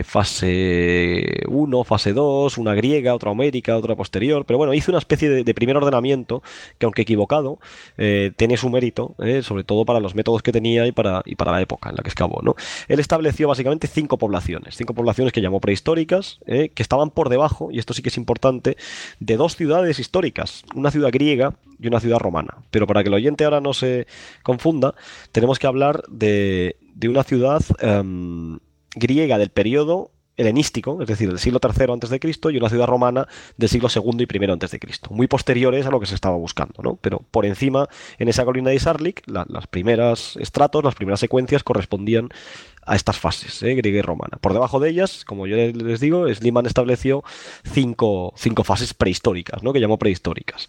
Speaker 2: fase uno, fase dos, una griega, otra homérica, otra posterior, pero bueno, hizo una especie de, de primer ordenamiento que, aunque equivocado, eh, tiene su mérito, eh, sobre todo para los métodos que tenía y para, y para la época en la que excavó, ¿no? Él estableció básicamente cinco poblaciones, cinco poblaciones que llamó prehistóricas, eh, que estaban por debajo, y esto sí que es importante, de dos ciudades históricas, una ciudad griega y una ciudad romana. Pero para que el oyente ahora no se confunda, tenemos que hablar de, de una ciudad um, griega del periodo helenístico, es decir, del siglo tercero antes de Cristo, y una ciudad romana del siglo segundo y primero antes de Cristo, muy posteriores a lo que se estaba buscando, ¿no? Pero por encima, en esa colina de Isarlik, la, las primeras estratos, las primeras secuencias correspondían a estas fases, ¿eh? griega y romana. Por debajo de ellas, como yo les digo, Sliman estableció cinco, cinco fases prehistóricas, ¿no? Que llamó prehistóricas.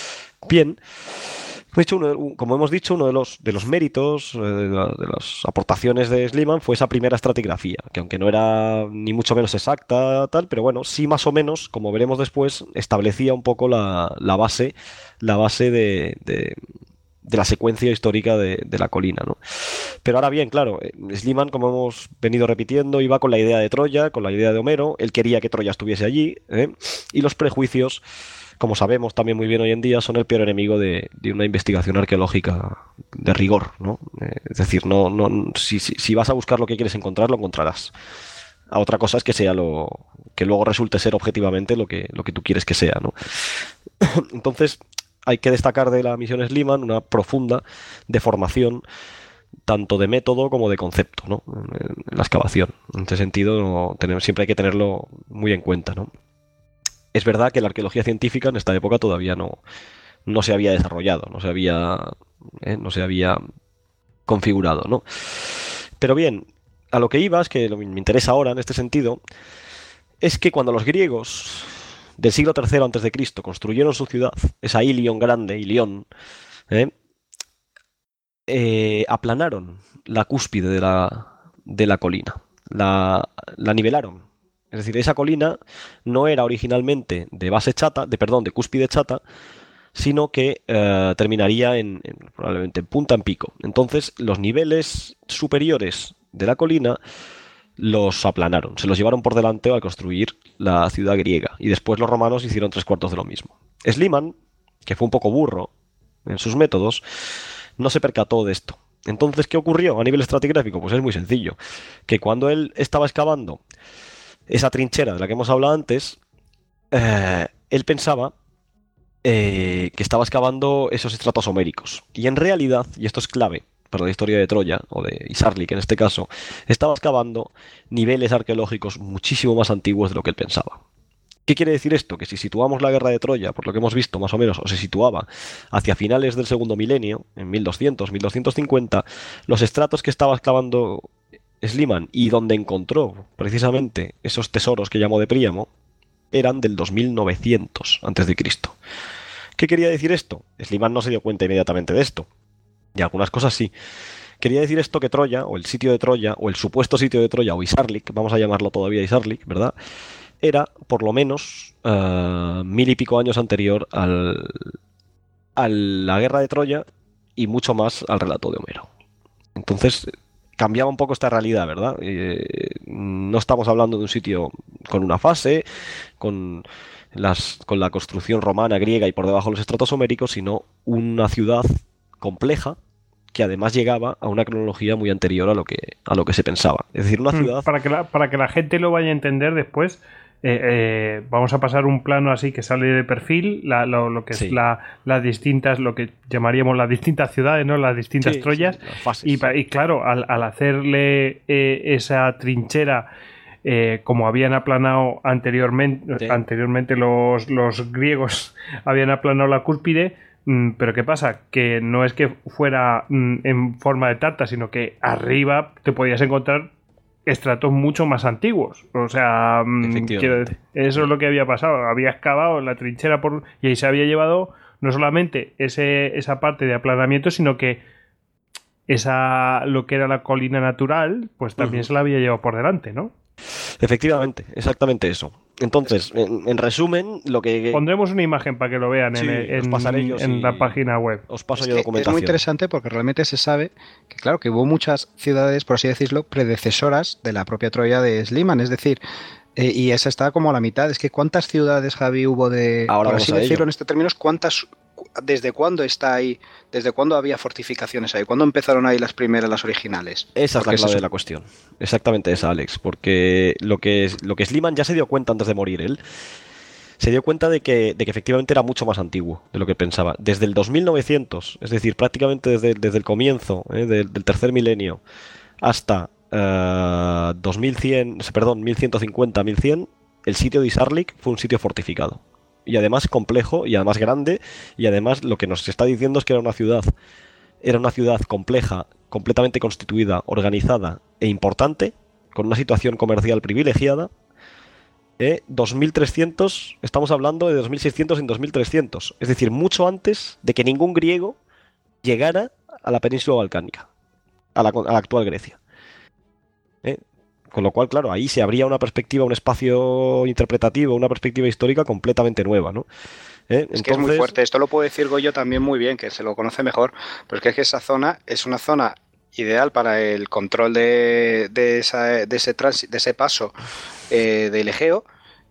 Speaker 2: Bien. Hecho, uno, como hemos dicho, uno de los, de los méritos, eh, de, la, de las aportaciones de Sliman fue esa primera estratigrafía, que aunque no era ni mucho menos exacta, tal, pero bueno, sí más o menos, como veremos después, establecía un poco la, la base, la base de, de, de la secuencia histórica de, de la colina, ¿no? Pero ahora bien, claro, Sliman, como hemos venido repitiendo, iba con la idea de Troya, con la idea de Homero, él quería que Troya estuviese allí, ¿eh? y los prejuicios, como sabemos también muy bien hoy en día, son el peor enemigo de, de una investigación arqueológica de rigor, ¿no? Eh, es decir, no, no, si, si, si vas a buscar lo que quieres encontrar, lo encontrarás. A otra cosa es que sea lo que luego resulte ser objetivamente lo que, lo que tú quieres que sea, ¿no? Entonces, hay que destacar de la misión Sliman una profunda deformación tanto de método como de concepto, ¿no? En la excavación. En este sentido, no, tenemos, siempre hay que tenerlo muy en cuenta, ¿no? Es verdad que la arqueología científica en esta época todavía no, no se había desarrollado, no se había, eh, no se había configurado, ¿no? Pero bien, a lo que iba es que lo que me interesa ahora en este sentido es que cuando los griegos del siglo tercero antes de Cristo construyeron su ciudad, esa Ilion grande, Ilión, ¿eh? Eh, aplanaron la cúspide de la, de la colina, la, la nivelaron. Es decir, esa colina no era originalmente de base chata, de perdón, de cúspide chata, sino que eh, terminaría en, en probablemente en punta en pico. Entonces, los niveles superiores de la colina los aplanaron, se los llevaron por delante al construir la ciudad griega, y después los romanos hicieron tres cuartos de lo mismo. Schliemann, que fue un poco burro en sus métodos, no se percató de esto. Entonces, ¿qué ocurrió a nivel estratigráfico? Pues es muy sencillo, que cuando él estaba excavando esa trinchera de la que hemos hablado antes, eh, él pensaba eh, que estaba excavando esos estratos homéricos, y en realidad, y esto es clave para la historia de Troya, o de Isarlik en este caso, estaba excavando niveles arqueológicos muchísimo más antiguos de lo que él pensaba. ¿Qué quiere decir esto? Que si situamos la guerra de Troya, por lo que hemos visto más o menos, o se situaba hacia finales del segundo milenio, en mil doscientos, mil doscientos cincuenta, los estratos que estaba excavando Schliemann y donde encontró precisamente esos tesoros que llamó de Príamo, eran del dos mil novecientos antes de Cristo. ¿Qué quería decir esto? Schliemann no se dio cuenta inmediatamente de esto. Y algunas cosas sí. Quería decir esto que Troya, o el sitio de Troya, o el supuesto sitio de Troya, o Isarlik, vamos a llamarlo todavía Isarlik, ¿verdad?, era por lo menos uh, mil y pico años anterior al, a la guerra de Troya y mucho más al relato de Homero. Entonces cambiaba un poco esta realidad, ¿verdad? Eh, no estamos hablando de un sitio con una fase, con, las, con la construcción romana, griega y por debajo los estratos homéricos, sino una ciudad compleja que además llegaba a una cronología muy anterior a lo que, a lo que se pensaba. Es decir, una ciudad...
Speaker 1: Para que la, para que la gente lo vaya a entender después, eh, eh, vamos a pasar un plano así que sale de perfil, la, lo, lo que
Speaker 2: sí.
Speaker 1: es la, las distintas, lo que llamaríamos las distintas ciudades, ¿no? Las distintas
Speaker 2: sí,
Speaker 1: Troyas.
Speaker 2: Sí, las fases,
Speaker 1: y,
Speaker 2: sí.
Speaker 1: y claro, al, al hacerle eh, esa trinchera, eh, como habían aplanado anteriormente,
Speaker 2: Sí.
Speaker 1: anteriormente los, los griegos habían aplanado la cúspide. Pero ¿qué pasa? Que no es que fuera en forma de tarta, sino que arriba te podías encontrar estratos mucho más antiguos. O sea, quiero decir, eso es lo que había pasado. Había excavado la trinchera por y ahí se había llevado no solamente ese, esa parte de aplanamiento, sino que esa lo que era la colina natural, pues también uh-huh. se la había llevado por delante, ¿no?
Speaker 2: Efectivamente, exactamente eso. Entonces, en, en resumen, lo que...
Speaker 1: Pondremos una imagen para que lo vean sí, en, en, en la página web.
Speaker 2: Os paso
Speaker 3: es
Speaker 2: yo documentación.
Speaker 3: Es muy interesante porque realmente se sabe que, claro, que hubo muchas ciudades, por así decirlo, predecesoras de la propia Troya de Schliemann. Es decir, eh, y esa está como a la mitad. Es que ¿cuántas ciudades, Javi, hubo de...
Speaker 2: Ahora
Speaker 3: por así decirlo
Speaker 2: ello.
Speaker 3: en estos términos, ¿cuántas... ¿Desde cuándo está ahí? ¿Desde cuándo había fortificaciones ahí? ¿Cuándo empezaron ahí las primeras, las originales?
Speaker 2: Esa
Speaker 3: porque
Speaker 2: es la clave
Speaker 3: es
Speaker 2: de la cuestión. Exactamente esa, Alex. Porque lo que, lo que Schliemann ya se dio cuenta antes de morir él, se dio cuenta de que, de que efectivamente era mucho más antiguo de lo que pensaba. Desde el dos mil novecientos, es decir, prácticamente desde, desde el comienzo eh, del, del tercer milenio hasta uh, dos mil cien, perdón, mil ciento cincuenta, mil cien, el sitio de Isarlik fue un sitio fortificado. Y además complejo, y además grande, y además lo que nos está diciendo es que era una ciudad, era una ciudad compleja, completamente constituida, organizada e importante, con una situación comercial privilegiada. Eh, dos mil trescientos, estamos hablando de dos mil seiscientos en dos mil trescientos, es decir, mucho antes de que ningún griego llegara a la península balcánica, a la, a la actual Grecia. Eh, Con lo cual, claro, ahí se abría una perspectiva, un espacio interpretativo, una perspectiva histórica completamente nueva, ¿no? ¿Eh?
Speaker 3: Es Entonces... que es muy fuerte. Esto lo puedo decir Goyo también muy bien, que se lo conoce mejor, pero es que, es que esa zona es una zona ideal para el control de, de, esa, de, ese, trans, de ese paso eh, del Egeo,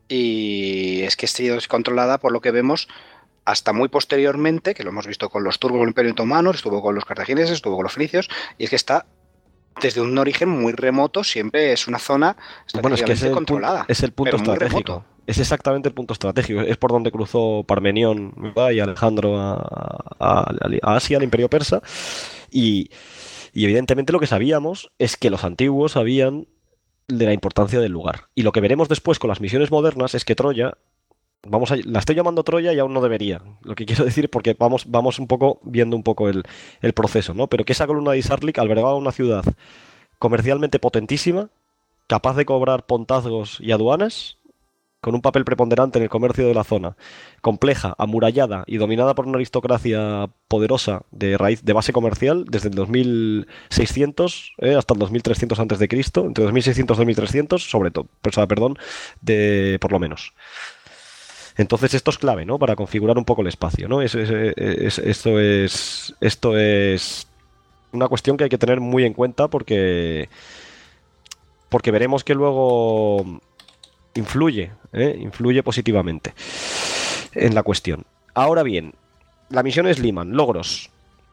Speaker 3: y es que es controlada por lo que vemos hasta muy posteriormente, que lo hemos visto con los turcos del Imperio Otomano, estuvo con los cartagineses, estuvo con los fricios, y es que está desde un origen muy remoto, siempre es una zona
Speaker 2: bueno, es que es el
Speaker 3: controlada.
Speaker 2: Punto, es el punto estratégico. Es exactamente el punto estratégico. Es por donde cruzó Parmenión, ¿verdad?, y Alejandro a, a, a Asia, al Imperio Persa. Y, y evidentemente lo que sabíamos es que los antiguos sabían de la importancia del lugar. Y lo que veremos después con las misiones modernas es que Troya... Vamos a, la estoy llamando Troya y aún no debería. Lo que quiero decir, porque vamos, vamos un poco viendo un poco el, el proceso, ¿no? Pero que esa columna de Isarlik albergaba una ciudad comercialmente potentísima, capaz de cobrar pontazgos y aduanas, con un papel preponderante en el comercio de la zona, compleja, amurallada y dominada por una aristocracia poderosa de raíz de base comercial desde el dos mil seiscientos eh, hasta el dos mil trescientos antes de Cristo, entre dos mil seiscientos y dos mil trescientos, sobre todo, perdón, de por lo menos. Entonces esto es clave, ¿no? Para configurar un poco el espacio, ¿no? Es, es, es, esto es esto es una cuestión que hay que tener muy en cuenta porque porque veremos que luego influye, ¿eh? influye positivamente en la cuestión. Ahora bien, la misión es Sliman, logros.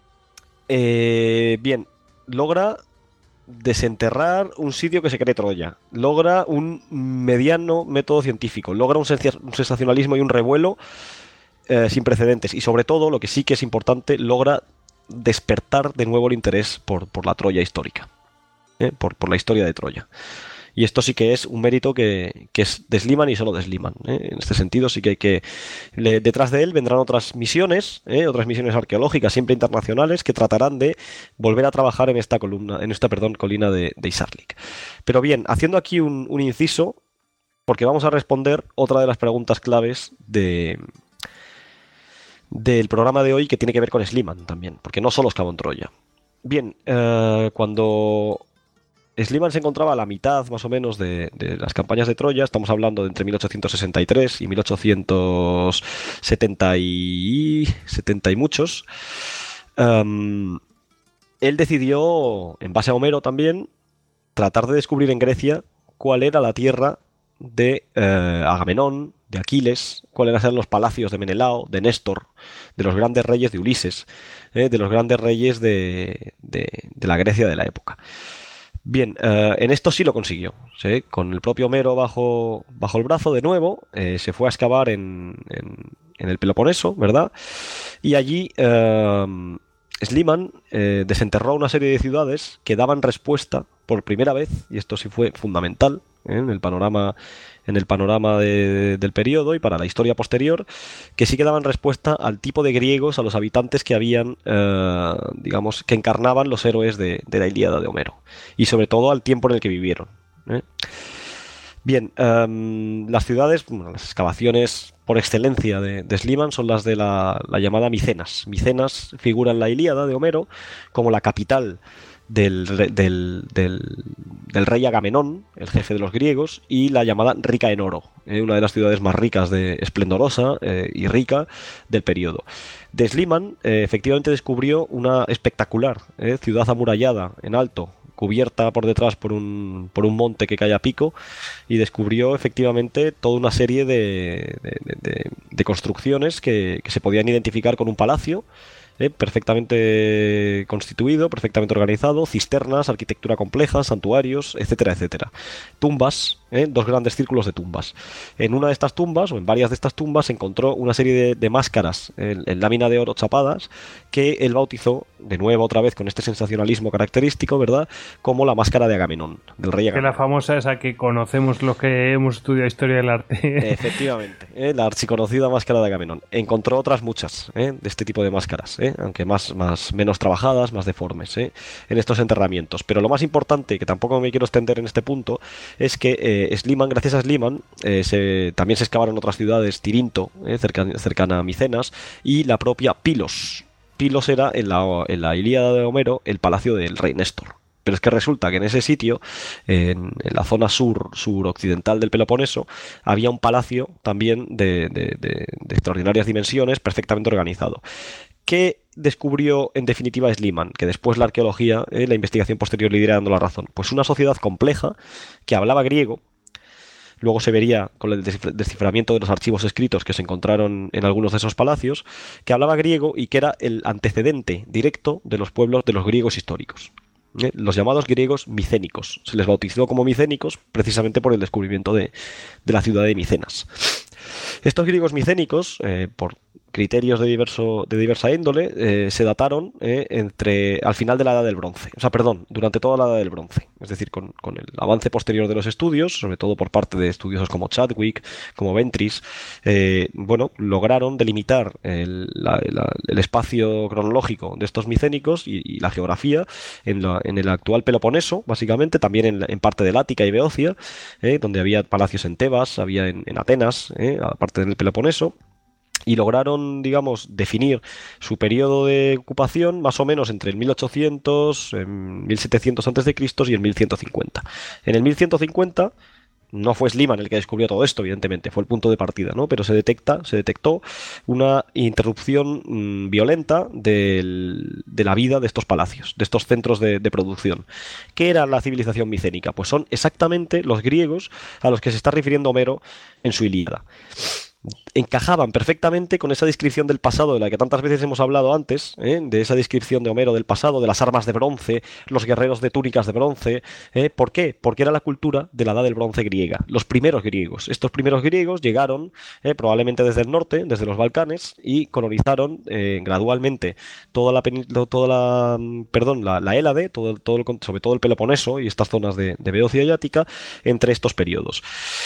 Speaker 2: Eh, bien, logra desenterrar un sitio que se cree Troya, logra un mediano método científico, logra un, un sensacionalismo y un revuelo eh, sin precedentes y sobre todo, lo que sí que es importante, logra despertar de nuevo el interés por, por la Troya histórica, ¿eh? por, por la historia de Troya. Y esto sí que es un mérito que, que es de Sliman y solo de Sliman, ¿eh? En este sentido sí que hay que... Le, detrás de él vendrán otras misiones, ¿eh? otras misiones arqueológicas, siempre internacionales, que tratarán de volver a trabajar en esta columna, en esta, perdón, colina de, de Isarlik. Pero bien, haciendo aquí un, un inciso, porque vamos a responder otra de las preguntas claves de, del programa de hoy, que tiene que ver con Sliman también, porque no solo excavó en Troya. Bien, eh, cuando... Sliman se encontraba a la mitad, más o menos, de, de las campañas de Troya. Estamos hablando de entre mil ochocientos sesenta y tres y mil ochocientos setenta y, setenta y muchos. Um, él decidió, en base a Homero también, tratar de descubrir en Grecia cuál era la tierra de eh, Agamenón, de Aquiles, cuáles eran los palacios de Menelao, de Néstor, de los grandes reyes de Ulises, eh, de los grandes reyes de, de, de la Grecia de la época. Bien, eh, en esto sí lo consiguió, ¿sí? Con el propio Homero bajo, bajo el brazo de nuevo, eh, se fue a excavar en, en, en el Peloponeso, ¿verdad? Y allí eh, Sliman eh, desenterró una serie de ciudades que daban respuesta por primera vez, y esto sí fue fundamental, ¿eh? en el panorama, en el panorama de, del periodo y para la historia posterior, que sí que daban respuesta al tipo de griegos, a los habitantes que habían, eh, digamos, que encarnaban los héroes de, de la Ilíada de Homero, y sobre todo al tiempo en el que vivieron, ¿eh? Bien, um, las ciudades, bueno, las excavaciones por excelencia de, de Sliman son las de la, la llamada Micenas. Micenas figura en la Ilíada de Homero como la capital Del, del, del, del rey Agamenón, el jefe de los griegos, y la llamada rica en oro, eh, una de las ciudades más ricas, de esplendorosa eh, y rica del periodo. De Sliman eh, efectivamente descubrió una espectacular eh, ciudad amurallada en alto, cubierta por detrás por un, por un monte que cae a pico, y descubrió efectivamente toda una serie de, de, de, de construcciones que, que se podían identificar con un palacio, Eh, perfectamente constituido, perfectamente organizado, cisternas, arquitectura compleja, santuarios, etcétera, etcétera. Tumbas, ¿eh? dos grandes círculos de tumbas. En una de estas tumbas, o en varias de estas tumbas, se encontró una serie de, de máscaras en, en lámina de oro chapadas que él bautizó, de nuevo otra vez con este sensacionalismo característico, ¿verdad?, como la máscara de Agamenón, del rey Agamenón.
Speaker 1: Que la famosa esa que conocemos los que hemos estudiado historia del arte.
Speaker 2: Efectivamente, ¿eh? la archiconocida máscara de Agamenón. Encontró otras muchas ¿eh? de este tipo de máscaras, ¿eh? aunque más, más menos trabajadas, más deformes, ¿eh? en estos enterramientos. Pero lo más importante, que tampoco me quiero extender en este punto, es que eh, Sliman, gracias a Sliman, eh, se, también se excavaron otras ciudades, Tirinto, ¿eh? cercana, cercana a Micenas, y la propia Pilos. Pilos era, en la, en la Ilíada de Homero, el palacio del rey Néstor. Pero es que resulta que en ese sitio, en, en la zona sur, suroccidental del Peloponeso, había un palacio también de, de, de, de extraordinarias dimensiones, perfectamente organizado. ¿Qué descubrió en definitiva Sliman? Que después la arqueología, eh, la investigación posterior le irá dando la razón. Pues una sociedad compleja que hablaba griego. Luego se vería con el desciframiento de los archivos escritos que se encontraron en algunos de esos palacios, que hablaba griego y que era el antecedente directo de los pueblos de los griegos históricos. ¿Eh? Los llamados griegos micénicos. Se les bautizó como micénicos precisamente por el descubrimiento de, de la ciudad de Micenas. Estos griegos micénicos, eh, por criterios de, diverso, de diversa índole eh, se dataron eh, entre al final de la Edad del Bronce, o sea, perdón, durante toda la Edad del Bronce, es decir, con, con el avance posterior de los estudios, sobre todo por parte de estudiosos como Chadwick, como Ventris, eh, bueno, lograron delimitar el, la, la, el espacio cronológico de estos micénicos y, y la geografía en, la, en el actual Peloponeso, básicamente, también en, en parte del Ática y Beocia, eh, donde había palacios en Tebas, había en, en Atenas, eh, aparte del Peloponeso, y lograron, digamos, definir su periodo de ocupación más o menos entre el mil ochocientos, en mil setecientos antes de Cristo y el mil ciento cincuenta. En el mil ciento cincuenta no fue Schliemann el que descubrió todo esto, evidentemente, fue el punto de partida, ¿no? Pero se detecta, se detectó una interrupción mmm, violenta del, de la vida de estos palacios, de estos centros de, de producción. ¿Qué era la civilización micénica? Pues son exactamente los griegos a los que se está refiriendo Homero en su Ilíada. Encajaban perfectamente con esa descripción del pasado de la que tantas veces hemos hablado antes, ¿eh? De esa descripción de Homero del pasado, de las armas de bronce, los guerreros de túnicas de bronce. ¿eh? ¿Por qué? Porque era la cultura de la edad del bronce griega, los primeros griegos. Estos primeros griegos llegaron ¿eh? probablemente desde el norte, desde los Balcanes, y colonizaron eh, gradualmente toda la, toda la, perdón, la, la Hélade, todo, todo el, sobre todo el Peloponeso y estas zonas de, de Beocia y Ática, entre estos periodos.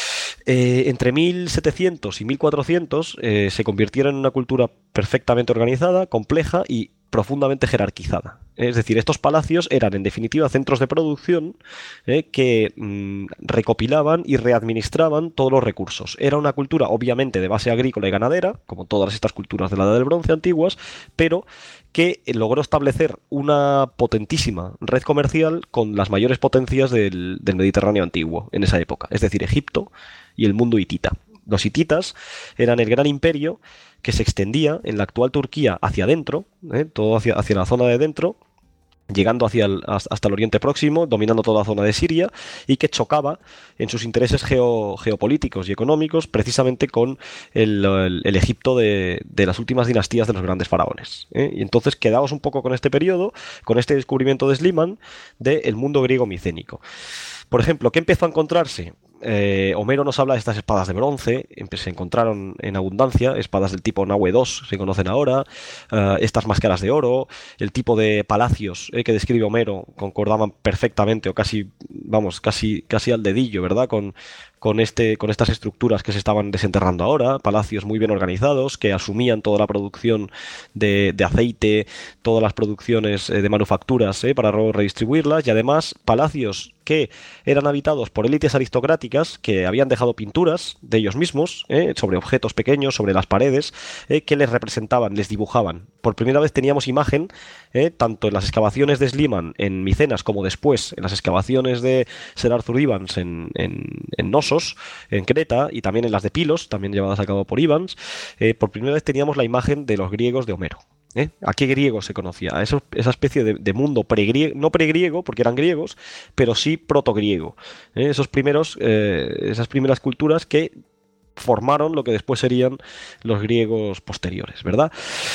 Speaker 2: Eh, entre mil setecientos y mil cuatrocientos eh, se convirtieron en una cultura perfectamente organizada, compleja y profundamente jerarquizada. Es decir, estos palacios eran en definitiva centros de producción eh, que mmm, recopilaban y readministraban todos los recursos. Era una cultura obviamente de base agrícola y ganadera, como todas estas culturas de la Edad del Bronce antiguas, pero que logró establecer una potentísima red comercial con las mayores potencias del, del Mediterráneo antiguo en esa época, es decir, Egipto y el mundo hitita. Los hititas eran el gran imperio que se extendía en la actual Turquía hacia adentro, ¿eh? todo hacia, hacia la zona de dentro, llegando hacia el, hasta el Oriente Próximo, dominando toda la zona de Siria, y que chocaba en sus intereses geo, geopolíticos y económicos precisamente con el, el, el Egipto de, de las últimas dinastías de los grandes faraones. ¿eh? Y entonces quedamos un poco con este periodo, con este descubrimiento de Schliemann del mundo griego micénico. Por ejemplo, ¿qué empezó a encontrarse? Eh, Homero nos habla de estas espadas de bronce, se encontraron en abundancia, espadas del tipo Nahue dos, se conocen ahora, uh, estas máscaras de oro, el tipo de palacios eh, que describe Homero concordaban perfectamente o casi, vamos, casi, casi al dedillo, ¿verdad? Con, con, este, con estas estructuras que se estaban desenterrando ahora, palacios muy bien organizados que asumían toda la producción de, de aceite, todas las producciones eh, de manufacturas eh, para luego redistribuirlas, y además palacios que eran habitados por élites aristocráticas que habían dejado pinturas de ellos mismos eh, sobre objetos pequeños, sobre las paredes, eh, que les representaban, les dibujaban. Por primera vez teníamos imagen, eh, tanto en las excavaciones de Schliemann en Micenas como después en las excavaciones de Ser Arthur Evans en, en, en Knossos, en Creta, y también en las de Pilos, también llevadas a cabo por Evans. Eh, por primera vez teníamos la imagen de los griegos de Homero. ¿Eh? ¿A qué griego se conocía? A eso, esa especie de, de mundo pregriego, no pregriego porque eran griegos, pero sí protogriego. ¿Eh? Esos primeros, eh, esas primeras culturas que formaron lo que después serían los griegos posteriores, ¿verdad?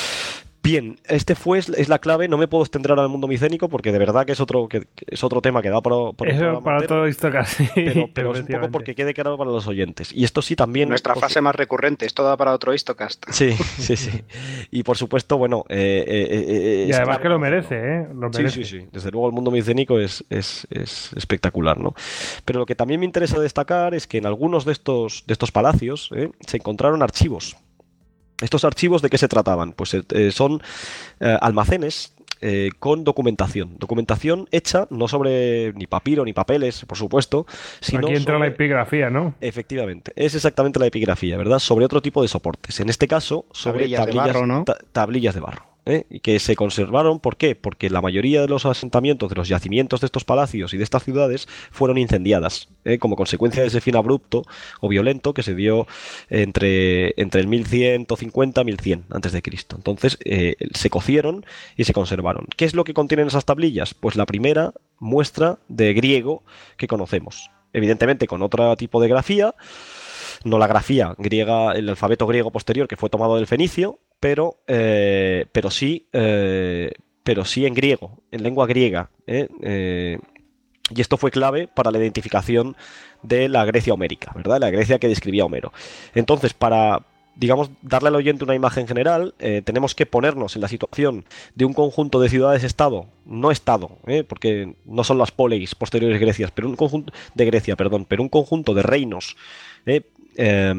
Speaker 2: Bien, este fue es la clave. No me puedo extender ahora al mundo micénico porque de verdad que es otro que, que es otro tema que da por, por
Speaker 1: eso para todo esto casi.
Speaker 2: Pero, pero es un poco porque quede claro para los oyentes. Y esto sí también.
Speaker 3: Nuestra
Speaker 2: os...
Speaker 3: fase más recurrente, esto da para otro Histocast.
Speaker 2: Sí, sí, sí. Y por supuesto, bueno. Eh, eh, eh,
Speaker 1: y además que lo merece, ¿eh? Lo merece.
Speaker 2: Sí, sí, sí. Desde luego el mundo micénico es, es, es espectacular, ¿no? Pero lo que también me interesa destacar es que en algunos de estos, de estos palacios ¿eh? se encontraron archivos. ¿Estos archivos de qué se trataban? Pues eh, son eh, almacenes eh, con documentación. Documentación hecha no sobre ni papiro ni papeles, por supuesto, sino
Speaker 1: aquí entra
Speaker 2: sobre...
Speaker 1: la epigrafía, ¿no?
Speaker 2: Efectivamente, es exactamente la epigrafía, ¿verdad? Sobre otro tipo de soportes. En este caso, sobre
Speaker 3: tablillas,
Speaker 2: tablillas
Speaker 3: de barro, ¿no?
Speaker 2: ta tablillas de barro. ¿eh? Y que se conservaron, ¿por qué? Porque la mayoría de los asentamientos, de los yacimientos de estos palacios y de estas ciudades fueron incendiadas, ¿eh? como consecuencia de ese fin abrupto o violento que se dio entre, entre el mil ciento cincuenta y mil cien antes de Cristo. Entonces eh, se cocieron y se conservaron. ¿Qué es lo que contienen esas tablillas? Pues la primera muestra de griego que conocemos, evidentemente con otro tipo de grafía, no la grafía griega, el alfabeto griego posterior que fue tomado del fenicio, pero, eh, pero sí eh, pero sí en griego, en lengua griega, ¿eh? Eh, y esto fue clave para la identificación de la Grecia homérica, ¿verdad? La Grecia que describía Homero. Entonces, para, digamos, darle al oyente una imagen general, eh, tenemos que ponernos en la situación de un conjunto de ciudades-estado, no estado, eh, porque no son las poleis posteriores Grecias, pero un conjunto de Grecia, perdón, pero un conjunto de reinos, eh, eh,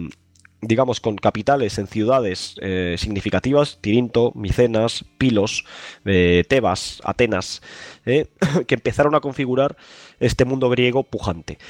Speaker 2: digamos, con capitales en ciudades eh, significativas, Tirinto, Micenas, Pilos, eh, Tebas, Atenas, eh, que empezaron a configurar este mundo griego pujante.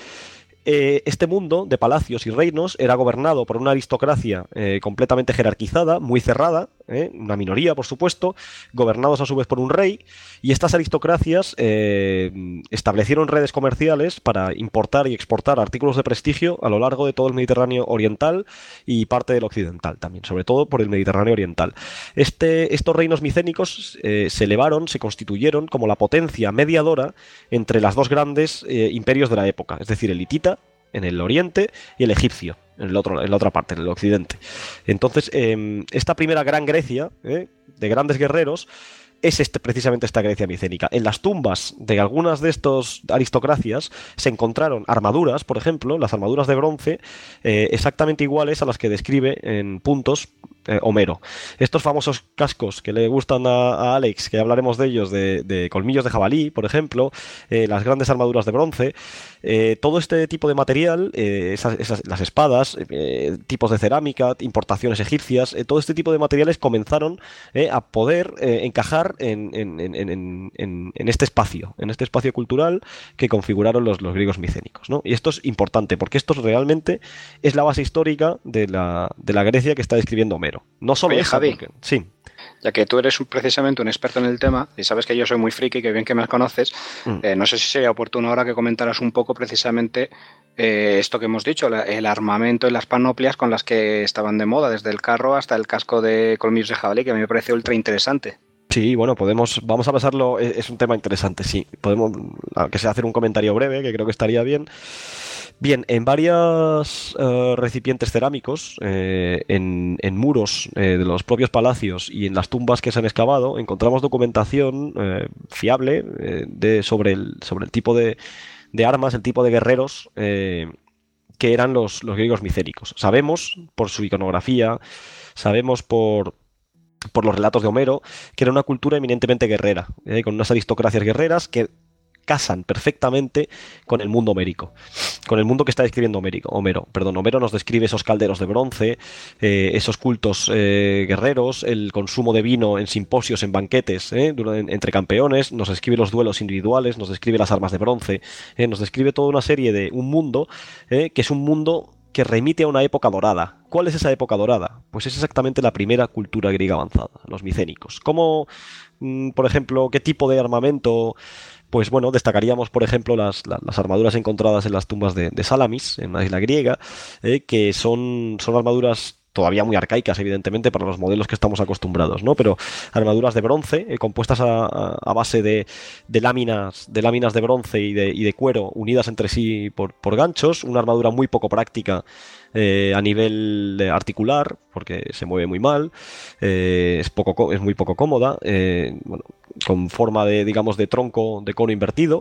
Speaker 2: Este mundo de palacios y reinos era gobernado por una aristocracia eh, completamente jerarquizada, muy cerrada, eh, una minoría, por supuesto, gobernados a su vez por un rey, y estas aristocracias eh, establecieron redes comerciales para importar y exportar artículos de prestigio a lo largo de todo el Mediterráneo oriental y parte del occidental también, sobre todo por el Mediterráneo oriental. Este, estos reinos micénicos eh, se elevaron, se constituyeron como la potencia mediadora entre las dos grandes eh, imperios de la época, es decir, el hitita en el oriente y el egipcio en, el otro, en la otra parte, en el occidente. Entonces, eh, esta primera gran Grecia, eh, de grandes guerreros, es este, precisamente esta Grecia micénica. En las tumbas de algunas de estas aristocracias se encontraron armaduras, por ejemplo, las armaduras de bronce, eh, exactamente iguales a las que describe en puntos eh, Homero. Estos famosos cascos que le gustan a, a Alex, que hablaremos de ellos, de, de colmillos de jabalí, por ejemplo, eh, las grandes armaduras de bronce, eh, todo este tipo de material, eh, esas, esas, las espadas, eh, tipos de cerámica, importaciones egipcias, eh, todo este tipo de materiales comenzaron eh, a poder eh, encajar En, en, en, en, en, en este espacio, en este espacio cultural que configuraron los, los griegos micénicos, ¿no? Y esto es importante porque esto realmente es la base histórica de la, de la Grecia que está describiendo Homero. No solo
Speaker 3: Oye,
Speaker 2: esa,
Speaker 3: Javi,
Speaker 2: porque, sí.
Speaker 3: Ya que tú eres un, precisamente un experto en el tema y sabes que yo soy muy friki, que bien que me conoces, mm. eh, no sé si sería oportuno ahora que comentaras un poco precisamente eh, esto que hemos dicho, la, el armamento y las panoplias con las que estaban de moda, desde el carro hasta el casco de colmillos de jabalí, que a mí me pareció ultra interesante.
Speaker 2: Sí, bueno, podemos, vamos a pasarlo, es, es un tema interesante, sí. Podemos, aunque sea hacer un comentario breve, que creo que estaría bien. Bien, en varios uh, recipientes cerámicos, eh, en, en muros eh, de los propios palacios y en las tumbas que se han excavado, encontramos documentación eh, fiable eh, de, sobre, el, sobre el tipo de, de armas, el tipo de guerreros eh, que eran los, los griegos micénicos. Sabemos por su iconografía, sabemos por... por los relatos de Homero, que era una cultura eminentemente guerrera, ¿eh? Con unas aristocracias guerreras que casan perfectamente con el mundo homérico, con el mundo que está describiendo Homérico, Homero. Perdón, Homero nos describe esos calderos de bronce, eh, esos cultos eh, guerreros, el consumo de vino en simposios, en banquetes, eh, entre campeones, nos describe los duelos individuales, nos describe las armas de bronce, eh, nos describe toda una serie de un mundo eh, que es un mundo que remite a una época dorada. ¿Cuál es esa época dorada? Pues es exactamente la primera cultura griega avanzada, los micénicos. ¿Cómo, mmm, por ejemplo, qué tipo de armamento? Pues bueno, destacaríamos, por ejemplo, las, las, las armaduras encontradas en las tumbas de, de Salamis, en la isla griega, eh, que son, son armaduras todavía muy arcaicas, evidentemente, para los modelos que estamos acostumbrados, ¿no? Pero armaduras de bronce, eh, compuestas a, a base de, de láminas de láminas de bronce y de, y de cuero unidas entre sí por, por ganchos, una armadura muy poco práctica eh, a nivel articular, porque se mueve muy mal, eh, es, poco, es muy poco cómoda, eh, bueno, con forma de, digamos, de tronco de cono invertido.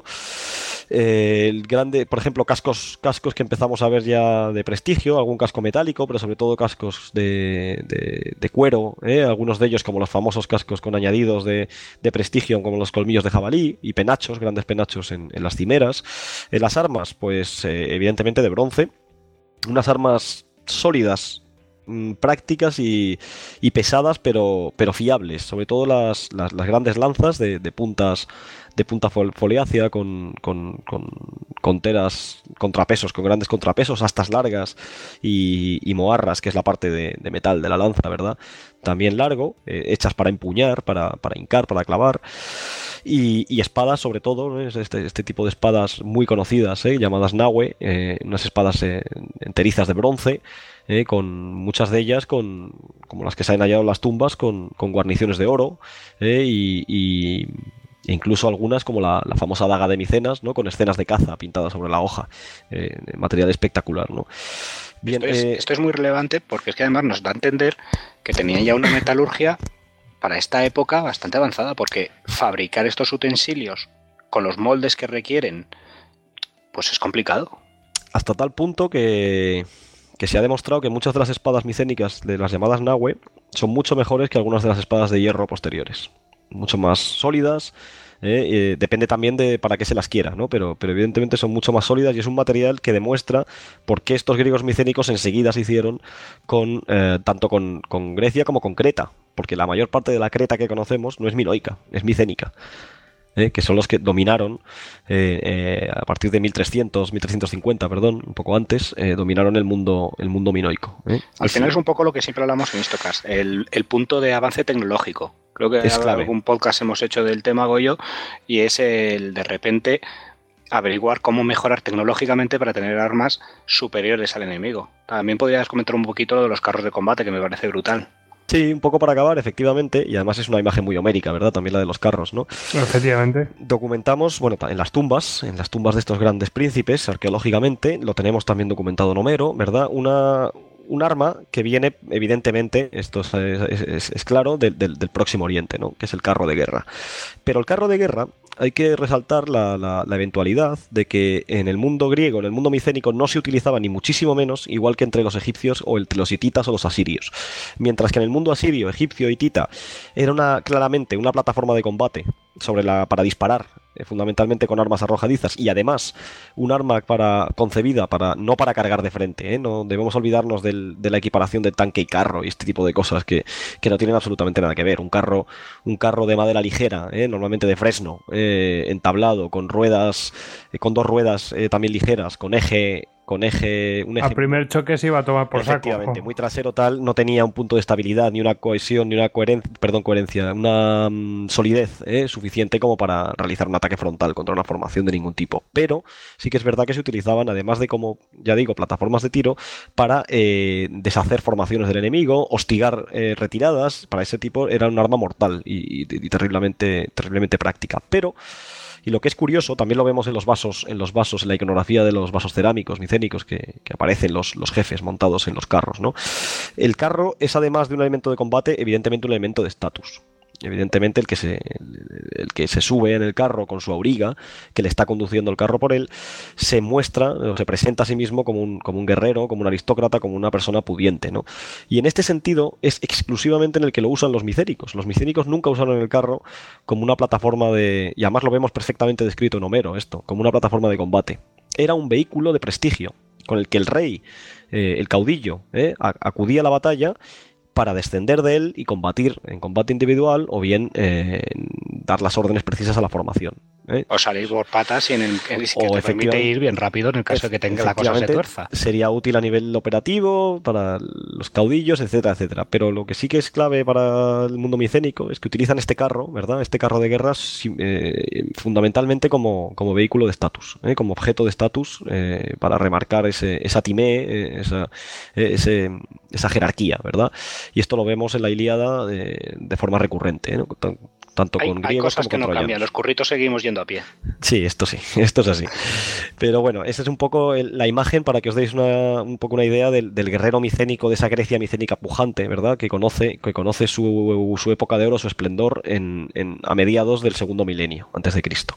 Speaker 2: Eh, el grande, por ejemplo, cascos, cascos que empezamos a ver ya de prestigio, algún casco metálico, pero sobre todo cascos de, de, de cuero, ¿eh? Algunos de ellos como los famosos cascos con añadidos de, de prestigio, como los colmillos de jabalí, y penachos, grandes penachos en, en las cimeras. En las armas, pues eh, evidentemente de bronce, unas armas sólidas, prácticas y, y pesadas, pero, pero fiables, sobre todo las, las, las grandes lanzas de, de puntas de punta foliácea con, con, con, con teras, contrapesos, con grandes contrapesos, astas largas y, y moarras, que es la parte de, de metal de la lanza, ¿verdad? También largo, eh, hechas para empuñar, para, para hincar, para clavar. Y, y espadas, sobre todo, ¿no? este, este tipo de espadas muy conocidas, ¿eh? Llamadas nahue, eh, unas espadas eh, enterizas de bronce, eh, con muchas de ellas, con, como las que se han hallado en las tumbas, con, con guarniciones de oro, eh, y, y e incluso algunas como la, la famosa daga de Micenas, ¿no? Con escenas de caza pintadas sobre la hoja, eh, material espectacular, ¿no? Bien,
Speaker 3: esto, es,
Speaker 2: eh...
Speaker 3: esto es muy relevante porque es que además nos da a entender que tenían ya una metalurgia para esta época bastante avanzada, porque fabricar estos utensilios con los moldes que requieren, pues es complicado.
Speaker 2: Hasta tal punto que, que se ha demostrado que muchas de las espadas micénicas de las llamadas Nahue son mucho mejores que algunas de las espadas de hierro posteriores. Mucho más sólidas. Eh, eh, depende también de para qué se las quiera, ¿no? Pero, pero evidentemente son mucho más sólidas y es un material que demuestra por qué estos griegos micénicos enseguida se hicieron con eh, tanto con, con Grecia como con Creta, porque la mayor parte de la Creta que conocemos no es minoica, es micénica. Eh, que son los que dominaron eh, eh, a partir de mil trescientos, mil trescientos cincuenta, perdón, un poco antes, eh, dominaron el mundo, el mundo minoico. ¿eh?
Speaker 3: Al final es un poco lo que siempre hablamos en Histocast, el, el punto de avance tecnológico. Creo que
Speaker 2: es clave.
Speaker 3: Algún podcast hemos hecho del tema, Goyo, y es el de repente averiguar cómo mejorar tecnológicamente para tener armas superiores al enemigo. También podrías comentar un poquito lo de los carros de combate, que me parece brutal.
Speaker 2: Sí, un poco para acabar, efectivamente, y además es una imagen muy homérica, ¿verdad? También la de los carros, ¿no?
Speaker 1: Efectivamente.
Speaker 2: Documentamos, bueno, en las tumbas, en las tumbas de estos grandes príncipes, arqueológicamente, lo tenemos también documentado en Homero, ¿verdad? Una, un arma que viene, evidentemente, esto es, es, es claro, del, del, del Próximo Oriente, ¿no? Que es el carro de guerra. Pero el carro de guerra, hay que resaltar la, la, la eventualidad de que en el mundo griego, en el mundo micénico, no se utilizaba ni muchísimo menos, igual que entre los egipcios o entre los hititas o los asirios. Mientras que en el mundo asirio, egipcio, hitita, era una, claramente una plataforma de combate sobre la, para disparar, eh, fundamentalmente con armas arrojadizas, y además un arma para, concebida para, no para cargar de frente, ¿eh? No debemos olvidarnos del, de la equiparación de tanque y carro y este tipo de cosas que, que no tienen absolutamente nada que ver. Un carro, un carro de madera ligera, ¿eh? Normalmente de fresno, eh, entablado, con ruedas, eh, con dos ruedas eh, también ligeras, con eje... con eje... Un eje
Speaker 1: Al primer choque se iba a tomar por saco.
Speaker 2: Efectivamente, muy trasero tal, no tenía un punto de estabilidad, ni una cohesión, ni una coherencia, perdón, coherencia, una um, solidez ¿eh? suficiente como para realizar un ataque frontal contra una formación de ningún tipo. Pero sí que es verdad que se utilizaban, además de como, ya digo, plataformas de tiro, para eh, deshacer formaciones del enemigo, hostigar eh, retiradas. Para ese tipo era un arma mortal y, y, y terriblemente, terriblemente práctica. Pero... Y lo que es curioso, también lo vemos en los vasos, en los vasos, en la iconografía de los vasos cerámicos, micénicos, que, que aparecen los, los jefes montados en los carros, ¿no? El carro es, además de un elemento de combate, evidentemente un elemento de estatus. Evidentemente el que se el, el que se sube en el carro con su auriga, que le está conduciendo el carro por él, se muestra o se presenta a sí mismo como un, como un guerrero, como un aristócrata, como una persona pudiente, ¿no? Y en este sentido es exclusivamente en el que lo usan los micénicos. Los micénicos nunca usaron el carro como una plataforma de... Y además lo vemos perfectamente descrito en Homero, esto, como una plataforma de combate. Era un vehículo de prestigio, con el que el rey, eh, el caudillo, eh, acudía a la batalla para descender de él y combatir en combate individual o bien eh, dar las órdenes precisas a la formación. ¿eh?
Speaker 3: O salir por patas y en el, que
Speaker 2: o
Speaker 3: te permite ir bien rápido en el caso de que tenga la cosa se tuerza.
Speaker 2: Sería útil a nivel operativo para los caudillos, etcétera, etcétera. Pero lo que sí que es clave para el mundo micénico es que utilizan este carro, ¿verdad? Este carro de guerra eh, fundamentalmente como, como vehículo de estatus, ¿eh? como objeto de estatus eh, para remarcar ese, esa timé, eh, esa, eh, ese, esa jerarquía, ¿verdad? Y esto lo vemos en la Ilíada de, de forma recurrente, ¿no? Tanto
Speaker 3: hay,
Speaker 2: con griegos
Speaker 3: hay cosas
Speaker 2: como
Speaker 3: que
Speaker 2: con
Speaker 3: no
Speaker 2: troyanos.
Speaker 3: Cambian, los curritos seguimos yendo a pie.
Speaker 2: Sí, esto sí, esto es así. Pero bueno, esa es un poco el, la imagen para que os deis una, un poco una idea del, del guerrero micénico de esa Grecia micénica pujante, ¿verdad? Que conoce, que conoce su, su época de oro, su esplendor en, en, a mediados del segundo milenio antes de Cristo.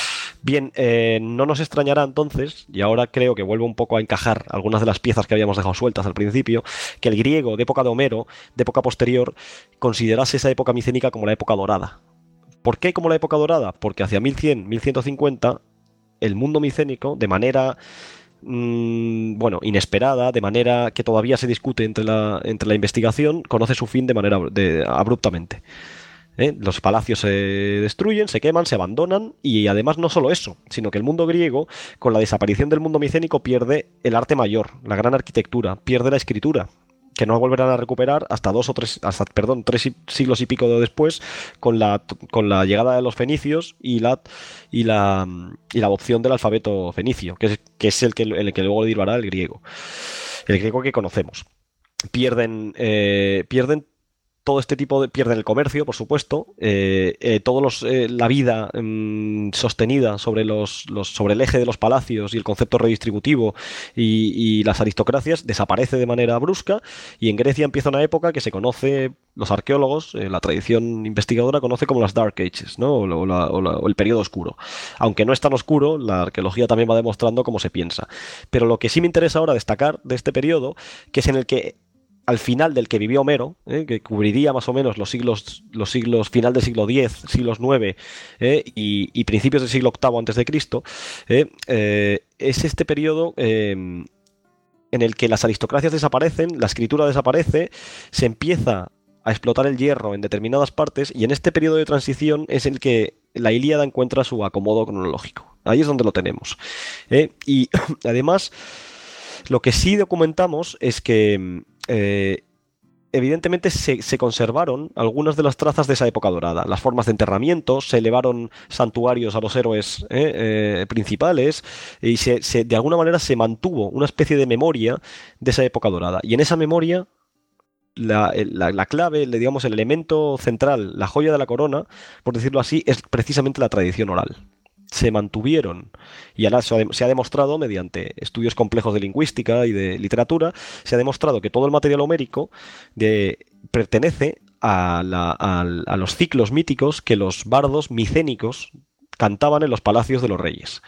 Speaker 2: Bien, eh, no nos extrañará entonces, y ahora creo que vuelvo un poco a encajar algunas de las piezas que habíamos dejado sueltas al principio, que el griego de época de Homero, de época posterior, considerase esa época micénica como la época dorada. ¿Por qué como la época dorada? Porque hacia mil cien, mil ciento cincuenta, el mundo micénico, de manera mmm, bueno, inesperada, de manera que todavía se discute entre la, entre la investigación, conoce su fin de manera de, abruptamente. ¿Eh? Los palacios se destruyen, se queman, se abandonan y además no solo eso, sino que el mundo griego, con la desaparición del mundo micénico, pierde el arte mayor, la gran arquitectura, pierde la escritura, que no volverán a recuperar hasta dos o tres, hasta, perdón, tres siglos y pico de después, con la, con la llegada de los fenicios y la, y la, y la adopción del alfabeto fenicio, que es, que es el, que, el que luego derivará el griego, el griego que conocemos. Pierden, eh, pierden todo este tipo de... pierden el comercio, por supuesto, eh, eh, todos los, eh, la vida mm, sostenida sobre, los, los, sobre el eje de los palacios y el concepto redistributivo y, y las aristocracias desaparece de manera brusca, y en Grecia empieza una época que se conoce, los arqueólogos, eh, la tradición investigadora conoce como las Dark Ages, ¿no? o, o, la, o, la, o el periodo oscuro. Aunque no es tan oscuro, la arqueología también va demostrando cómo se piensa. Pero lo que sí me interesa ahora destacar de este periodo, que es en el que al final del que vivió Homero, eh, que cubriría más o menos los siglos, los siglos final del siglo diez, siglos nueve eh, y, y principios del siglo octavo antes de Cristo, eh, eh, es este periodo eh, en el que las aristocracias desaparecen, la escritura desaparece, se empieza a explotar el hierro en determinadas partes, y en este periodo de transición es el que la Ilíada encuentra su acomodo cronológico. Ahí es donde lo tenemos. Eh, y además, lo que sí documentamos es que Eh, evidentemente se, se conservaron algunas de las trazas de esa época dorada, las formas de enterramiento, se elevaron santuarios a los héroes eh, eh, principales, y se, se, de alguna manera se mantuvo una especie de memoria de esa época dorada, y en esa memoria la, la, la clave, digamos el elemento central, la joya de la corona, por decirlo así, es precisamente la tradición oral. Se mantuvieron, y ahora se ha demostrado mediante estudios complejos de lingüística y de literatura, se ha demostrado que todo el material homérico de, pertenece a, la, a, a los ciclos míticos que los bardos micénicos cantaban en los palacios de los reyes.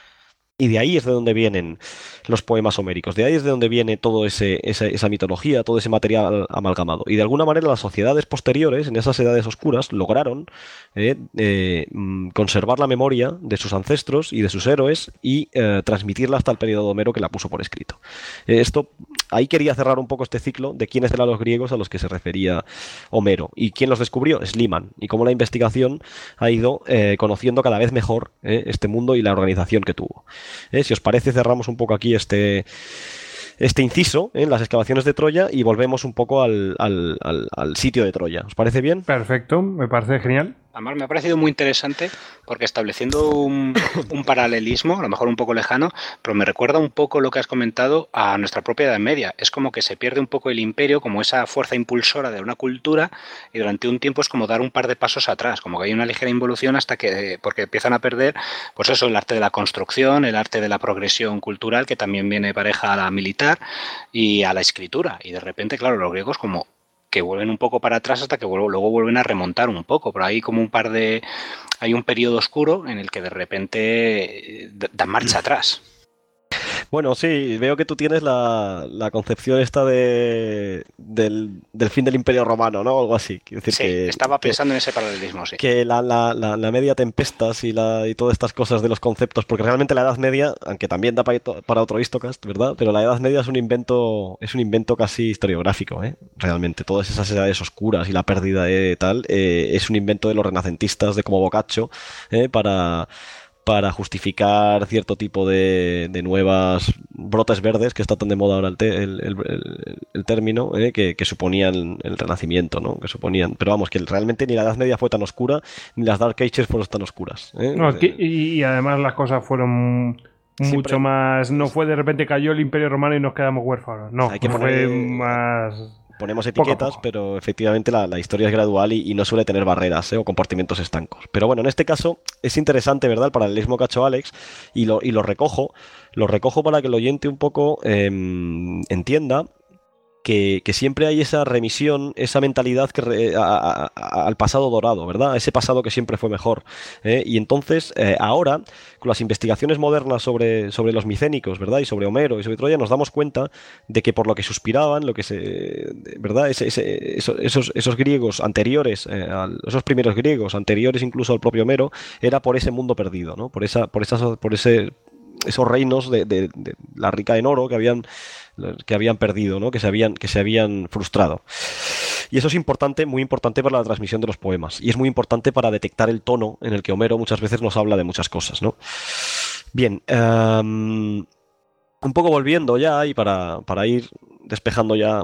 Speaker 2: Y de ahí es de donde vienen los poemas homéricos, de ahí es de donde viene toda esa, esa mitología, todo ese material amalgamado. Y de alguna manera las sociedades posteriores, en esas edades oscuras, lograron eh, eh, conservar la memoria de sus ancestros y de sus héroes y eh, transmitirla hasta el periodo de Homero, que la puso por escrito. Eh, esto, ahí quería cerrar un poco este ciclo de quiénes eran los griegos a los que se refería Homero. ¿Y quién los descubrió? Schliemann. Y cómo la investigación ha ido eh, conociendo cada vez mejor eh, este mundo y la organización que tuvo. Eh, si os parece, cerramos un poco aquí este, este inciso en las excavaciones de Troya y volvemos un poco al, al, al, al sitio de Troya. ¿Os parece bien?
Speaker 1: Perfecto, me parece genial.
Speaker 3: Además, me ha parecido muy interesante porque estableciendo un, un paralelismo, a lo mejor un poco lejano, pero me recuerda un poco lo que has comentado a nuestra propia Edad Media. Es como que se pierde un poco el imperio como esa fuerza impulsora de una cultura, y durante un tiempo es como dar un par de pasos atrás, como que hay una ligera involución hasta que, porque empiezan a perder, pues eso, el arte de la construcción, el arte de la progresión cultural, que también viene pareja a la militar y a la escritura. Y de repente, claro, los griegos como que vuelven un poco para atrás hasta que luego vuelven a remontar un poco, pero hay como un par de... hay un periodo oscuro en el que de repente dan marcha atrás.
Speaker 2: Bueno, sí, veo que tú tienes la, la concepción esta de del, del fin del Imperio Romano, ¿no? Algo así. Quiero decir
Speaker 3: sí,
Speaker 2: que,
Speaker 3: estaba
Speaker 2: que,
Speaker 3: pensando en ese paralelismo, sí.
Speaker 2: Que la, la, la, la media tempestas y, la, y todas estas cosas de los conceptos, porque realmente la Edad Media, aunque también da para, para otro Histocast, ¿verdad? Pero la Edad Media es un invento es un invento casi historiográfico, ¿eh? Realmente, todas esas edades oscuras y la pérdida de tal, eh, es un invento de los renacentistas, de como Boccaccio, ¿eh? para... para justificar cierto tipo de, de nuevas brotes verdes, que está tan de moda ahora el, te, el, el, el, el término, eh, que, que suponían el Renacimiento, ¿no? Que suponían, pero vamos, que realmente ni la Edad Media fue tan oscura, ni las Dark Ages fueron tan oscuras. ¿eh?
Speaker 1: No, aquí, y, y además las cosas fueron mucho Siempre, más... No fue de repente cayó el Imperio Romano y nos quedamos huérfanos. No, hay que fue poner, más...
Speaker 2: Ponemos etiquetas, poco, poco. Pero efectivamente la, la historia es gradual y, y no suele tener barreras, ¿eh? O compartimentos estancos. Pero bueno, en este caso es interesante, ¿verdad? El paralelismo que ha hecho Alex, y lo, y lo recojo, lo recojo para que el oyente un poco eh, entienda que, que siempre hay esa remisión, esa mentalidad que re, a, a, a, al pasado dorado, ¿verdad? Ese pasado que siempre fue mejor. ¿eh? Y entonces, eh, ahora, con las investigaciones modernas sobre, sobre los micénicos, ¿verdad? Y sobre Homero y sobre Troya, nos damos cuenta de que por lo que suspiraban, lo que se, ¿verdad? Ese, ese, esos, esos griegos anteriores, eh, a, esos primeros griegos anteriores incluso al propio Homero, era por ese mundo perdido, ¿no? Por esa, por esas, por ese, esos reinos de, de, de la rica en oro que habían que habían perdido, ¿no? que se habían, que se habían frustrado. Y eso es importante, muy importante para la transmisión de los poemas. Y es muy importante para detectar el tono en el que Homero muchas veces nos habla de muchas cosas, ¿no? Bien, um, un poco volviendo ya, y para, para ir despejando ya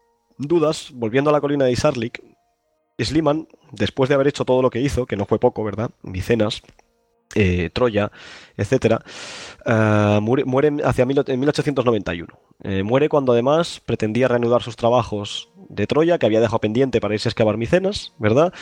Speaker 2: dudas, volviendo a la colina de Isarlik, Schliemann, después de haber hecho todo lo que hizo, que no fue poco, ¿verdad? Micenas, eh, Troya, etcétera, eh, muere, muere hacia mil, en mil ochocientos noventa y uno. Eh, muere cuando además pretendía reanudar sus trabajos de Troya, que había dejado pendiente para irse a excavar Micenas, ¿verdad?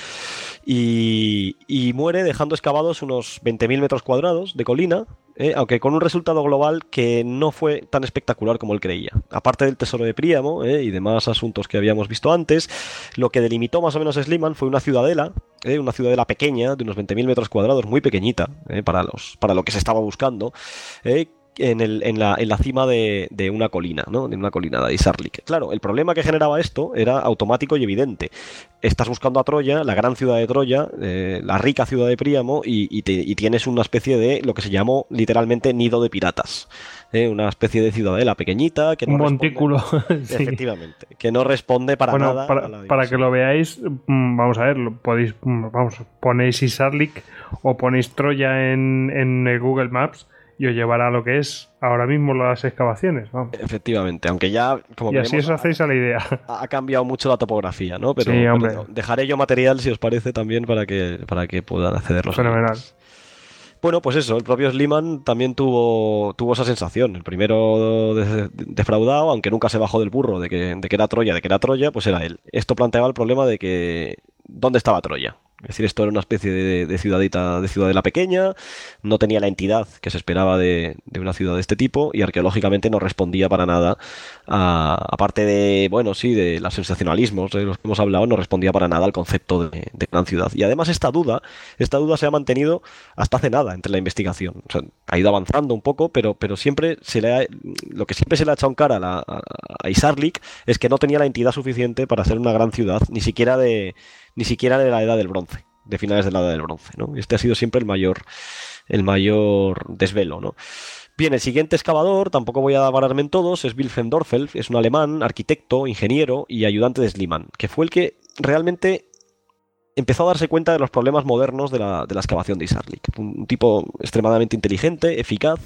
Speaker 2: Y, y muere dejando excavados unos veinte mil metros cuadrados de colina, eh, aunque con un resultado global que no fue tan espectacular como él creía. Aparte del tesoro de Príamo eh, y demás asuntos que habíamos visto antes, lo que delimitó más o menos Schliemann fue una ciudadela, eh, una ciudadela pequeña, de unos veinte mil metros cuadrados, muy pequeñita, eh, para, los, para lo que se estaba buscando, eh, En, el, en, la, en la cima de, de una colina, ¿no? De una colina de Isarlik. Claro, el problema que generaba esto era automático y evidente. Estás buscando a Troya, la gran ciudad de Troya, eh, la rica ciudad de Príamo, y, y, te, y tienes una especie de lo que se llamó literalmente nido de piratas. ¿eh? Una especie de ciudadela pequeñita que no
Speaker 1: un
Speaker 2: responde,
Speaker 1: montículo. Sí.
Speaker 2: efectivamente, que no responde para
Speaker 1: bueno,
Speaker 2: nada
Speaker 1: para,
Speaker 2: a la
Speaker 1: para que lo veáis, vamos a ver, lo podéis, vamos, ponéis Isarlik o ponéis Troya en, en Google Maps y os llevará a lo que es ahora mismo las excavaciones. Vamos.
Speaker 2: Efectivamente, aunque ya, como
Speaker 1: y
Speaker 2: veremos,
Speaker 1: así os hacéis a la idea.
Speaker 2: Ha, ha cambiado mucho la topografía, ¿no? Pero,
Speaker 1: sí, hombre.
Speaker 2: pero dejaré yo material, si os parece, también para que, para que puedan acceder los
Speaker 1: Fenomenal.
Speaker 2: oyentes. Bueno, pues eso, el propio Schliemann también tuvo, tuvo esa sensación. El primero de, de, defraudado, aunque nunca se bajó del burro de que, de que era Troya, de que era Troya, pues era él. Esto planteaba el problema de que ¿dónde estaba Troya? Es decir, esto era una especie de, de ciudadita, de ciudadela pequeña, no tenía la entidad que se esperaba de, de una ciudad de este tipo y arqueológicamente no respondía para nada, a, aparte de, bueno, sí, de los sensacionalismos de los que hemos hablado, no respondía para nada al concepto de, de gran ciudad. Y además esta duda, esta duda se ha mantenido hasta hace nada entre la investigación. O sea, ha ido avanzando un poco, pero, pero siempre se le ha, lo que siempre se le ha echado en cara a, la, a, a Isarlik es que no tenía la entidad suficiente para ser una gran ciudad, ni siquiera de ni siquiera de la edad del bronce, de finales de la edad del bronce, ¿no? Este ha sido siempre el mayor, el mayor desvelo, ¿no? Bien, el siguiente excavador, tampoco voy a pararme en todos, es Wilhelm Dörfel, es un alemán, arquitecto, ingeniero y ayudante de Schliemann, que fue el que realmente empezó a darse cuenta de los problemas modernos de la, de la excavación de Isarlik. Un, un tipo extremadamente inteligente, eficaz,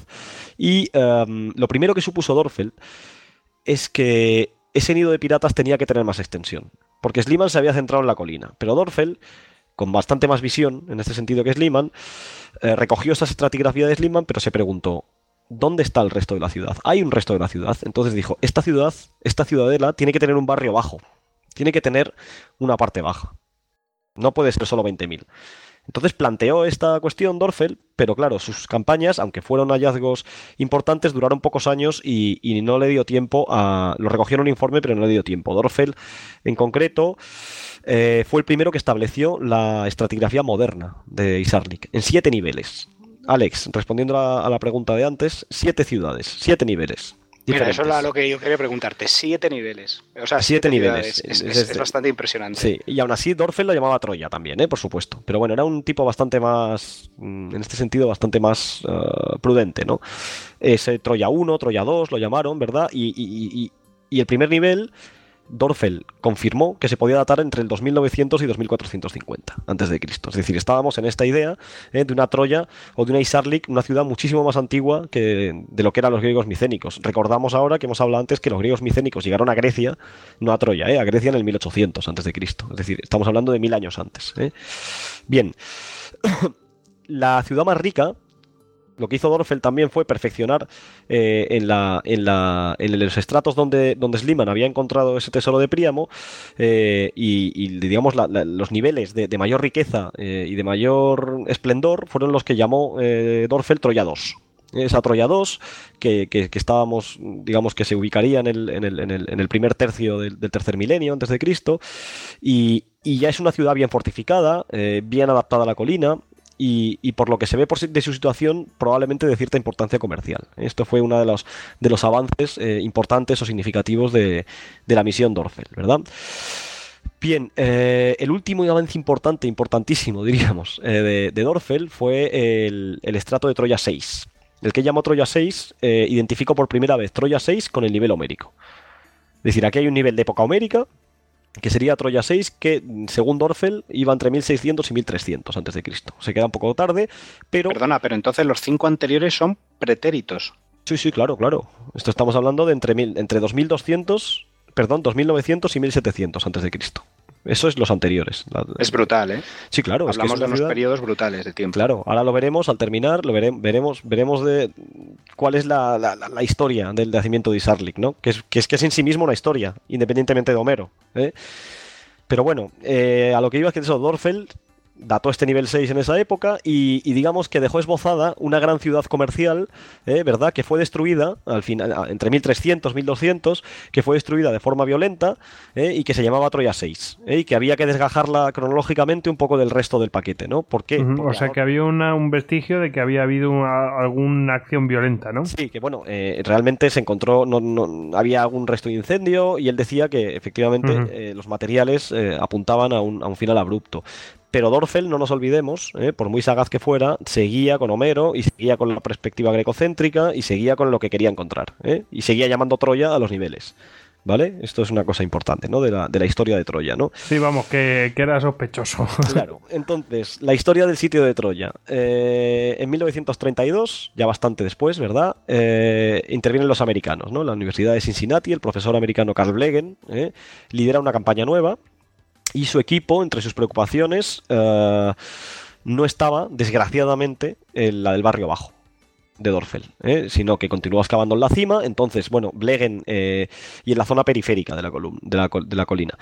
Speaker 2: y um, lo primero que supuso Dörfel es que ese nido de piratas tenía que tener más extensión, porque Schliemann se había centrado en la colina, pero Dörfel, con bastante más visión en este sentido que Schliemann, eh, recogió esa estratigrafía de Schliemann, pero se preguntó, ¿dónde está el resto de la ciudad? ¿Hay un resto de la ciudad? Entonces dijo, esta ciudad, esta ciudadela tiene que tener un barrio bajo, tiene que tener una parte baja, no puede ser solo veinte mil. Entonces planteó esta cuestión Dörfel, pero claro, sus campañas, aunque fueron hallazgos importantes, duraron pocos años y, y no le dio tiempo a... Lo recogió en un informe, pero no le dio tiempo. Dörfel, en concreto, eh, fue el primero que estableció la estratigrafía moderna de Isarlik, en siete niveles. Alex, respondiendo a, a la pregunta de antes, siete ciudades, siete niveles.
Speaker 3: Mira, eso es lo que yo quería preguntarte. Siete niveles. O sea,
Speaker 2: siete, siete niveles.
Speaker 3: Es, es, es, es bastante impresionante.
Speaker 2: Sí, y aún así Dörfel lo llamaba Troya también, ¿eh? Por supuesto. Pero bueno, era un tipo bastante más, en este sentido, bastante más uh, prudente, ¿no? Ese Troya uno, Troya dos, lo llamaron, ¿verdad? Y, y, y, y el primer nivel, Dörfel confirmó que se podía datar entre el dos mil novecientos y dos mil cuatrocientos cincuenta antes de Cristo. Es decir, estábamos en esta idea ¿eh? de una Troya o de una Isarlik, una ciudad muchísimo más antigua que de lo que eran los griegos micénicos. Recordamos ahora que hemos hablado antes que los griegos micénicos llegaron a Grecia, no a Troya, ¿eh? a Grecia en el mil ochocientos antes de Cristo. Es decir, estamos hablando de mil años antes. ¿eh? Bien, la ciudad más rica, lo que hizo Dörfel también fue perfeccionar eh, en, la, en, la, en los estratos donde, donde Schliemann había encontrado ese tesoro de Príamo eh, y, y digamos la, la, los niveles de, de mayor riqueza eh, y de mayor esplendor fueron los que llamó eh, Dörfel Troya dos. Esa Troya dos que, que, que estábamos, digamos que se ubicaría en el, en el, en el, en el primer tercio del, del tercer milenio antes de Cristo y, y ya es una ciudad bien fortificada, eh, bien adaptada a la colina. Y, y por lo que se ve por, de su situación, probablemente de cierta importancia comercial. Esto fue uno de los, de los avances eh, importantes o significativos de, de la misión Dörfel, ¿verdad? Bien, eh, el último avance importante, importantísimo, diríamos, eh, de, de Dörfel fue el, el estrato de Troya seis. El que llamó Troya seis eh, identificó por primera vez Troya seis con el nivel homérico. Es decir, aquí hay un nivel de época homérica, que sería Troya seis, que según Dörfel iba entre mil seiscientos y mil trescientos antes de Cristo. Se queda un poco tarde, pero...
Speaker 3: Perdona, pero entonces los cinco anteriores son pretéritos.
Speaker 2: Sí, sí, claro, claro. Esto estamos hablando de entre, mil, entre dos mil doscientos, perdón, dos mil novecientos y mil setecientos antes de Cristo. Eso es los anteriores. La-
Speaker 3: Es brutal, ¿eh?
Speaker 2: Sí, claro. es que
Speaker 3: Hablamos
Speaker 2: es
Speaker 3: de
Speaker 2: una
Speaker 3: unos
Speaker 2: ciudad-
Speaker 3: periodos brutales de tiempo.
Speaker 2: Claro, ahora lo veremos al terminar, lo vere- veremos, veremos de cuál es la, la- la- la historia del nacimiento de Isarlik, ¿no? Que es, que es que es en sí mismo una historia, independientemente de Homero, ¿eh? Pero bueno, eh, a lo que iba es que eso, Dorfeld dató este nivel seis en esa época y, y digamos que dejó esbozada una gran ciudad comercial, ¿eh? ¿Verdad? Que fue destruida al final, a- entre mil trescientos y mil doscientos, que fue destruida de forma violenta, ¿eh? Y que se llamaba Troya seis, ¿eh? Y que había que desgajarla cronológicamente un poco del resto del paquete, ¿no? ¿Por qué?
Speaker 1: Ujú,
Speaker 2: Porque
Speaker 1: o sea
Speaker 2: ahora-
Speaker 1: que había una, un vestigio de que había habido una- alguna acción violenta, ¿no?
Speaker 2: Sí, que bueno, eh, realmente se encontró, no, no- había algún resto de incendio y él decía que efectivamente
Speaker 1: Ujú.
Speaker 2: eh, los materiales eh, apuntaban a un, a un final abrupto. Pero Dorfeld, no nos olvidemos, eh, por muy sagaz que fuera, seguía con Homero y seguía con la perspectiva grecocéntrica y seguía con lo que quería encontrar, ¿eh? Y seguía llamando Troya a los niveles, ¿vale? Esto es una cosa importante, ¿no? De la, de la historia de Troya, ¿no?
Speaker 1: Sí, vamos, que, que era sospechoso.
Speaker 2: Claro, entonces, la historia del sitio de Troya. Eh, en mil novecientos treinta y dos, ya bastante después, ¿verdad? Eh, intervienen los americanos, ¿no? La Universidad de Cincinnati, el profesor americano Carl Blegen, ¿eh? lidera una campaña nueva y su equipo, entre sus preocupaciones, eh, no estaba, desgraciadamente, en la del barrio bajo de Dorfeld, ¿eh? Sino que continuó excavando en la cima. Entonces, bueno, Blegen eh, y en la zona periférica de la, colum- de la, col- de la colina.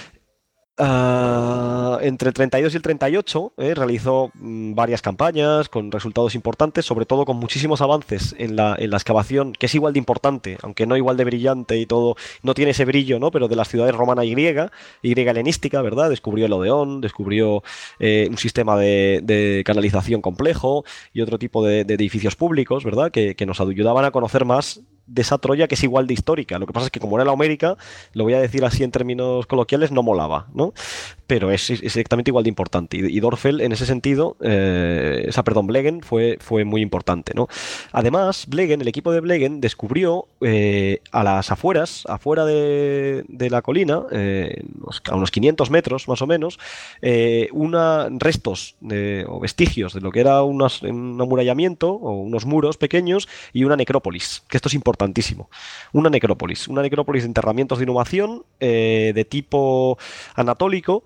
Speaker 2: Ah, entre el treinta y dos y el treinta y ocho eh, realizó mm, varias campañas con resultados importantes, sobre todo con muchísimos avances en la, en la excavación, que es igual de importante, aunque no igual de brillante y todo, no tiene ese brillo, ¿no? Pero de las ciudades romana y griega, y griega helenística, ¿verdad? Descubrió el Odeón, descubrió eh, un sistema de, de canalización complejo y otro tipo de, de edificios públicos, ¿verdad? Que, que nos ayudaban a conocer más de esa Troya que es igual de histórica. Lo que pasa es que como era la Homérica, lo voy a decir así en términos coloquiales, no molaba, ¿no? Pero es, es exactamente igual de importante. Y, y Dorfeld, en ese sentido, eh, esa, perdón, Blegen fue, fue muy importante, ¿no? Además, Blegen, el equipo de Blegen, descubrió eh, a las afueras, afuera de, de la colina, eh, a unos quinientos metros más o menos, eh, una, restos de, o vestigios de lo que era unas- un amurallamiento o unos muros pequeños y una necrópolis, que esto es importantísimo. Una necrópolis, una necrópolis de enterramientos de inhumación eh, de tipo anatólico,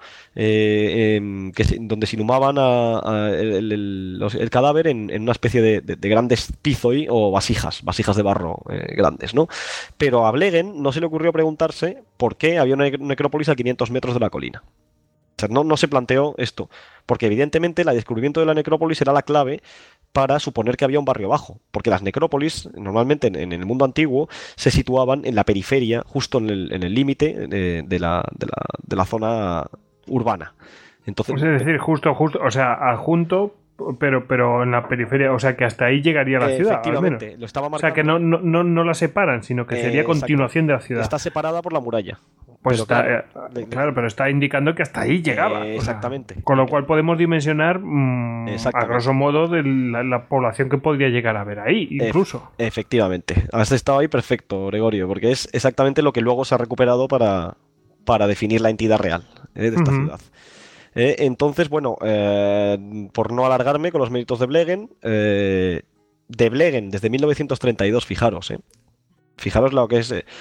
Speaker 2: eh, em, que se- donde se inhumaban a- a el, el- los- el cadáver en, en una especie de, de- de grandes pizoi o vasijas, vasijas de barro eh, grandes, ¿no? Pero a Blegen no se le ocurrió preguntarse por qué había una nec- necrópolis a quinientos metros de la colina. O sea, no, no se planteó esto, porque evidentemente el descubrimiento de la necrópolis era la clave para suponer que había un barrio bajo, porque las necrópolis normalmente en, en el mundo antiguo se situaban en la periferia, justo en el en el límite de, de la, de, la, de la zona urbana. Entonces,
Speaker 1: Pues es decir, justo, justo, o sea, adjunto, pero, pero en la periferia, o sea, que hasta ahí llegaría la
Speaker 2: eh,
Speaker 1: ciudad, al menos.
Speaker 2: efectivamente, lo estaba
Speaker 1: O sea,
Speaker 2: marcando.
Speaker 1: que no, no, no, no la separan, sino que
Speaker 2: Eh,
Speaker 1: sería
Speaker 2: exacto.
Speaker 1: continuación de la ciudad.
Speaker 2: Está separada por la muralla.
Speaker 1: Pues
Speaker 2: Pero
Speaker 1: está,
Speaker 2: claro,
Speaker 1: eh,
Speaker 2: de- de-
Speaker 1: claro, pero está indicando que hasta ahí llegaba.
Speaker 2: Eh,
Speaker 1: o sea,
Speaker 2: exactamente.
Speaker 1: con lo cual podemos dimensionar mm, a
Speaker 2: Exactamente.
Speaker 1: grosso modo de la, la población que podría llegar a haber ahí, incluso.
Speaker 2: Efectivamente. Has estado ahí perfecto, Gregorio, porque es exactamente lo que luego se ha recuperado para, para definir la entidad real eh, de esta
Speaker 1: Ujú.
Speaker 2: ciudad. Eh, entonces, bueno, eh, por no alargarme con los méritos de Blegen, eh, de Blegen desde mil novecientos treinta y dos, fijaros, eh, fijaros lo que es... Eh,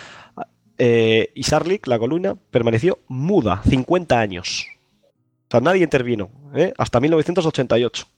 Speaker 2: eh, Isarlik, la columna, permaneció muda cincuenta años. O sea, nadie intervino, ¿eh? Hasta mil novecientos ochenta y ocho.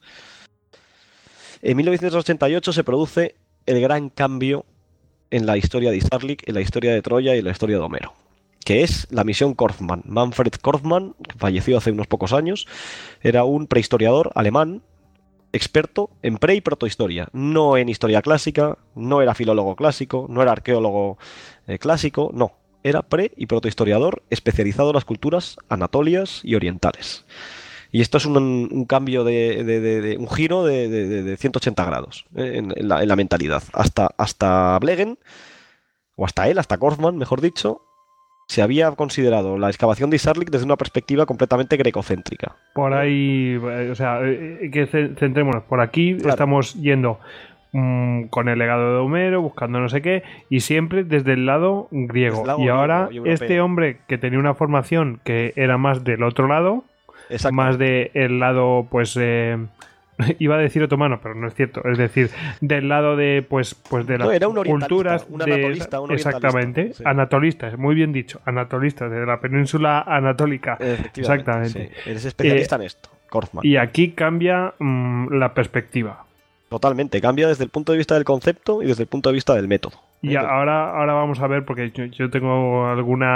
Speaker 2: En mil novecientos ochenta y ocho se produce el gran cambio en la historia de Isarlik, en la historia de Troya y en la historia de Homero, que es la misión Korfmann. Manfred Korfmann, que falleció hace unos pocos años, era un prehistoriador alemán, experto en pre y protohistoria, no en historia clásica, no era filólogo clásico, no era arqueólogo eh, clásico, no, era pre y protohistoriador especializado en las culturas anatolias y orientales. Y esto es un, un cambio de, de, de, de un giro de, de, de ciento ochenta grados eh, en, en, la, en la mentalidad. Hasta, hasta Blegen, o hasta él, hasta Korfmann, mejor dicho, se había considerado la excavación de Isarlik desde una perspectiva completamente grecocéntrica.
Speaker 1: Por ahí, eh, o sea, eh, que ce- centrémonos. Por aquí
Speaker 2: Claro.
Speaker 1: estamos yendo mm, con el legado de Homero, buscando no sé qué, y siempre desde el lado griego.
Speaker 2: Desde el lado
Speaker 1: y ahora,
Speaker 2: griego y europeo.
Speaker 1: este hombre que tenía una formación que era más del otro lado,
Speaker 2: Exacto.
Speaker 1: más del lado, pues, eh, Iba a decir otomano, pero no es cierto. Es decir, del lado de pues, pues de las
Speaker 2: no, era un
Speaker 1: culturas.
Speaker 2: un
Speaker 1: de,
Speaker 2: anatolista, un
Speaker 1: exactamente,
Speaker 2: sí.
Speaker 1: anatolistas, muy bien dicho. Anatolistas, de la península anatólica. Exactamente.
Speaker 2: Sí. Eres especialista eh, en esto, Korfman.
Speaker 1: Y aquí cambia mmm, la perspectiva.
Speaker 2: Totalmente, cambia desde el punto de vista del concepto y desde el punto de vista del método.
Speaker 1: Y ahora, ahora vamos a ver, porque yo, yo tengo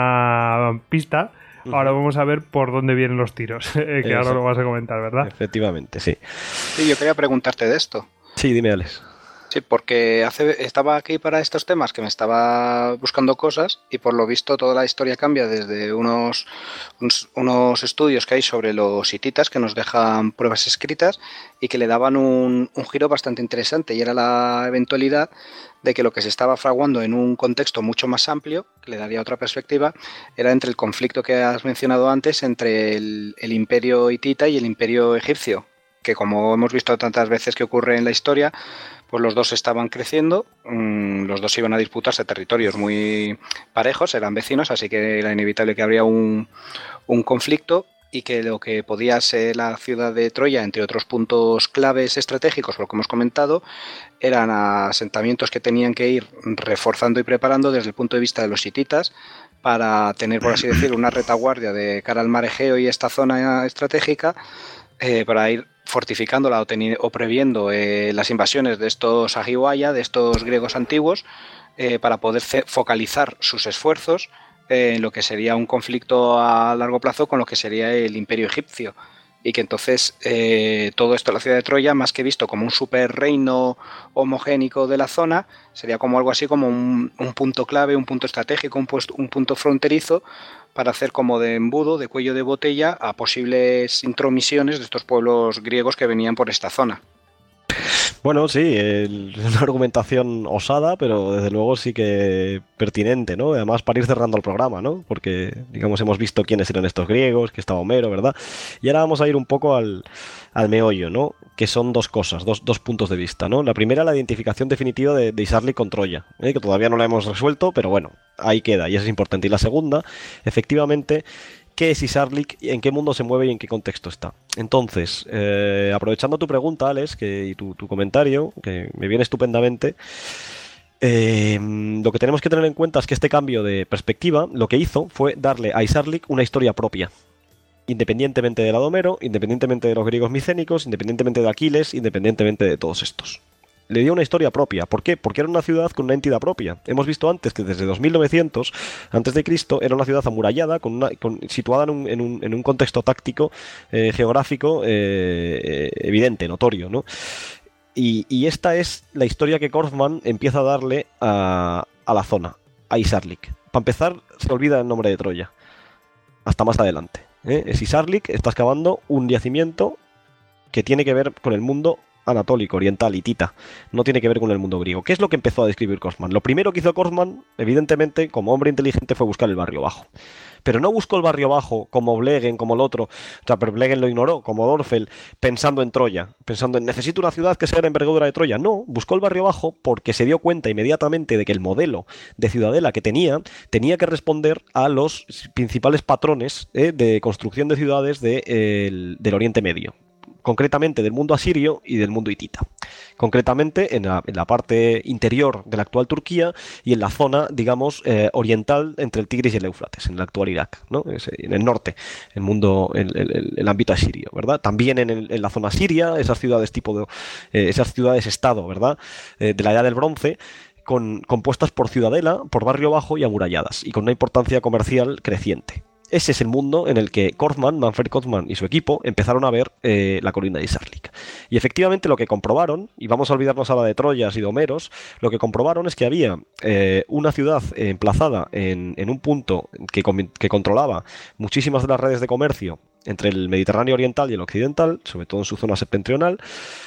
Speaker 1: alguna pista. Ahora vamos a ver por dónde vienen los tiros, que Eso. ahora lo vas a comentar, ¿verdad?
Speaker 2: Efectivamente, sí.
Speaker 3: Sí, yo quería preguntarte de esto.
Speaker 2: Sí, dime, Alex.
Speaker 3: Sí, porque hace, estaba aquí para estos temas que me estaba buscando cosas y por lo visto toda la historia cambia desde unos, unos, unos estudios que hay sobre los hititas que nos dejan pruebas escritas y que le daban un, un giro bastante interesante, y era la eventualidad de que lo que se estaba fraguando en un contexto mucho más amplio, que le daría otra perspectiva, era entre el conflicto que has mencionado antes entre el, el imperio hitita y el imperio egipcio, que como hemos visto tantas veces que ocurre en la historia, pues los dos estaban creciendo, mmm, los dos iban a disputarse territorios muy parejos, eran vecinos, así que era inevitable que habría un, un conflicto, y que lo que podía ser la ciudad de Troya, entre otros puntos claves estratégicos, por lo que hemos comentado, eran asentamientos que tenían que ir reforzando y preparando desde el punto de vista de los hititas para tener, por así decirlo, una retaguardia de cara al mar Egeo y esta zona estratégica, eh, para ir fortificándola o, o previendo eh, las invasiones de estos Agiwaya, de estos griegos antiguos, eh, para poder focalizar sus esfuerzos eh, en lo que sería un conflicto a largo plazo con lo que sería el imperio egipcio. Y que entonces eh, todo esto, la ciudad de Troya, más que visto como un super reino homogénico de la zona, sería como algo así como un, un punto clave, un punto estratégico, un, puesto, un punto fronterizo para hacer como de embudo, de cuello de botella a posibles intromisiones de estos pueblos griegos que venían por esta zona.
Speaker 2: Bueno, sí, es una argumentación osada, pero desde luego sí que pertinente, ¿no? Además, para ir cerrando el programa, ¿no? Porque, digamos, hemos visto quiénes eran estos griegos, que estaba Homero, ¿verdad? Y ahora vamos a ir un poco al, al meollo, ¿no? Que son dos cosas, dos, dos puntos de vista, ¿no? La primera, la identificación definitiva de, de Isarlik con Troya, ¿eh? Que todavía no la hemos resuelto, pero bueno, ahí queda, y eso es importante. Y la segunda, efectivamente, ¿qué es Isarlik? ¿En qué mundo se mueve y en qué contexto está? Entonces, eh, aprovechando tu pregunta, Alex, que, y tu, tu comentario, que me viene estupendamente, eh, lo que tenemos que tener en cuenta es que este cambio de perspectiva lo que hizo fue darle a Isarlik una historia propia, independientemente de la de Homero, independientemente de los griegos micénicos, independientemente de Aquiles, independientemente de todos estos. Le dio una historia propia. ¿Por qué? Porque era una ciudad con una entidad propia. Hemos visto antes que desde dos mil novecientos antes de Cristo era una ciudad amurallada, con una, con, situada en un, en, un, en un contexto táctico, eh, geográfico, eh, evidente, notorio, ¿no? Y, y esta es la historia que Korfman empieza a darle a, a la zona, a Isarlik. Para empezar, se olvida el nombre de Troya. Hasta más adelante, ¿eh? Es Isarlik, está excavando un yacimiento que tiene que ver con el mundo anatólico, oriental, hitita. No tiene que ver con el mundo griego. ¿Qué es lo que empezó a describir Korfman? Lo primero que hizo Korfman, evidentemente, como hombre inteligente, fue buscar el barrio bajo. Pero no buscó el barrio bajo como Blegen, como el otro. O sea, pero Blegen lo ignoró, como Dorfel, pensando en Troya, pensando en necesito una ciudad que sea la envergadura de Troya. No, buscó el barrio bajo porque se dio cuenta inmediatamente de que el modelo de ciudadela que tenía tenía que responder a los principales patrones eh, de construcción de ciudades de, eh, el, del Oriente Medio. Concretamente del mundo asirio y del mundo hitita. Concretamente en la, en la parte interior de la actual Turquía y en la zona, digamos, eh, oriental entre el Tigris y el Éufrates, en el actual Irak, ¿no? Es, en el norte, el mundo, el, el, el ámbito asirio, ¿verdad? También en, el, en la zona siria, esas ciudades tipo de, eh, esas ciudades-estado, ¿verdad? Eh, de la Edad del Bronce, con, compuestas por ciudadela, por barrio bajo y amuralladas, y con una importancia comercial creciente. Ese es el mundo en el que Korfman, Manfred Korfman y su equipo empezaron a ver eh, la colina de Isarlik. Y efectivamente lo que comprobaron, y vamos a olvidarnos ahora de Troyas y de Homeros, lo que comprobaron es que había eh, una ciudad eh, emplazada en, en un punto que, que controlaba muchísimas de las redes de comercio entre el Mediterráneo oriental y el occidental, sobre todo en su zona septentrional,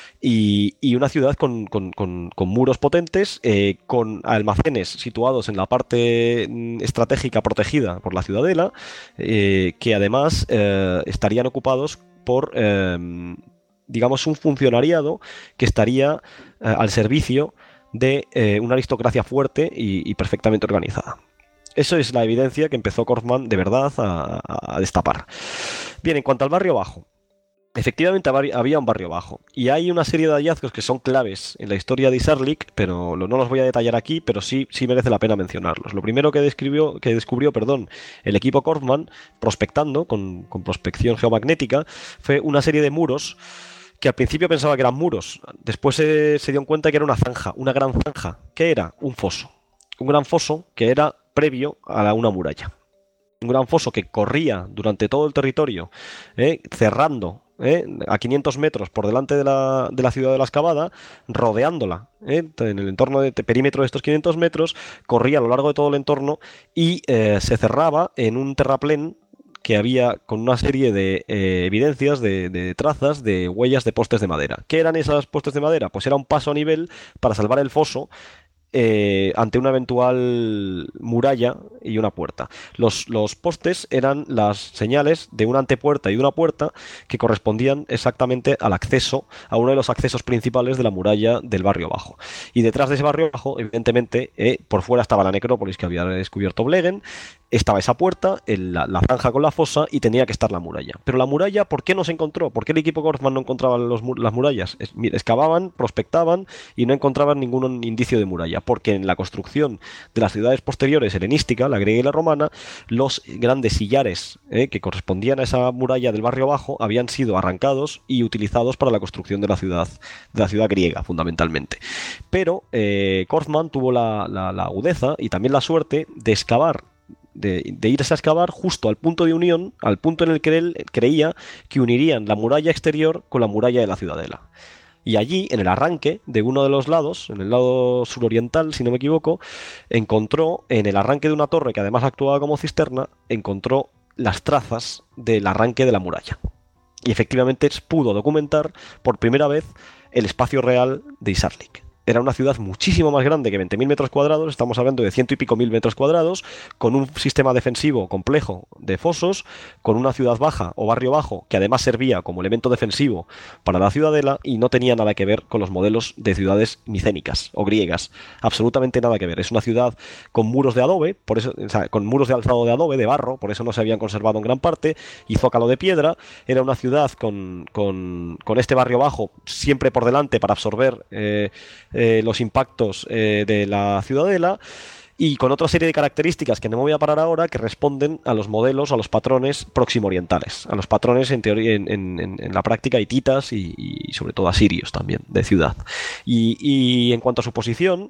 Speaker 2: Y, y una ciudad con, con, con, con muros potentes, eh, con almacenes situados en la parte estratégica protegida por la ciudadela, eh, que además eh, estarían ocupados por, eh, digamos, un funcionariado que estaría eh, al servicio de eh, una aristocracia fuerte y, y perfectamente organizada. Eso es la evidencia que empezó Korfman de verdad a, a destapar. Bien, en cuanto al barrio bajo, efectivamente había un barrio bajo. Y hay una serie de hallazgos que son claves en la historia de Isarlik, pero no los voy a detallar aquí, pero sí, sí merece la pena mencionarlos. Lo primero que, describió, que descubrió perdón, el equipo Korfmann, prospectando con, con prospección geomagnética, fue una serie de muros que al principio pensaba que eran muros. Después se, se dio cuenta que era una zanja, una gran zanja. ¿Qué era? Un foso. Un gran foso que era previo a la, una muralla. Un gran foso que corría durante todo el territorio, ¿eh? cerrando ¿eh? a quinientos metros por delante de la, de la ciudad de la excavada, rodeándola ¿eh? en el entorno de, de perímetro de estos quinientos metros, corría a lo largo de todo el entorno y eh, se cerraba en un terraplén que había con una serie de eh, evidencias, de, de trazas, de huellas de postes de madera. ¿Qué eran esas postes de madera? Pues era un paso a nivel para salvar el foso Eh, ante una eventual muralla y una puerta. Los, los postes eran las señales de una antepuerta y de una puerta que correspondían exactamente al acceso, a uno de los accesos principales de la muralla del barrio bajo. Y detrás de ese barrio bajo, evidentemente, eh, por fuera estaba la necrópolis que había descubierto Blegen, estaba esa puerta, el, la, la zanja con la fosa y tenía que estar la muralla. Pero la muralla, ¿por qué no se encontró? ¿Por qué el equipo Korfmann no encontraba los, las murallas? Es, excavaban, prospectaban y no encontraban ningún indicio de muralla. Porque en la construcción de las ciudades posteriores helenística, la griega y la romana, los grandes sillares eh, que correspondían a esa muralla del barrio bajo habían sido arrancados y utilizados para la construcción de la ciudad, de la ciudad griega, fundamentalmente. Pero eh, Korfmann tuvo la, la, la agudeza y también la suerte de excavar De, de irse a excavar justo al punto de unión, al punto en el que él creía que unirían la muralla exterior con la muralla de la ciudadela. Y allí, en el arranque de uno de los lados, en el lado suroriental, si no me equivoco, encontró, en el arranque de una torre que además actuaba como cisterna, encontró las trazas del arranque de la muralla. Y efectivamente pudo documentar por primera vez el espacio real de Isarlik. Era una ciudad muchísimo más grande que veinte mil metros cuadrados, estamos hablando de ciento y pico mil metros cuadrados, con un sistema defensivo complejo de fosos, con una ciudad baja o barrio bajo que además servía como elemento defensivo para la ciudadela y no tenía nada que ver con los modelos de ciudades micénicas o griegas, absolutamente nada que ver. Es una ciudad con muros de adobe, por eso, o sea, con muros de alzado de adobe, de barro, por eso no se habían conservado en gran parte, y zócalo de piedra. Era una ciudad con, con, con este barrio bajo siempre por delante para absorber eh, Eh, los impactos eh, de la ciudadela y con otra serie de características que no me voy a parar ahora que responden a los modelos, a los patrones próximo orientales, a los patrones en teoría, en, en, en la práctica hititas y, y sobre todo asirios también de ciudad. Y, y en cuanto a su posición,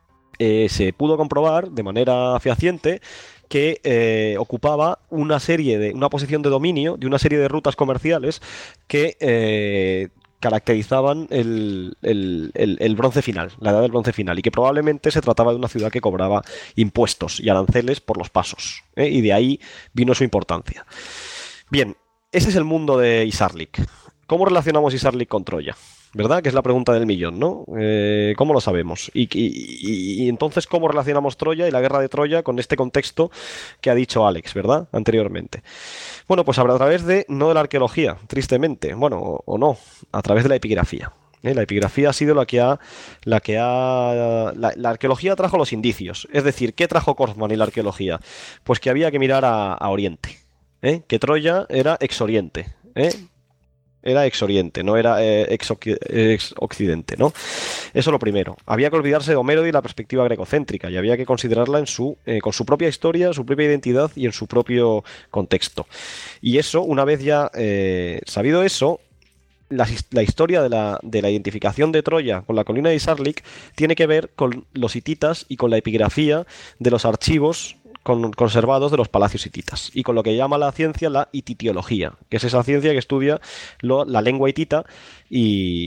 Speaker 2: eh, se pudo comprobar de manera fehaciente que eh, ocupaba una serie de una posición de dominio de una serie de rutas comerciales que eh, caracterizaban el, el, el, el bronce final, la edad del bronce final, y que probablemente se trataba de una ciudad que cobraba impuestos y aranceles por los pasos, ¿eh? Y de ahí vino su importancia. Bien, ese es el mundo de Isarlik. ¿Cómo relacionamos Isarlik con Troya? ¿Verdad? Que es la pregunta del millón, ¿no? Eh, ¿Cómo lo sabemos? Y, y, y, y entonces, ¿cómo relacionamos Troya y la guerra de Troya con este contexto que ha dicho Alex, ¿verdad? Anteriormente. Bueno, pues a través de, no de la arqueología, tristemente, bueno, o, o no, a través de la epigrafía. ¿eh? La epigrafía ha sido la que ha... La, que ha la, la arqueología trajo los indicios. Es decir, ¿qué trajo Korfmann y la arqueología? Pues que había que mirar a, a Oriente. ¿eh? Que Troya era ex-Oriente, ¿eh? Era ex-Oriente, no era eh, ex-Occidente, ¿no? Eso lo primero. Había que olvidarse de Homero y la perspectiva grecocéntrica y había que considerarla en su, eh, con su propia historia, su propia identidad y en su propio contexto. Y eso, una vez ya eh, sabido eso, la, la historia de la, de la identificación de Troya con la colina de Isarlik tiene que ver con los hititas y con la epigrafía de los archivos Con, conservados de los palacios hititas y con lo que llama la ciencia la hititiología, que es esa ciencia que estudia lo, la lengua hitita y,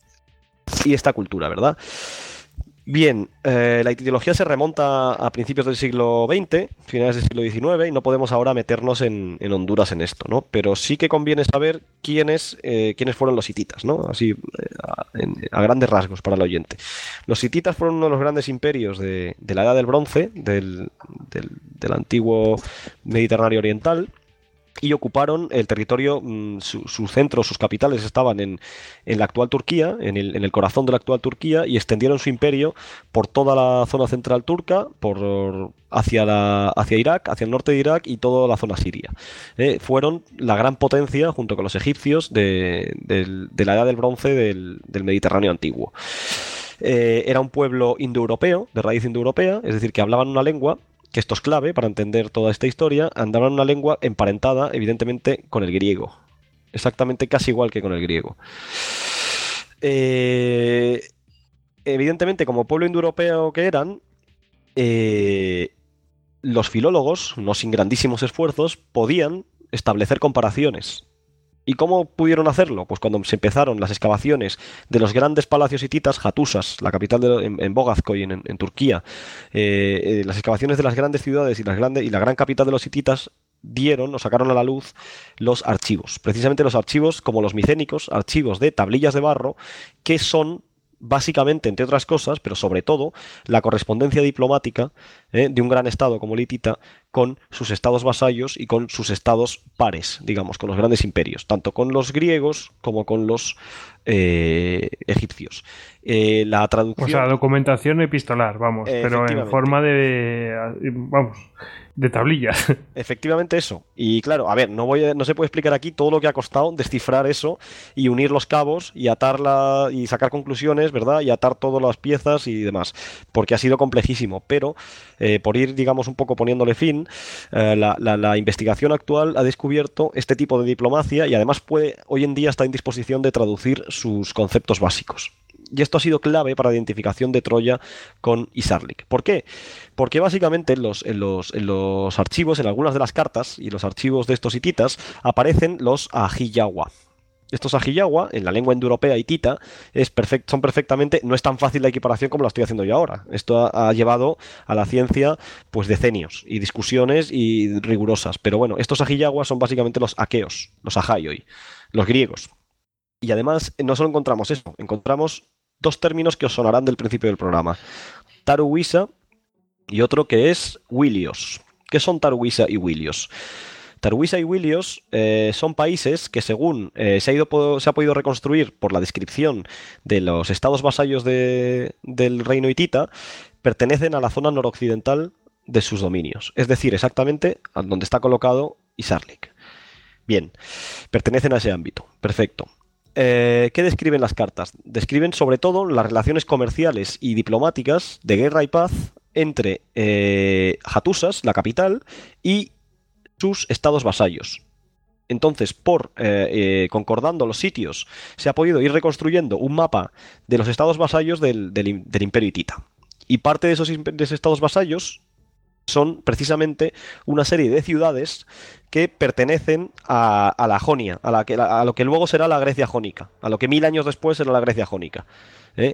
Speaker 2: y esta cultura, ¿verdad? Bien, eh, la hititiología se remonta a principios del siglo veinte, finales del siglo diecinueve, y no podemos ahora meternos en, en Honduras en esto, ¿no? Pero sí que conviene saber quiénes, eh, quiénes fueron los hititas, ¿no? Así, a, en, a grandes rasgos para el oyente. Los hititas fueron uno de los grandes imperios de, de la Edad del Bronce, del, del, del antiguo Mediterráneo oriental, y ocuparon el territorio, su, su centro, sus capitales estaban en, en la actual Turquía, en el, en el corazón de la actual Turquía, y extendieron su imperio por toda la zona central turca, por, hacia, la, hacia Irak, hacia el norte de Irak y toda la zona siria. Eh, fueron la gran potencia, junto con los egipcios, de, de, de la edad del bronce del, del Mediterráneo antiguo. Eh, era un pueblo indoeuropeo, de raíz indoeuropea, es decir, que hablaban una lengua que esto es clave para entender toda esta historia, andaban una lengua emparentada, evidentemente, con el griego. Exactamente casi igual que con el griego. Eh, evidentemente, como pueblo indoeuropeo que eran, eh, los filólogos, no sin grandísimos esfuerzos, podían establecer comparaciones. ¿Y cómo pudieron hacerlo? Pues cuando se empezaron las excavaciones de los grandes palacios hititas, Hattusas, la capital de, en, en Bogazkoy, en, en Turquía, eh, eh, las excavaciones de las grandes ciudades y, las grandes, y la gran capital de los hititas dieron o sacaron a la luz los archivos. Precisamente los archivos, como los micénicos, archivos de tablillas de barro, que son básicamente, entre otras cosas, pero sobre todo, la correspondencia diplomática eh, de un gran estado como el hitita con sus estados vasallos y con sus estados pares, digamos, con los grandes imperios, tanto con los griegos como con los eh, egipcios. Eh, la traducción...
Speaker 1: O sea, documentación epistolar, vamos,
Speaker 2: Eh,
Speaker 1: pero en forma de... vamos... de tablillas.
Speaker 2: Efectivamente eso. Y claro, a ver, no voy a, no se puede explicar aquí todo lo que ha costado descifrar eso y unir los cabos y atarla y sacar conclusiones, ¿verdad? Y atar todas las piezas y demás, porque ha sido complejísimo. Pero eh, por ir, digamos, un poco poniéndole fin, eh, la, la, la investigación actual ha descubierto este tipo de diplomacia y además puede, hoy en día está en disposición de traducir sus conceptos básicos. Y esto ha sido clave para la identificación de Troya con Isarlik. ¿Por qué? Porque básicamente en los, en, los, en los archivos, en algunas de las cartas y los archivos de estos hititas, aparecen los ajiyawa. Estos ajiyawa, en la lengua indoeuropea hitita, es perfect, son perfectamente, no es tan fácil la equiparación como la estoy haciendo yo ahora. Esto ha, ha llevado a la ciencia pues decenios y discusiones y rigurosas. Pero bueno, estos ajiyawa son básicamente los aqueos, los ajaioi, los griegos. Y además no solo encontramos eso, encontramos dos términos que os sonarán del principio del programa. Taruwisa y otro que es Wilios. ¿Qué son Taruwisa y Wilios? Taruwisa y Wilios eh, son países que según eh, se, ha ido, se ha podido reconstruir por la descripción de los estados vasallos de, del reino hitita, pertenecen a la zona noroccidental de sus dominios. Es decir, exactamente a donde está colocado Isarlik. Bien, pertenecen a ese ámbito. Perfecto. Eh, ¿Qué describen las cartas? Describen sobre todo las relaciones comerciales y diplomáticas de guerra y paz entre eh, Hattusas, la capital, y sus estados vasallos. Entonces, por eh, eh, concordando los sitios, se ha podido ir reconstruyendo un mapa de los estados vasallos del, del, del Imperio hitita. Y parte de esos, de esos estados vasallos son precisamente una serie de ciudades que pertenecen a, a la Jonia, a, la que, a lo que luego será la Grecia jónica, a lo que mil años después será la Grecia jónica. ¿eh?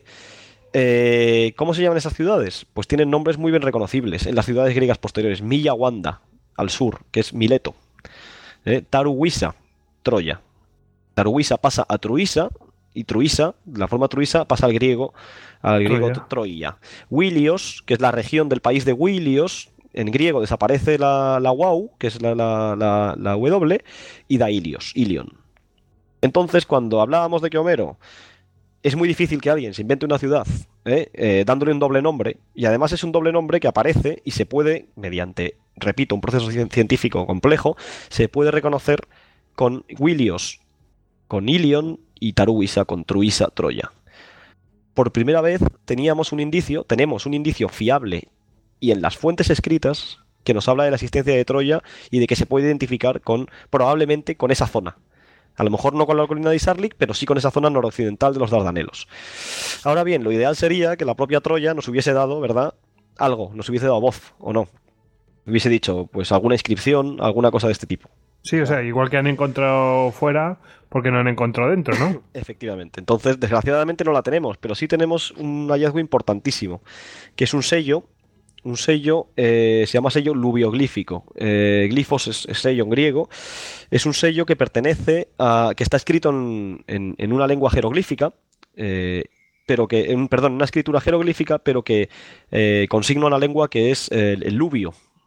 Speaker 2: Eh, ¿Cómo se llaman esas ciudades? Pues tienen nombres muy bien reconocibles en las ciudades griegas posteriores. Miyawanda, al sur, que es Mileto. ¿eh? Taruwisa, Troya. Taruwisa pasa a Truisa, y Truisa, la forma Truisa, pasa al griego, al griego Troya. Troya. Wilios, que es la región del país de Wilios, en griego desaparece la, la Wau, que es la, la, la, la W, y da Ilios, Ilion. Entonces, cuando hablábamos de que Homero es muy difícil que alguien se invente una ciudad ¿eh? Eh, dándole un doble nombre, y además es un doble nombre que aparece y se puede, mediante, repito, un proceso científico complejo, se puede reconocer con Wilios, con Ilion, y Taruwisa con Truisa, Troya. Por primera vez teníamos un indicio, tenemos un indicio fiable y en las fuentes escritas que nos habla de la existencia de Troya y de que se puede identificar con, probablemente con esa zona. A lo mejor no con la colina de Isarlik, pero sí con esa zona noroccidental de los Dardanelos. Ahora bien, lo ideal sería que la propia Troya nos hubiese dado, ¿verdad?, algo, nos hubiese dado voz, ¿o no? Hubiese dicho, pues alguna inscripción, alguna cosa de este tipo.
Speaker 1: Sí, o sea, igual que han encontrado fuera, porque no han encontrado dentro, ¿no?
Speaker 2: Efectivamente. Entonces, desgraciadamente no la tenemos, pero sí tenemos un hallazgo importantísimo, que es un sello, un sello, eh, se llama sello lubioglífico. Eh, glifos es, es sello en griego. Es un sello que pertenece a, que está escrito en, en, en una lengua jeroglífica, eh, pero que, en, perdón, en una escritura jeroglífica, pero que eh, consigna una lengua que es el, el lubio.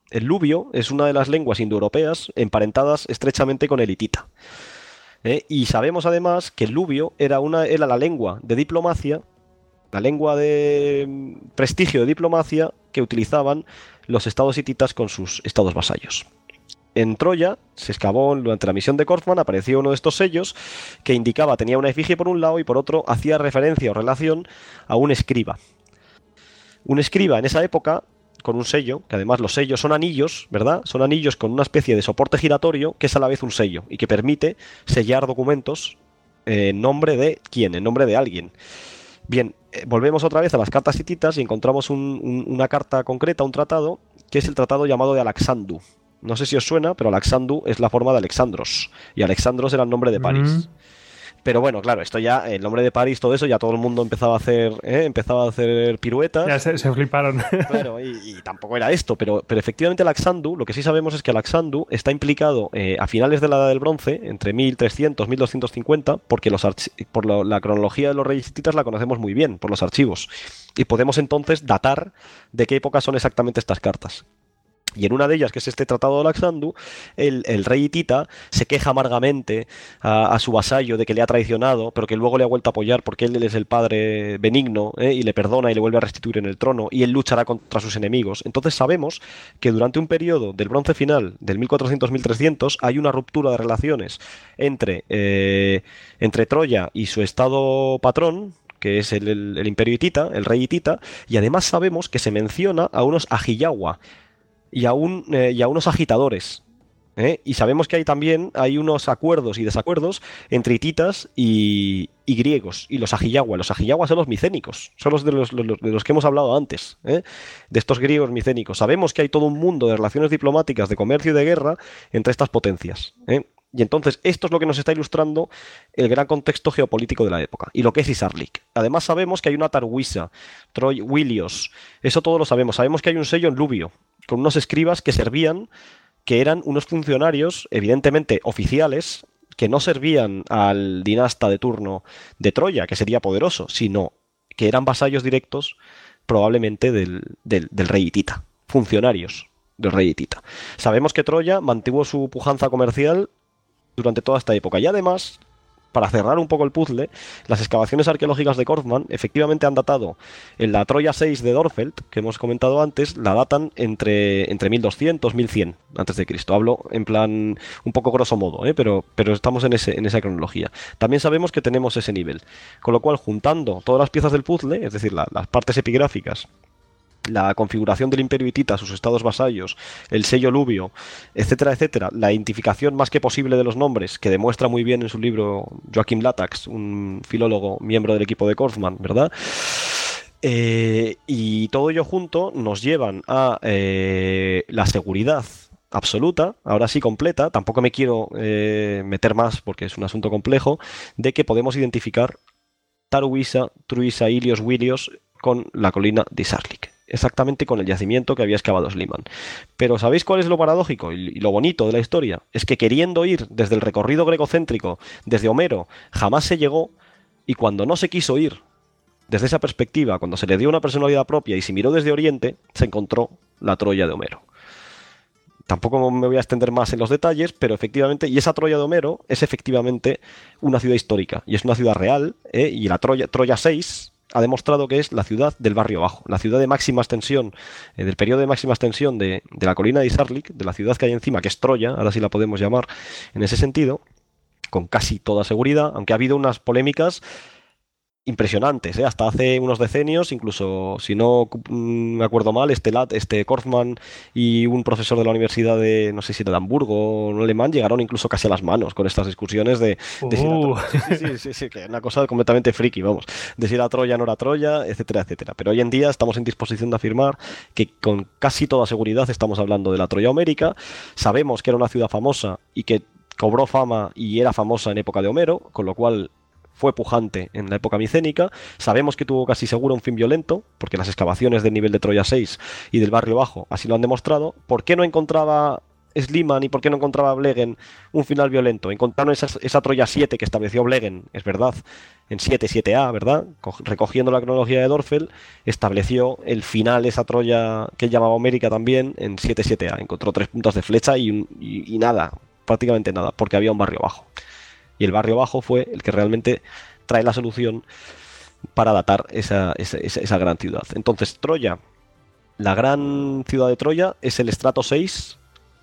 Speaker 2: El lubio es una de las lenguas indoeuropeas emparentadas estrechamente con el hitita. ¿Eh? Y sabemos además que el lubio era, una, era la lengua de diplomacia, la lengua de prestigio de diplomacia que utilizaban los estados hititas con sus estados vasallos. En Troya se excavó durante la misión de Corfman, apareció uno de estos sellos que indicaba, tenía una efigie por un lado y por otro hacía referencia o relación a un escriba. Un escriba en esa época, con un sello, que además los sellos son anillos, ¿verdad? Son anillos con una especie de soporte giratorio que es a la vez un sello y que permite sellar documentos en nombre de quién, en nombre de alguien. Bien, eh, volvemos otra vez a las cartas hititas y encontramos un, un, una carta concreta, un tratado, que es el tratado llamado de Alexandú. No sé si os suena, pero Alexandú es la forma de Alexandros, y Alexandros era el nombre de París. Mm. Pero bueno, claro, esto ya, el nombre de París, todo eso, ya todo el mundo empezaba a hacer, ¿eh? empezaba a hacer piruetas.
Speaker 1: Ya se, se fliparon.
Speaker 2: Claro, y, y tampoco era esto, pero, pero efectivamente Alexandú, lo que sí sabemos es que Alexandú está implicado eh, a finales de la Edad del Bronce, entre mil trescientos y mil doscientos cincuenta, porque los por lo, la cronología de los reyes hititas la conocemos muy bien, por los archivos. Y podemos entonces datar de qué época son exactamente estas cartas. Y en una de ellas, que es este tratado de Alexandú, el, el rey hitita se queja amargamente a, a su vasallo de que le ha traicionado, pero que luego le ha vuelto a apoyar porque él es el padre benigno, ¿eh? y le perdona y le vuelve a restituir en el trono, y él luchará contra sus enemigos. Entonces sabemos que durante un periodo del bronce final, del mil cuatrocientos a mil trescientos, hay una ruptura de relaciones entre, eh, entre Troya y su estado patrón, que es el, el, el imperio hitita, el rey hitita, y además sabemos que se menciona a unos ajiyawa, y a, un, eh, y a unos agitadores. ¿eh? Y sabemos que hay también hay unos acuerdos y desacuerdos entre hititas y, y griegos. Y los ajiyawa. Los ajiyawa son los micénicos. Son los de los, los, de los que hemos hablado antes. ¿eh? De estos griegos micénicos. Sabemos que hay todo un mundo de relaciones diplomáticas, de comercio y de guerra entre estas potencias. ¿eh? Y entonces esto es lo que nos está ilustrando el gran contexto geopolítico de la época y lo que es Isarlik. Además sabemos que hay una Tarwisa, Troy Wilios, eso todo lo sabemos. Sabemos que hay un sello en Lubio, con unos escribas que servían, que eran unos funcionarios evidentemente oficiales, que no servían al dinasta de turno de Troya, que sería poderoso, sino que eran vasallos directos probablemente del, del, del rey hitita, funcionarios del rey hitita. Sabemos que Troya mantuvo su pujanza comercial durante toda esta época. Y además, para cerrar un poco el puzzle, las excavaciones arqueológicas de Korfman efectivamente han datado en la Troya seis de Dorfeld, que hemos comentado antes, la datan entre, entre mil doscientos y mil cien antes de Cristo. Hablo en plan un poco grosso modo, ¿eh? pero, pero estamos en, ese, en esa cronología. También sabemos que tenemos ese nivel. Con lo cual, juntando todas las piezas del puzzle, es decir, la, las partes epigráficas, la configuración del imperio hitita, sus estados vasallos, el sello lubio, etcétera, etcétera, la identificación más que posible de los nombres, que demuestra muy bien en su libro Joachim Latax, un filólogo miembro del equipo de Korfman, ¿verdad? Eh, y todo ello junto nos llevan a eh, la seguridad absoluta, ahora sí completa, tampoco me quiero eh, meter más porque es un asunto complejo, de que podemos identificar Tarwisa, Truisa, Ilios, Wilios con la colina de Isarlik. Exactamente con el yacimiento que había excavado Schliemann. Pero ¿sabéis cuál es lo paradójico y lo bonito de la historia? Es que queriendo ir desde el recorrido grecocéntrico, desde Homero, jamás se llegó, y cuando no se quiso ir desde esa perspectiva, cuando se le dio una personalidad propia y se miró desde Oriente, se encontró la Troya de Homero. Tampoco me voy a extender más en los detalles, pero efectivamente, y esa Troya de Homero es efectivamente una ciudad histórica, y es una ciudad real, ¿eh? Y la Troya, Troya seis ha demostrado que es la ciudad del barrio bajo, la ciudad de máxima extensión, eh, del periodo de máxima extensión de, de la colina de Isarlik, de la ciudad que hay encima, que es Troya, ahora sí la podemos llamar en ese sentido, con casi toda seguridad, aunque ha habido unas polémicas impresionantes, ¿eh? Hasta hace unos decenios, incluso, si no me acuerdo mal, este, este Korfman y un profesor de la universidad de, no sé si de Hamburgo o alemán, llegaron incluso casi a las manos con estas discusiones de, de si
Speaker 1: uh.
Speaker 2: era, sí, sí, sí, sí, sí, que es una cosa completamente friki, vamos, de si era Troya o no era Troya, etcétera, etcétera. Pero hoy en día estamos en disposición de afirmar que con casi toda seguridad estamos hablando de la Troya homérica. Sabemos que era una ciudad famosa y que cobró fama y era famosa en época de Homero, con lo cual fue pujante en la época micénica. Sabemos que tuvo casi seguro un fin violento, porque las excavaciones del nivel de Troya seis y del barrio bajo así lo han demostrado. ¿Por qué no encontraba Schliemann y por qué no encontraba Blegen un final violento? Encontraron esa, esa Troya siete que estableció Blegen, es verdad, en siete siete A, ¿verdad? Co- recogiendo la cronología de Dorfel, estableció el final, esa Troya que él llamaba Homérica también, en siete siete A. Encontró tres puntas de flecha y, un- y- y nada, prácticamente nada, porque había un barrio bajo. Y el barrio bajo fue el que realmente trae la solución para datar esa, esa, esa- esa gran ciudad. Entonces, Troya, la gran ciudad de Troya, es el estrato seis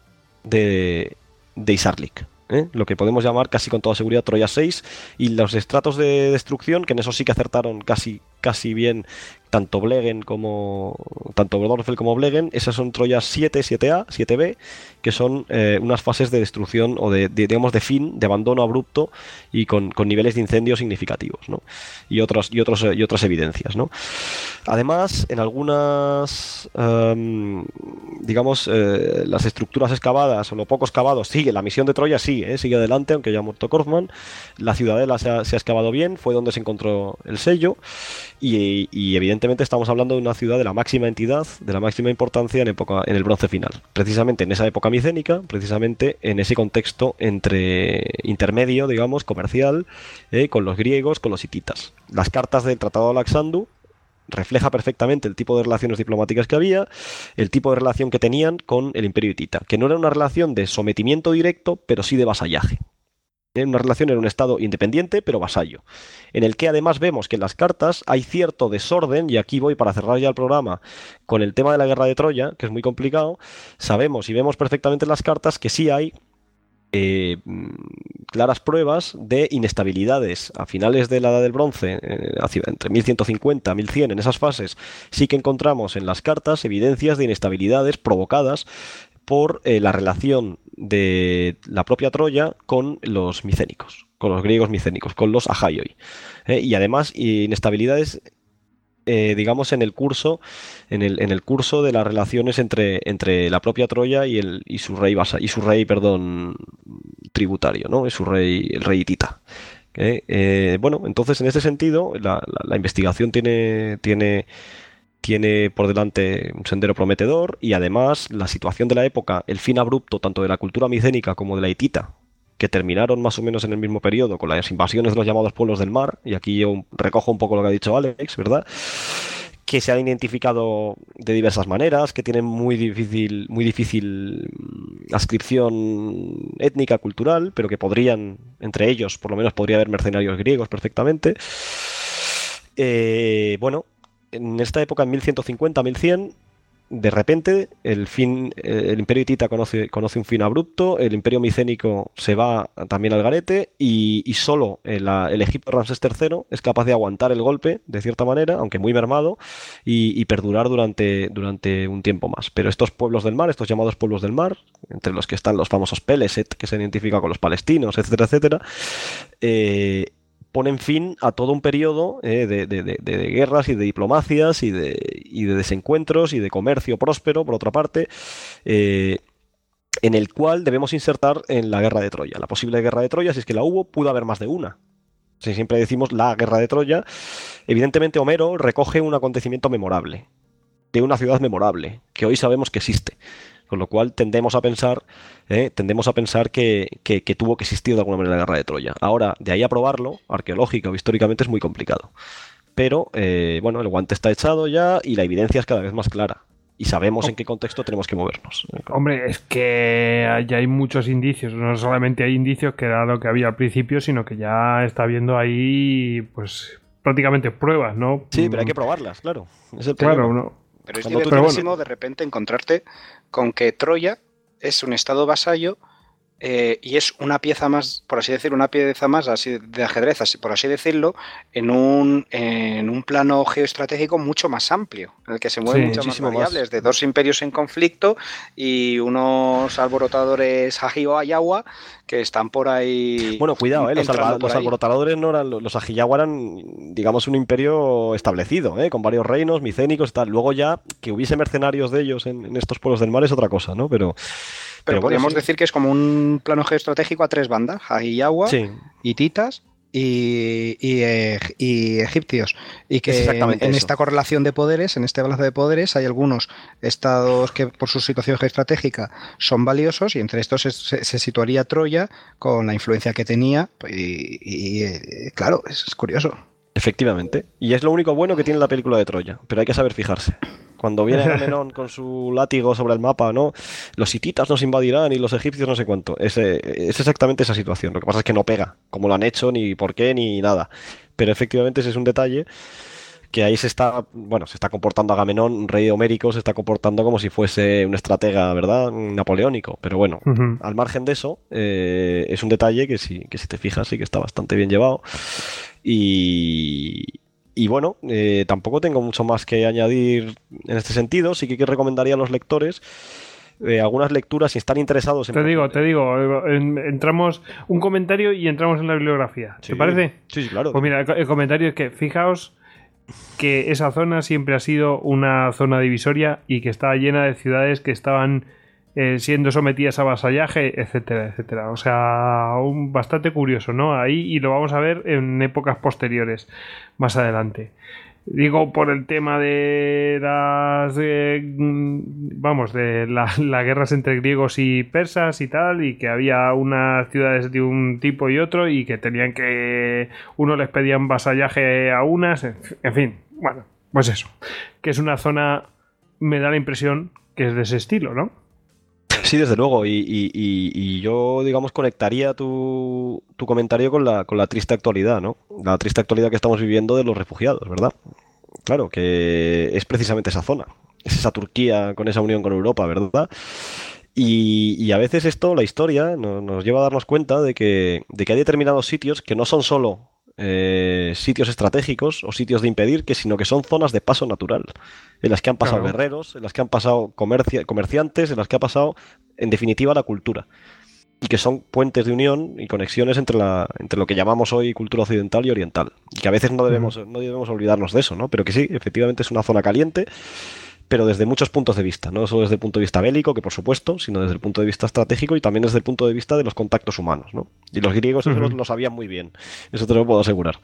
Speaker 2: de, de Isarlik, ¿eh? Lo que podemos llamar casi con toda seguridad Troya seis, y los estratos de destrucción, que en eso sí que acertaron casi, casi bien tanto Blegen como tanto Dorfel como Blegen, esas son Troyas siete, siete A, siete B, que son eh, unas fases de destrucción o de, de, digamos, de fin, de abandono abrupto y con, con niveles de incendio significativos, ¿no? Y otros y otros y otras evidencias, ¿no? Además, en algunas um, digamos eh, las estructuras excavadas o lo poco excavado sigue, la misión de Troya sigue, ¿eh? Sigue adelante, aunque ya ha muerto Korfman. La ciudadela se ha, se ha excavado bien, fue donde se encontró el sello. Y, y evidentemente estamos hablando de una ciudad de la máxima entidad, de la máxima importancia en época, en el bronce final. Precisamente en esa época micénica, precisamente en ese contexto entre intermedio, digamos, comercial, eh, con los griegos, con los hititas. Las cartas del Tratado de Laxandu refleja perfectamente el tipo de relaciones diplomáticas que había, el tipo de relación que tenían con el Imperio hitita, que no era una relación de sometimiento directo, pero sí de vasallaje. Una relación en un estado independiente pero vasallo, en el que además vemos que en las cartas hay cierto desorden, y aquí voy para cerrar ya el programa con el tema de la guerra de Troya, que es muy complicado. Sabemos y vemos perfectamente en las cartas que sí hay eh, claras pruebas de inestabilidades a finales de la Edad del Bronce, eh, hacia, entre mil ciento cincuenta y mil cien, en esas fases sí que encontramos en las cartas evidencias de inestabilidades provocadas por eh, la relación de la propia Troya con los micénicos, con los griegos micénicos, con los Ajaioi. Eh, y además inestabilidades, eh, digamos, en el curso, en el, en el curso de las relaciones entre, entre la propia Troya y, el, y su rey vasa, y su rey, perdón, tributario, ¿no? Es su rey, el rey hitita. Eh, eh, bueno, entonces en ese sentido la, la, la investigación tiene, tiene tiene por delante un sendero prometedor, y además la situación de la época, el fin abrupto tanto de la cultura micénica como de la hitita, que terminaron más o menos en el mismo periodo con las invasiones de los llamados pueblos del mar, y aquí yo recojo un poco lo que ha dicho Alex, ¿verdad?, que se han identificado de diversas maneras, que tienen muy difícil, muy difícil adscripción étnica, cultural, pero que podrían, entre ellos, por lo menos podría haber mercenarios griegos perfectamente. Eh, bueno, en esta época, en mil ciento cincuenta a mil cien, de repente el fin, el imperio hitita conoce, conoce un fin abrupto, el imperio micénico se va también al garete, y, y solo el, el Egipto de Ramsés tercero es capaz de aguantar el golpe de cierta manera, aunque muy mermado, y, y perdurar durante, durante un tiempo más. Pero estos pueblos del mar, estos llamados pueblos del mar, entre los que están los famosos Peleset, que se identifican con los palestinos, etcétera, etcétera, eh, ponen fin a todo un periodo eh, de, de, de, de guerras y de diplomacias y de, y de desencuentros y de comercio próspero, por otra parte, eh, en el cual debemos insertar en la guerra de Troya. La posible guerra de Troya, si es que la hubo, pudo haber más de una. Si siempre decimos la guerra de Troya, evidentemente Homero recoge un acontecimiento memorable, de una ciudad memorable, que hoy sabemos que existe. Con lo cual tendemos a pensar, eh, tendemos a pensar que, que, que tuvo que existir de alguna manera la guerra de Troya. Ahora, de ahí a probarlo, arqueológica o históricamente, es muy complicado. Pero, eh, bueno, el guante está echado ya y la evidencia es cada vez más clara. Y sabemos oh. en qué contexto tenemos que movernos.
Speaker 1: Hombre, es que ya hay muchos indicios. No solamente hay indicios, que era lo que había al principio, sino que ya está habiendo ahí, pues, prácticamente pruebas, ¿no?
Speaker 2: Sí, pero hay que probarlas, claro. Es el
Speaker 1: claro, ¿no?
Speaker 3: Pero es divertidísimo bueno. de repente encontrarte con que Troya es un estado vasallo eh, y es una pieza más, por así decir, una pieza más así de ajedrez, así, por así decirlo, en un, en un plano geoestratégico mucho más amplio, en el que se mueven sí, muchas más variables, más. de dos imperios en conflicto y unos alborotadores Haji-Ayawa que están por ahí.
Speaker 2: Bueno, cuidado, ¿eh? los, alba, los alborotadores no eran, los Haji-Ayawa eran, digamos, un imperio establecido, ¿eh? Con varios reinos micénicos y tal. Luego ya que hubiese mercenarios de ellos en, en estos pueblos del mar es otra cosa, ¿no? Pero
Speaker 3: Pero, Pero podríamos bueno, sí. decir que es como un plano geoestratégico a tres bandas, Haji-Ayawa, sí. hititas y, y, eh, y egipcios. Y que en, en
Speaker 2: eso.
Speaker 3: esta correlación de poderes, en este balance de poderes, hay algunos estados que por su situación geoestratégica son valiosos, y entre estos se, se, se situaría Troya con la influencia que tenía. Y, y, y claro, es, es curioso.
Speaker 2: Efectivamente. Y es lo único bueno que tiene la película de Troya, pero hay que saber fijarse. Cuando viene Agamenón con su látigo sobre el mapa, ¿no? Los hititas nos invadirán y los egipcios no sé cuánto. Es, es exactamente esa situación. Lo que pasa es que no pega, como lo han hecho, ni por qué, ni nada. Pero efectivamente ese es un detalle que ahí se está, bueno, se está comportando Agamenón, un rey homérico, se está comportando como si fuese un estratega, ¿verdad? Un napoleónico. Pero bueno, uh-huh. al margen de eso, eh, es un detalle que si, que si te fijas sí que está bastante bien llevado. Y... Y bueno, eh, tampoco tengo mucho más que añadir en este sentido. Sí que recomendaría a los lectores eh, algunas lecturas si están interesados en...
Speaker 1: Te digo, te digo, entramos un comentario y entramos en la bibliografía.
Speaker 2: Sí,
Speaker 1: ¿Te parece?
Speaker 2: Sí, sí, claro.
Speaker 1: Pues mira, el comentario es que fijaos que esa zona siempre ha sido una zona divisoria y que estaba llena de ciudades que estaban eh, siendo sometidas a vasallaje, etcétera, etcétera. O sea, un, bastante curioso, ¿no? Ahí, y lo vamos a ver en épocas posteriores, más adelante. Digo, por el tema de las... Eh, vamos, de las la guerras entre griegos y persas y tal, y que había unas ciudades de un tipo y otro, y que tenían que... Uno les pedían vasallaje a unas, en fin, bueno, pues eso. Que es una zona, me da la impresión, que es de ese estilo, ¿no?
Speaker 2: Sí, desde luego, y, y, y, y yo, digamos, conectaría tu, tu comentario con la, con la triste actualidad, ¿no? La triste actualidad que estamos viviendo de los refugiados, ¿verdad? Claro, que es precisamente esa zona, es esa Turquía con esa unión con Europa, ¿verdad? Y, y a veces esto, la historia, nos, nos lleva a darnos cuenta de que, de que hay determinados sitios que no son solo eh, sitios estratégicos o sitios de impedir, que sino que son zonas de paso natural, en las que han pasado claro. guerreros, en las que han pasado comerci- comerciantes, en las que ha pasado, en definitiva, la cultura. Y que son puentes de unión y conexiones entre, la, entre lo que llamamos hoy cultura occidental y oriental. Y que a veces no debemos, no debemos olvidarnos de eso, ¿no? Pero que sí, efectivamente es una zona caliente, pero desde muchos puntos de vista, no solo desde el punto de vista bélico, que por supuesto, sino desde el punto de vista estratégico y también desde el punto de vista de los contactos humanos, ¿no? Y los griegos uh-huh. eso lo sabían muy bien, eso te lo puedo asegurar.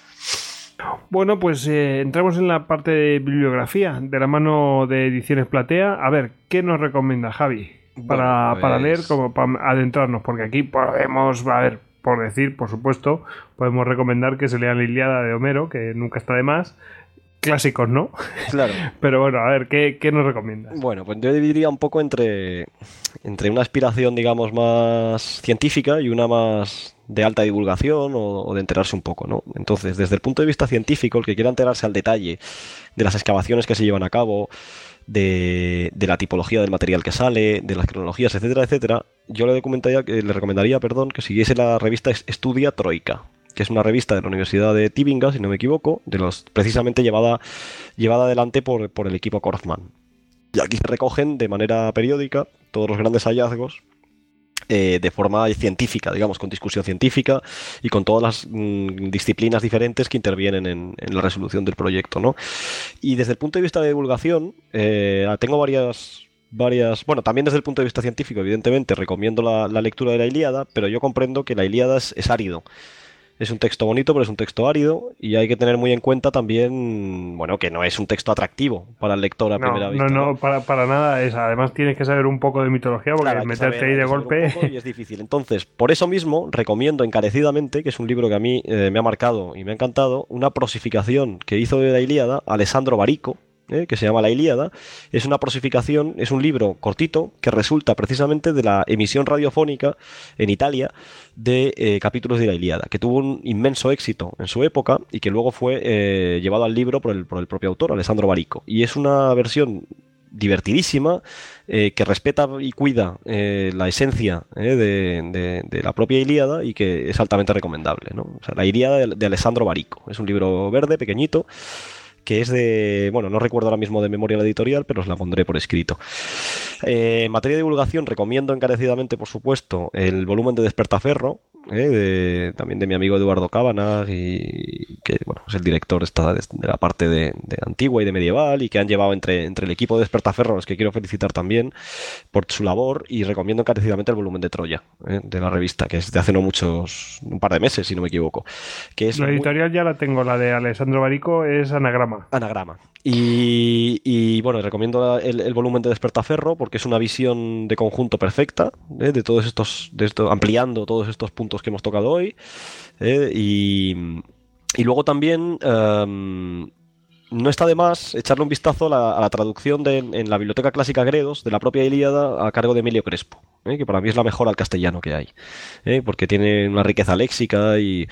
Speaker 1: Bueno, pues eh, entramos en la parte de bibliografía, de la mano de Ediciones Platea. A ver, ¿qué nos recomienda Javi? Para, bueno, pues... para leer, como para adentrarnos, porque aquí podemos, a ver, por decir, por supuesto, podemos recomendar que se lean la Ilíada de Homero, que nunca está de más. Clásicos, ¿no?
Speaker 2: Claro.
Speaker 1: Pero bueno, a ver, ¿qué, qué nos recomiendas?
Speaker 2: Bueno, pues yo dividiría un poco entre, entre una aspiración, digamos, más científica y una más de alta divulgación o, o de enterarse un poco, ¿no? Entonces, desde el punto de vista científico, el que quiera enterarse al detalle de las excavaciones que se llevan a cabo, de, de la tipología del material que sale, de las cronologías, etcétera, etcétera, yo le recomendaría, le recomendaría perdón, que siguiese la revista Estudia Troika, que es una revista de la Universidad de Tübingen, si no me equivoco, de los precisamente llevada, llevada adelante por, por el equipo Korfmann. Y aquí se recogen de manera periódica todos los grandes hallazgos eh, de forma científica, digamos, con discusión científica y con todas las mmm, disciplinas diferentes que intervienen en, en la resolución del proyecto, ¿no? Y desde el punto de vista de divulgación, eh, tengo varias... varias, bueno, también desde el punto de vista científico, evidentemente, recomiendo la, la lectura de la Ilíada, pero yo comprendo que la Ilíada es, es árido. Es un texto bonito, pero es un texto árido y hay que tener muy en cuenta también, bueno, que no es un texto atractivo para el lector a
Speaker 1: no,
Speaker 2: primera vista.
Speaker 1: No, no, ¿no? Para, para nada es. Además tienes que saber un poco de mitología porque claro, meterte saber, ahí de golpe...
Speaker 2: Y es difícil. Entonces, por eso mismo, recomiendo encarecidamente, que es un libro que a mí eh, me ha marcado y me ha encantado, una prosificación que hizo de la Ilíada Alessandro Barico, ¿eh? que se llama La Ilíada. Es una prosificación, es un libro cortito que resulta precisamente de la emisión radiofónica en Italia de eh, capítulos de la Ilíada, que tuvo un inmenso éxito en su época y que luego fue eh, llevado al libro por el, por el propio autor, Alessandro Barico. Y es una versión divertidísima, eh, que respeta y cuida eh, la esencia eh, de, de, de la propia Ilíada y que es altamente recomendable, ¿no? O sea, La Ilíada de, de Alessandro Barico. Es un libro verde, pequeñito, que es de, bueno, no recuerdo ahora mismo de memoria la editorial, pero os la pondré por escrito. Eh, en materia de divulgación recomiendo encarecidamente, por supuesto, el volumen de Despertaferro, ¿eh? De, también de mi amigo Eduardo Cabanagh, y que bueno, es el director esta, de, de la parte de, de antigua y de medieval, y que han llevado entre, entre el equipo de Despertaferro, a los que quiero felicitar también por su labor, y recomiendo encarecidamente el volumen de Troya, ¿eh? De la revista, que es de hace no muchos, un par de meses, si no me equivoco. Que es
Speaker 1: la
Speaker 2: muy...
Speaker 1: editorial ya la tengo, la de Alessandro Barico es Anagrama.
Speaker 2: Anagrama. Y, y bueno, recomiendo el, el volumen de Despertaferro porque es una visión de conjunto perfecta, ¿eh? De todos estos, de esto, ampliando todos estos puntos que hemos tocado hoy. ¿eh? Y, y luego también um, no está de más echarle un vistazo a la, a la traducción de, en la Biblioteca Clásica Gredos de la propia Ilíada a cargo de Emilio Crespo, ¿eh? que para mí es la mejor al castellano que hay, ¿eh? porque tiene una riqueza léxica y,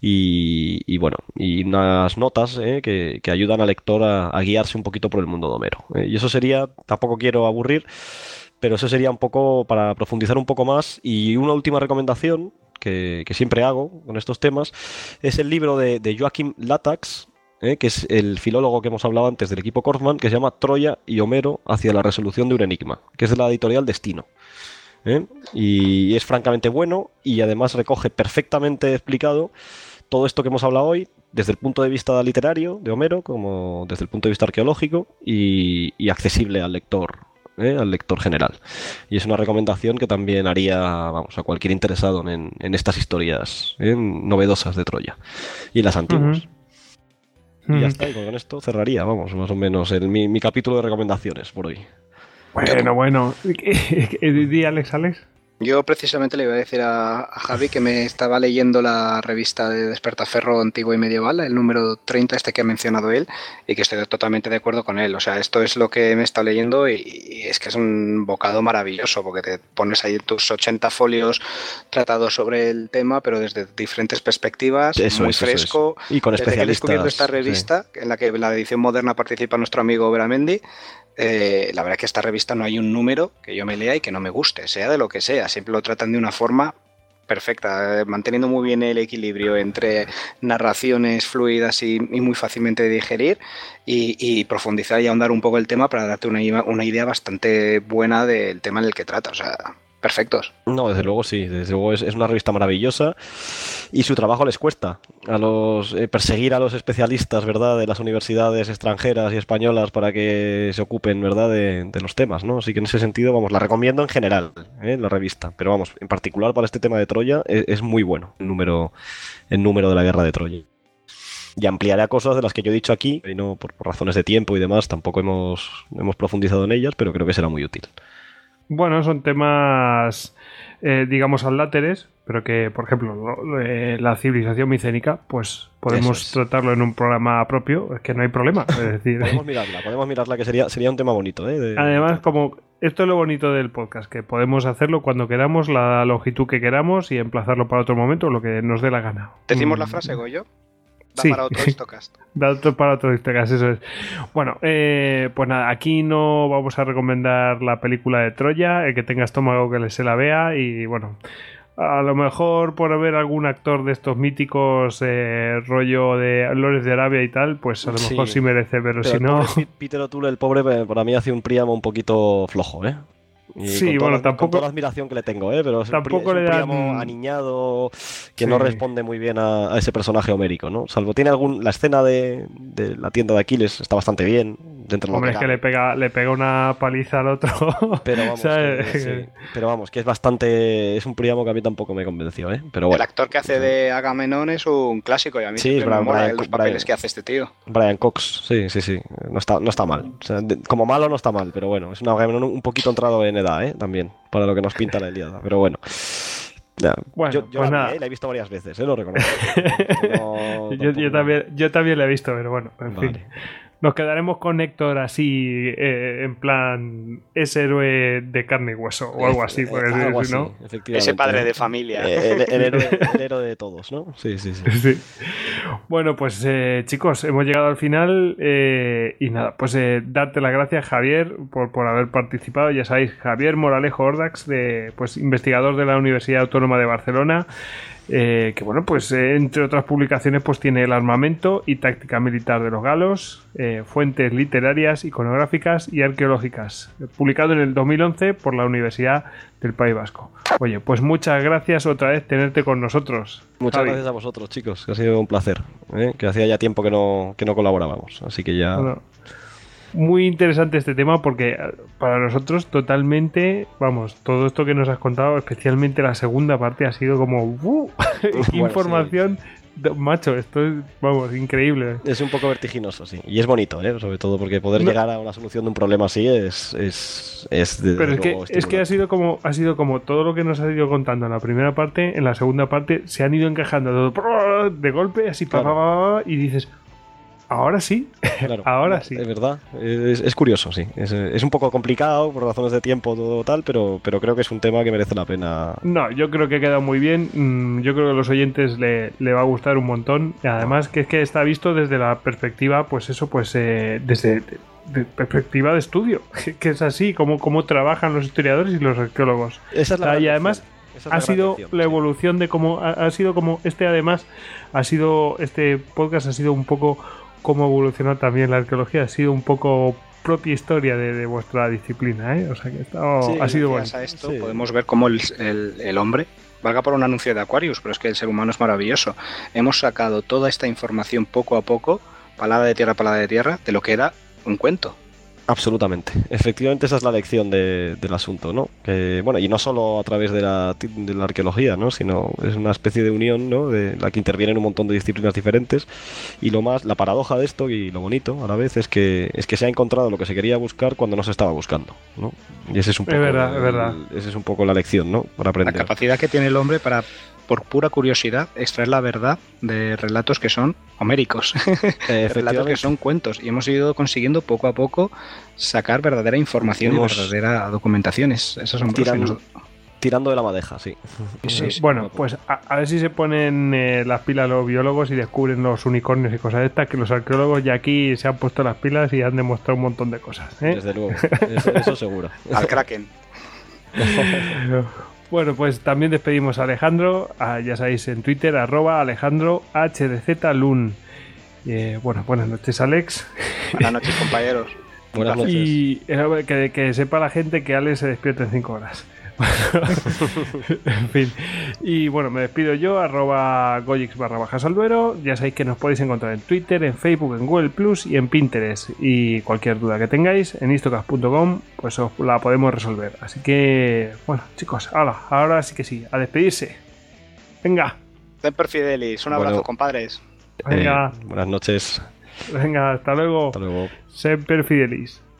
Speaker 2: y, y bueno, y unas notas ¿eh? que, que ayudan al lector a, a guiarse un poquito por el mundo de Homero. ¿eh? Y eso sería, tampoco quiero aburrir, pero eso sería un poco para profundizar un poco más. Y una última recomendación que, que siempre hago con estos temas es el libro de, de Joachim Latax, ¿eh? que es el filólogo que hemos hablado antes del equipo Kaufman, que se llama Troya y Homero hacia la resolución de un enigma, que es de la editorial Destino. ¿eh? Y es francamente bueno, y además recoge perfectamente explicado todo esto que hemos hablado hoy, desde el punto de vista literario de Homero, como desde el punto de vista arqueológico, y, y accesible al lector, ¿eh? al lector general. Y es una recomendación que también haría, vamos, a cualquier interesado en, en estas historias ¿eh? novedosas de Troya y las antiguas. Uh-huh. Y ya está, y con esto cerraría, vamos, más o menos el, mi, mi capítulo de recomendaciones por hoy.
Speaker 1: Bueno, bueno. ¿Di Alex, Alex?
Speaker 3: Yo precisamente le iba a decir a, a Javi que me estaba leyendo la revista de Despertaferro Antiguo y Medieval, el número treinta, este que ha mencionado él, y que estoy totalmente de acuerdo con él. O sea, esto es lo que me he estado leyendo y, y es que es un bocado maravilloso, porque te pones ahí tus ochenta folios tratados sobre el tema, pero desde diferentes perspectivas,
Speaker 2: eso
Speaker 3: muy
Speaker 2: es,
Speaker 3: fresco.
Speaker 2: Eso es. Y con
Speaker 3: desde que he descubierto
Speaker 2: especialistas.
Speaker 3: esta revista, sí. en la que en la edición moderna participa nuestro amigo Veramendi, Eh, la verdad es que esta revista no hay un número que yo me lea y que no me guste, sea de lo que sea, siempre lo tratan de una forma perfecta, eh, manteniendo muy bien el equilibrio entre narraciones fluidas y, y muy fácilmente de digerir, y, y profundizar y ahondar un poco el tema para darte una, una idea bastante buena del tema en el que trata, o sea, perfectos.
Speaker 2: No, desde luego sí, desde luego es, es una revista maravillosa, y su trabajo les cuesta a los eh, perseguir a los especialistas, ¿verdad?, de las universidades extranjeras y españolas para que se ocupen, ¿verdad?, de, de los temas, ¿no? Así que en ese sentido, vamos, la recomiendo en general, ¿eh? la revista, pero vamos, en particular para este tema de Troya es, es muy bueno el número, el número de la guerra de Troya. Y ampliaré a cosas de las que yo he dicho aquí, y no por, por razones de tiempo y demás, tampoco hemos, hemos profundizado en ellas, pero creo que será muy útil.
Speaker 1: Bueno, son temas, eh, digamos, aláteres, pero que, por ejemplo, ¿no? eh, la civilización micénica, pues podemos es. tratarlo en un programa propio, es que no hay problema. Es decir,
Speaker 2: podemos mirarla, podemos mirarla, que sería, sería un tema bonito. ¿eh? De,
Speaker 1: Además,
Speaker 2: de...
Speaker 1: como esto es lo bonito del podcast, que podemos hacerlo cuando queramos, la longitud que queramos, y emplazarlo para otro momento, lo que nos dé la gana.
Speaker 3: ¿Decimos
Speaker 1: mm.
Speaker 3: la frase, Goyo? Da
Speaker 1: sí.
Speaker 3: para otro Histocast.
Speaker 1: Da otro para otro Histocast, eso es. Bueno, eh, pues nada, aquí no vamos a recomendar la película de Troya, el que tenga estómago que se la vea, y bueno, a lo mejor por ver algún actor de estos míticos, eh, rollo de Lores de Arabia y tal, pues a lo mejor sí, sí merece, pero, pero si no...
Speaker 2: Peter O'Toole, el pobre, para mí hace un Príamo un poquito flojo, ¿eh? Y
Speaker 1: sí, bueno,
Speaker 2: la,
Speaker 1: tampoco.
Speaker 2: Con toda la admiración que le tengo, ¿eh? Pero es
Speaker 1: tampoco
Speaker 2: un, es un
Speaker 1: le dan...
Speaker 2: Príamo aniñado que
Speaker 1: sí.
Speaker 2: no responde muy bien a, a ese personaje homérico, ¿no? Salvo tiene algún. La escena de, de la tienda de Aquiles está bastante bien. Dentro
Speaker 1: Hombre,
Speaker 2: de
Speaker 1: es que le pega, le pega una paliza al otro.
Speaker 2: Pero vamos, que, sí. Pero vamos, que es bastante. Es un Príamo que a mí tampoco me convenció, ¿eh? Pero bueno.
Speaker 3: El actor que hace de Agamenón es un clásico, y a mí
Speaker 2: sí,
Speaker 3: siempre
Speaker 2: Brian,
Speaker 3: me mola
Speaker 2: Brian,
Speaker 3: los papeles
Speaker 2: Brian,
Speaker 3: que hace este tío.
Speaker 2: Brian Cox, sí, sí, sí. No está, no está mal. O sea, de, como malo no está mal, pero bueno, es un Agamenón un poquito entrado en edad, ¿eh? También, para lo que nos pinta la Ilíada. Pero bueno. Ya.
Speaker 1: Bueno,
Speaker 2: yo yo
Speaker 1: pues
Speaker 2: la,
Speaker 1: nada.
Speaker 2: Vi, ¿eh? la he visto varias veces, ¿eh? Lo reconozco. No,
Speaker 1: yo, yo, también, yo también la he visto, pero bueno, en
Speaker 2: vale.
Speaker 1: fin. Nos quedaremos con Héctor así, eh, en plan, es héroe de carne y hueso, o algo así. Porque,
Speaker 2: eh, algo
Speaker 1: si no...
Speaker 2: así,
Speaker 3: ese padre de familia.
Speaker 2: Eh, el, el, héroe, el héroe de todos, ¿no? Sí, sí, sí.
Speaker 1: sí. Bueno, pues eh, chicos, hemos llegado al final, eh, y nada, pues eh, darte las gracias, Javier, por, por haber participado. Ya sabéis, Javier Moralejo Ordax, de, pues, investigador de la Universidad Autónoma de Barcelona. Eh, que bueno, pues eh, entre otras publicaciones pues tiene El armamento y táctica militar de los galos, eh, fuentes literarias, iconográficas y arqueológicas, publicado en el dos mil once por la Universidad de del País Vasco. Oye, pues muchas gracias otra vez tenerte con nosotros.
Speaker 2: Muchas
Speaker 1: Javi.
Speaker 2: gracias a vosotros, chicos, que ha sido un placer, ¿eh? Que hacía ya tiempo que no, que no colaborábamos, así que ya...
Speaker 1: Bueno, muy interesante este tema porque para nosotros totalmente, vamos, todo esto que nos has contado, especialmente la segunda parte, ha sido como ¡uh!
Speaker 2: Bueno,
Speaker 1: información,
Speaker 2: sí.
Speaker 1: macho, esto es, vamos, increíble.
Speaker 2: Es un poco vertiginoso, sí. Y es bonito, ¿eh? Sobre todo porque poder
Speaker 1: No.
Speaker 2: llegar a una solución de un problema así es... es, es desde
Speaker 1: Pero es que,
Speaker 2: luego
Speaker 1: es que ha
Speaker 2: estimulante.
Speaker 1: sido como ha sido como todo lo que nos ha ido contando en la primera parte, en la segunda parte se han ido encajando todo de golpe, así pa,
Speaker 2: Claro.
Speaker 1: pa, pa, pa, y dices, ahora sí,
Speaker 2: Claro,
Speaker 1: ahora sí.
Speaker 2: Es verdad, es, es curioso, sí. Es, es un poco complicado por razones de tiempo, todo tal, pero, pero creo que es un tema que merece la pena.
Speaker 1: No, yo creo que ha quedado muy bien. Mm, Yo creo que a los oyentes le, le va a gustar un montón. Y además que es que está visto desde la perspectiva, pues eso, pues eh, desde de, de perspectiva de estudio, que es así como, como trabajan los historiadores y los arqueólogos.
Speaker 2: Esa es la
Speaker 1: Ah,
Speaker 2: gran
Speaker 1: y además
Speaker 2: lección. Esa es la
Speaker 1: ha
Speaker 2: gran
Speaker 1: sido
Speaker 2: lección,
Speaker 1: la
Speaker 2: sí.
Speaker 1: evolución de cómo ha, ha sido como este además ha sido este podcast ha sido un poco cómo evolucionó también la arqueología, ha sido un poco propia historia de, de vuestra disciplina, ¿eh? O sea que ha, estado-
Speaker 2: Sí,
Speaker 1: ha sido bueno.
Speaker 3: Gracias a esto
Speaker 2: Sí.
Speaker 3: podemos ver cómo el, el- el hombre, valga por un anuncio de Aquarius, pero es que el ser humano es maravilloso. Hemos sacado toda esta información poco a poco, palabra de tierra, palabra de tierra, de lo que era un cuento.
Speaker 2: Absolutamente. Efectivamente, esa es la lección de- del asunto, ¿no? Que, bueno, y no solo a través de la, de la arqueología, ¿no? Sino es una especie de unión, ¿no? De la que intervienen un montón de disciplinas diferentes. Y lo más, la paradoja de esto y lo bonito a la vez es que es que se ha encontrado lo que se quería buscar cuando no se estaba buscando, ¿no? Y ese es un
Speaker 1: Es
Speaker 2: poco,
Speaker 1: verdad, es
Speaker 2: el-
Speaker 1: verdad.
Speaker 2: ese es un poco la lección, ¿no? Para
Speaker 3: La
Speaker 2: aprender.
Speaker 3: capacidad que tiene el hombre para, por pura curiosidad, extraer la verdad de relatos que son homéricos,
Speaker 2: Eh,
Speaker 3: de relatos que
Speaker 2: efectivamente.
Speaker 3: son cuentos. Y hemos ido consiguiendo poco a poco sacar verdadera información
Speaker 2: Hemos-
Speaker 3: y verdadera documentación. Es, es asombroso. Y
Speaker 2: Tiran-
Speaker 3: nosotros-
Speaker 2: Tirando de la madeja, sí.
Speaker 3: sí, sí.
Speaker 1: Bueno, pues a, a ver si se ponen eh, las pilas los biólogos y descubren los unicornios y cosas de estas, que los arqueólogos ya aquí se han puesto las pilas y han demostrado un montón de cosas, ¿eh?
Speaker 2: Desde luego. Eso, eso seguro.
Speaker 3: Al Kraken.
Speaker 1: Bueno, pues también despedimos a Alejandro, a- ya sabéis en Twitter, arroba Alejandro H D Z Lun. Eh, bueno, buenas noches, Alex.
Speaker 3: Buenas noches, compañeros.
Speaker 2: Buenas noches.
Speaker 1: Y eh, que, que sepa la gente que Alex se despierta en cinco horas. En fin. Y bueno, me despido yo, arroba goyix barra bajas al duero. Ya sabéis que nos podéis encontrar en Twitter, en Facebook, en Google Plus y en Pinterest. Y cualquier duda que tengáis en istocast punto com, pues os la podemos resolver. Así que, bueno, chicos, ahora, ahora sí que sí, a despedirse. Venga,
Speaker 3: Semper Fidelis. Un abrazo,
Speaker 2: Bueno.
Speaker 3: compadres.
Speaker 1: venga,
Speaker 2: Eh, buenas noches.
Speaker 1: venga, hasta luego.
Speaker 2: Hasta luego.
Speaker 1: Semper Fidelis.